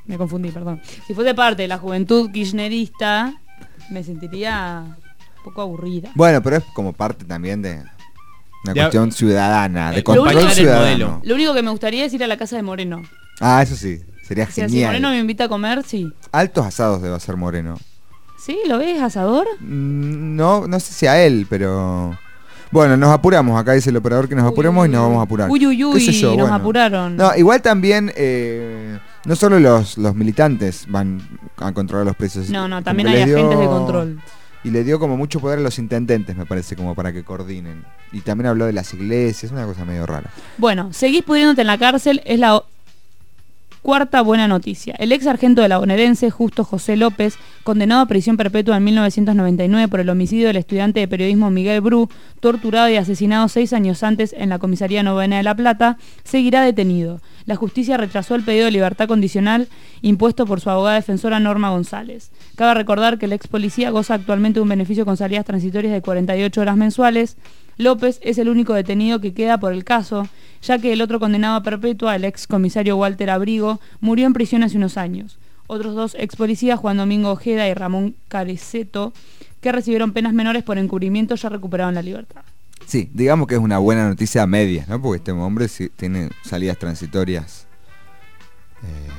me confundí, perdón. Si fuese parte de la juventud kirchnerista, me sentiría un poco aburrida. Bueno, pero es como parte también de una De- cuestión ciudadana, de Lo control único- ciudadano. Lo único que me gustaría es ir a la casa de Moreno. Ah, eso sí, sería O sea, si genial. Moreno me invita a comer, sí. Altos asados debe hacer Moreno. ¿Sí? ¿Lo ves, asador? Mm, No, no sé si a él, pero... Bueno, nos apuramos. Acá dice el operador que nos apuremos y nos vamos a apurar. Uy, uy, uy, ¿Qué sé yo? nos Bueno. apuraron. No, igual también, eh, no solo los, los militantes van a controlar los precios. No, no, Como también que hay les dio- agentes de control. Y le dio como mucho poder a los intendentes, me parece, como para que coordinen. Y también habló de las iglesias, una cosa medio rara. Bueno, seguís pudriéndote en la cárcel, es la o- cuarta buena noticia. El ex sargento de la bonaerense, Justo José López, condenado a prisión perpetua en mil novecientos noventa y nueve por el homicidio del estudiante de periodismo Miguel Bru, torturado y asesinado seis años antes en la comisaría novena de La Plata, seguirá detenido. La justicia retrasó el pedido de libertad condicional impuesto por su abogada defensora Norma González. Cabe recordar que el ex policía goza actualmente de un beneficio con salidas transitorias de cuarenta y ocho horas mensuales. López es el único detenido que queda por el caso, ya que el otro condenado a perpetua, el ex comisario Walter Abrigo, murió en prisión hace unos años. Otros dos ex policías, Juan Domingo Ojeda y Ramón Careceto, que recibieron penas menores por encubrimiento, ya recuperaron la libertad. Sí, digamos que es una buena noticia a medias, ¿no? Porque este hombre sí tiene salidas transitorias. Eh,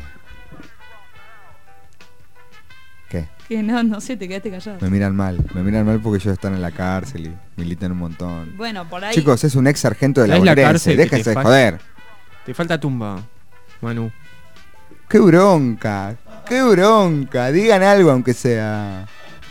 ¿Qué? Que no, no sé, te quedaste callado. Me miran mal, me miran mal porque ellos están en la cárcel y militan un montón. Bueno, por ahí... Chicos, es un ex sargento de la ¿Sabés la bonaerense, cárcel que déjense te de fal- joder. Te falta tumba, Manu. ¡Qué bronca! ¡Qué bronca! Digan algo aunque sea.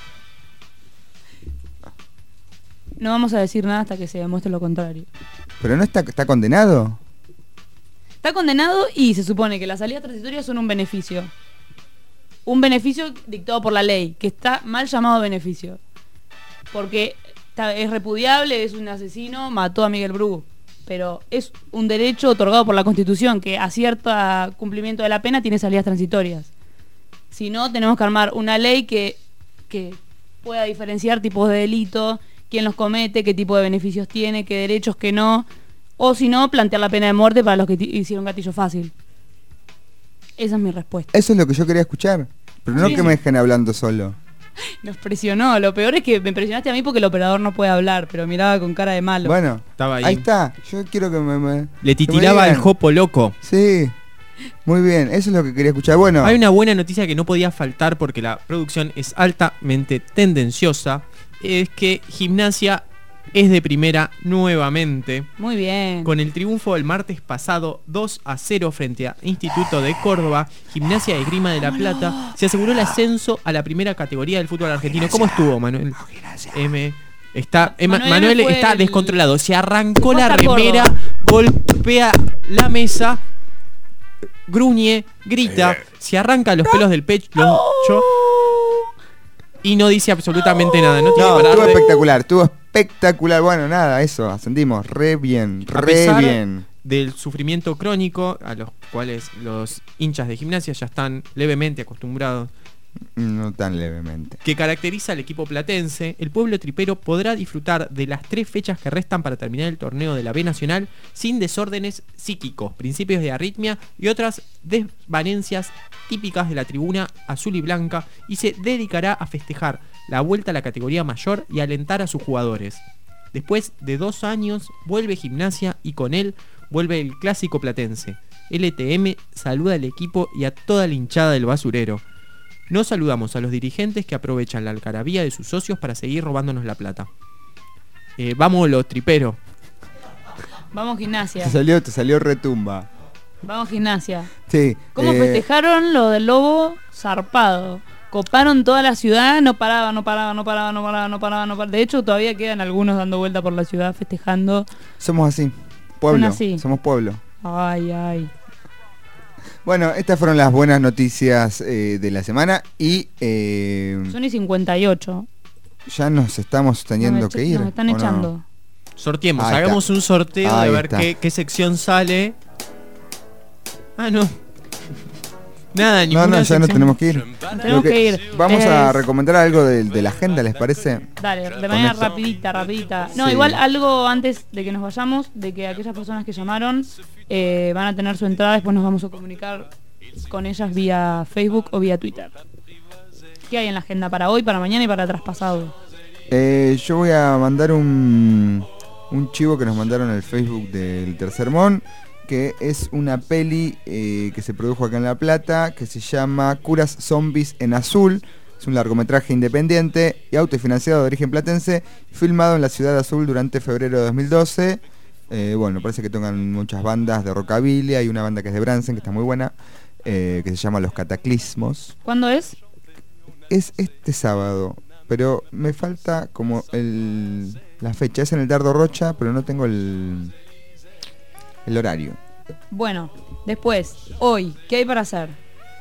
No vamos a decir nada hasta que se demuestre lo contrario. ¿Pero no está, está condenado? Está condenado y se supone que las salidas transitorias son un beneficio. Un beneficio dictado por la ley, que está mal llamado beneficio. Porque está- es repudiable, es un asesino, mató a Miguel Bru. Pero es un derecho otorgado por la Constitución, que a cierto cumplimiento de la pena tiene salidas transitorias. Si no, tenemos que armar una ley que, que pueda diferenciar tipos de delito, quién los comete, qué tipo de beneficios tiene, qué derechos, qué no. O si no, plantear la pena de muerte para los que ti- hicieron gatillo fácil. Esa es mi respuesta. Eso es lo que yo quería escuchar. Pero no Sí. que me dejen hablando solo. Nos presionó. Lo peor es que me presionaste a mí porque el operador no puede hablar, pero miraba con cara de malo. Bueno, Estaba ahí. ahí está. Yo quiero que me... me- Le que me titilaba el digan. jopo loco. Sí. Muy bien, eso es lo que quería escuchar. Bueno, Hay una buena noticia que no podía faltar porque la producción es altamente tendenciosa. Es que Gimnasia es de primera nuevamente. Muy bien. Con el triunfo el martes pasado dos a cero frente a Instituto de Córdoba, Gimnasia de Esgrima de La Plata se aseguró el ascenso a la primera categoría del fútbol argentino. ¿Cómo estuvo, Manuel? M. Está, Emma- Manuel Manuel fue está el- descontrolado. Se arrancó Fue la hasta remera, Córdoba. golpea la mesa, gruñe, grita, se arranca los pelos del pecho y no dice absolutamente nada. No tiene no, parar estuvo de- espectacular, estuvo espectacular. Bueno, nada, eso, ascendimos re bien, A re pesar bien. del sufrimiento crónico a los cuales los hinchas de Gimnasia ya están levemente acostumbrados, No tan levemente. que caracteriza al equipo platense, el pueblo tripero podrá disfrutar de las tres fechas que restan para terminar el torneo de la B Nacional sin desórdenes psíquicos, principios de arritmia y otras desvanencias típicas de la tribuna azul y blanca, y se dedicará a festejar la vuelta a la categoría mayor y alentar a sus jugadores. Después de dos años vuelve Gimnasia y con él vuelve el clásico platense. L T M saluda al equipo y a toda la hinchada del basurero. No saludamos a los dirigentes que aprovechan la algarabía de sus socios para seguir robándonos la plata. Eh, vamos los triperos. Vamos Gimnasia. Te salió, te salió retumba. Vamos Gimnasia. Sí. ¿Cómo eh, festejaron lo del lobo zarpado? Coparon toda la ciudad, no paraba, no paraba, no paraba, no paraba, no paraba, no paraba. De hecho, todavía quedan algunos dando vuelta por la ciudad festejando. Somos así. Pueblo. Son así. Somos pueblo. Ay, ay. Bueno, estas fueron las buenas noticias eh, de la semana y eh, Son y cincuenta y ocho. ya nos estamos teniendo Nos que echa- ir. nos están ¿o no? echando. Sorteemos, Ahí hagamos está. un sorteo Ahí de ver está. qué, qué sección sale. Ah, no. Nada, No, ninguna no, ya sección. nos tenemos que ir. Tenemos Lo que ir. Vamos a Es- recomendar algo de, de la agenda, ¿les parece? Dale, de Con manera esto. rapidita, rapidita. No, Sí. igual algo antes de que nos vayamos, de que aquellas personas que llamaron eh, van a tener su entrada, después nos vamos a comunicar con ellas vía Facebook o vía Twitter. ¿Qué hay en la agenda para hoy, para mañana y para traspasado? Eh, yo voy a mandar un, un chivo que nos mandaron al Facebook del Tercer Mon, que es una peli eh, que se produjo acá en La Plata, que se llama Curas Zombies en Azul. Es un largometraje independiente y autofinanciado de origen platense, filmado en la ciudad de Azul durante febrero de dos mil doce. Eh, bueno, parece que tocan muchas bandas de rockabilly. Hay una banda que es de Bransen, que está muy buena, eh, que se llama Los Cataclismos. ¿Cuándo es? Es este sábado, pero me falta como el la fecha. Es en el Dardo Rocha, pero no tengo el, el horario. Bueno, después, hoy, ¿qué hay para hacer?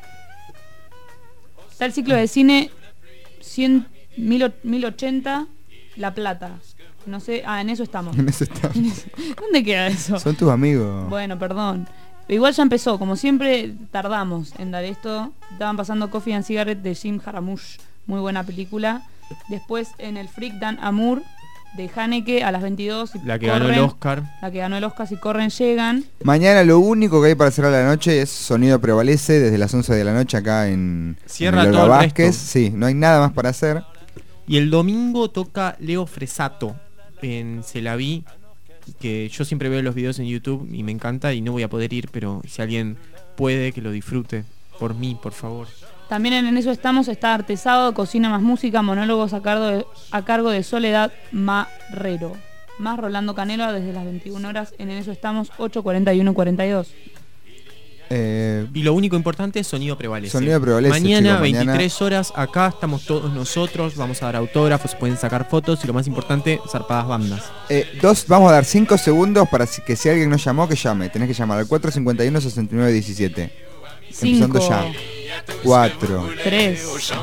Está el ciclo de cine cien, mil ochenta, La Plata. No sé, ah, en eso estamos. En eso estamos. ¿Dónde queda eso? Son tus amigos. Bueno, perdón. Pero igual ya empezó, como siempre tardamos en dar esto. Estaban pasando Coffee and Cigarette de Jim Jarmusch, muy buena película. Después en el Freak Dan Amour de Haneke a las veintidós. Y La que corren, ganó el Oscar. La que ganó el Oscar, si corren llegan. Mañana lo único que hay para cerrar la noche es Sonido Prevalece desde las once de la noche acá en, Cierra en el todo el Vázquez. resto. Sí, no hay nada más para hacer. Y el domingo toca Leo Fresato en Celaví, que yo siempre veo los videos en YouTube y me encanta y no voy a poder ir, pero si alguien puede, que lo disfrute. Por mí, por favor. También en eso estamos, está Artesado, Cocina más Música, monólogos a cargo de, a cargo de Soledad Marrero. Más Rolando Canelo desde las veintiuna horas, en eso estamos, ocho cuarenta y uno cuarenta y dos. Eh, y lo único importante es Sonido Prevalece. Sonido Prevalece, Mañana, chicos, mañana. veintitrés horas, acá estamos todos nosotros, vamos a dar autógrafos, pueden sacar fotos y lo más importante, zarpadas bandas. Eh, dos, vamos a dar cinco segundos para si- que si alguien nos llamó, que llame. Tenés que llamar al cuatro cincuenta y uno sesenta y nueve diecisiete. Empezando Cinco. ya. cuatro, tres,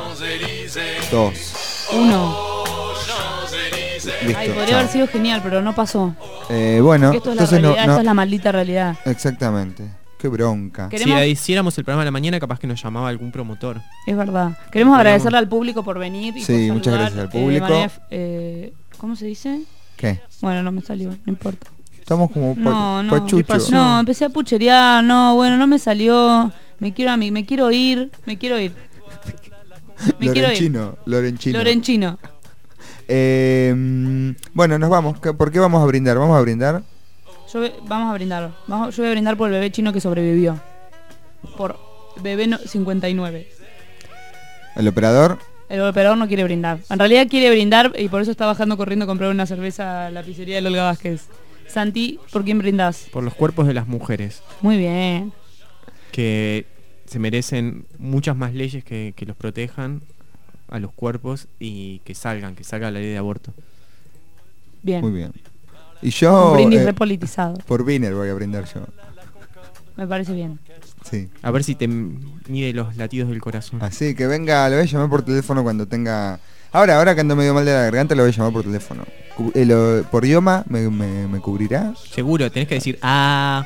dos, uno. listo. Ay, podría chao. haber sido genial, pero no pasó. Eh, bueno, Porque esto es la entonces no, realidad, no- esto es la maldita realidad. Exactamente. Qué bronca. Si Queremos- hiciéramos el programa de la mañana, capaz que nos llamaba algún promotor. Es verdad. Queremos Podríamos- agradecerle al público por venir y Sí, por muchas saludar, gracias al eh, de público. manera, eh, ¿cómo se dice? ¿Qué? Bueno, no me salió, no importa. Estamos como pa- No, no, pachuchos. ¿qué pasó? No, empecé a pucherear, no, bueno, no me salió. Me quiero a mí, me quiero ir, me quiero ir. Me quiero ir. Lorenchino, Lorenchino. Lorenchino. Eh, mm, bueno, nos vamos. ¿Qué- ¿Por qué vamos a brindar? Vamos a brindar. Yo, ve- vamos a brindar. Vamos, yo voy a brindar por el bebé chino que sobrevivió. Por bebé no- cincuenta y nueve. El operador. El operador no quiere brindar. En realidad quiere brindar y por eso está bajando corriendo a comprar una cerveza a la pizzería de Olga Vázquez. Santi, ¿por quién brindás? Por los cuerpos de las mujeres, Muy bien. que se merecen muchas más leyes que, que los protejan a los cuerpos y que salgan, que salga la ley de aborto. Bien. Muy bien. Y yo. Un brindis eh, repolitizado. por Wiener voy a brindar yo. Me parece bien. Sí. A ver si te mide los latidos del corazón. Así que venga, lo voy a llamar por teléfono cuando tenga. Ahora, ahora que ando medio mal de la garganta, lo voy a llamar por teléfono. Cu- eh, lo- por idioma, me, me- me cubrirá? Seguro, tenés que decir ah.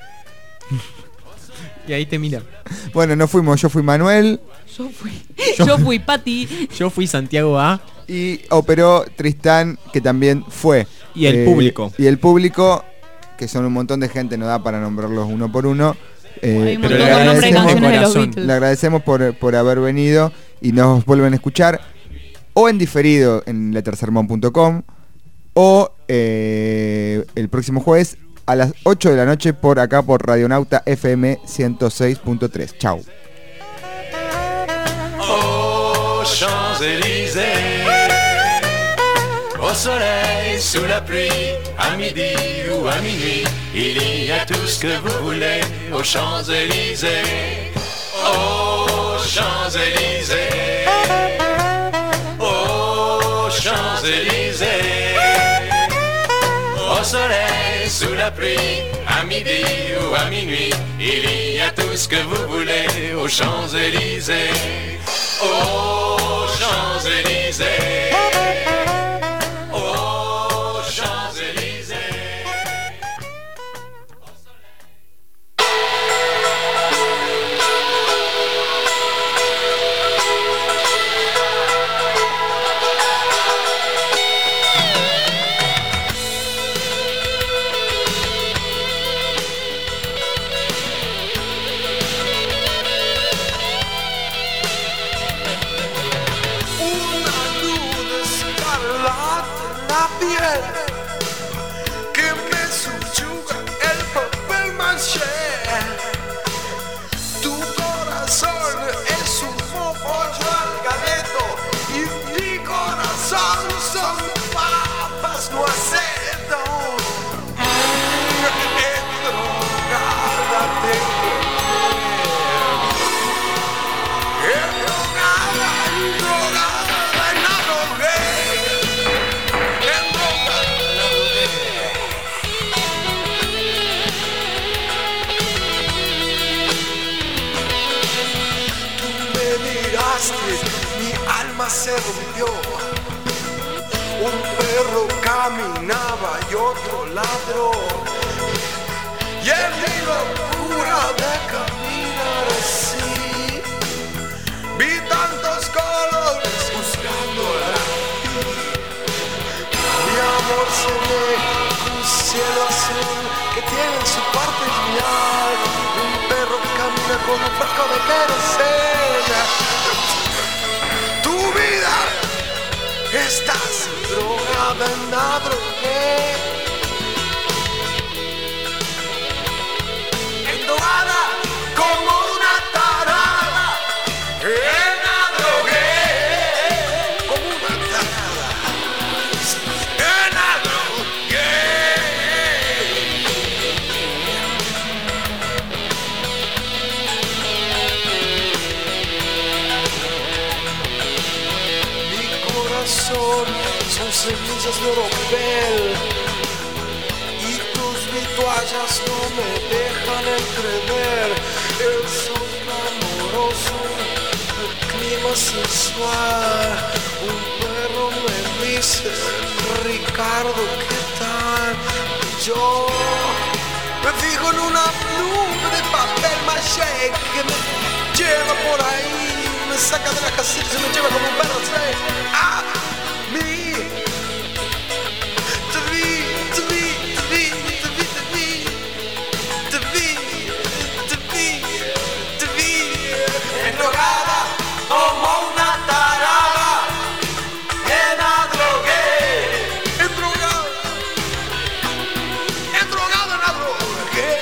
Y ahí te mira. Bueno, no fuimos, yo fui Manuel. Yo fui. Yo fui Pati. Yo fui Santiago A. Y operó Tristán, que también fue. Y el público. Y el público, que son un montón de gente, no da para nombrarlos uno por uno. Eh, Hay un pero montón le de nombres de agradecemos, canciones de los corazón. Beatles. le agradecemos por, por haber venido y nos vuelven a escuchar o en diferido en letersermon punto com o eh, el próximo jueves a las ocho de la noche por acá por Radionauta F M ciento seis punto tres. Chau. Aux Champs-Élysées, au soleil, sous la pluie, à midi ou à minuit, il y a tout ce que vous voulez aux Champs-Élysées. Aux Champs-Élysées, aux Champs-Élysées, au soleil, sous la pluie, à midi ou à minuit, il y a tout ce que vous voulez aux Champs-Élysées. Aux Champs-Élysées, aux Champs-Élysées. llamaste, mi alma se rompió. Un perro caminaba y otro ladró. Y en mi locura de caminar así, vi tantos colores buscándola. Mi amor se ve un cielo azul que tiene en su parte final un perro que camina con un frasco de querosena. Tu vida estás drogada en la drogué. Endrogada como una tarada. En la drogué. Como una tarada. En la drogué. Mi corazón son semillas de oropel y tus vituallas no me dejan entrever el sol amoroso, el clima sensual. Un perro me dice, Ricardo, ¿qué tal? Y yo me fijo en una nube de papel maché que me lleva por ahí, me saca de las casillas y me lleva como un perro. ¡Ah! Mi te vi, te vi, te vi, te vi, te vi, te vi, te vi, te vi, endrogada como una tarada, en la drogué, endrogada, endrogada en la drogué.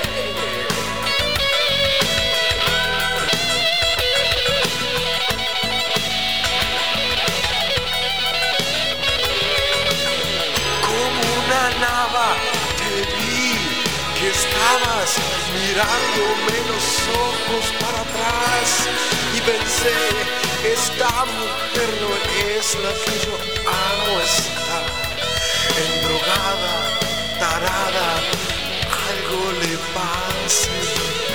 Nava, te vi que estabas mirándome los ojos para atrás y pensé, esta mujer no es la que yo amo, está endrogada, tarada, algo le pasa.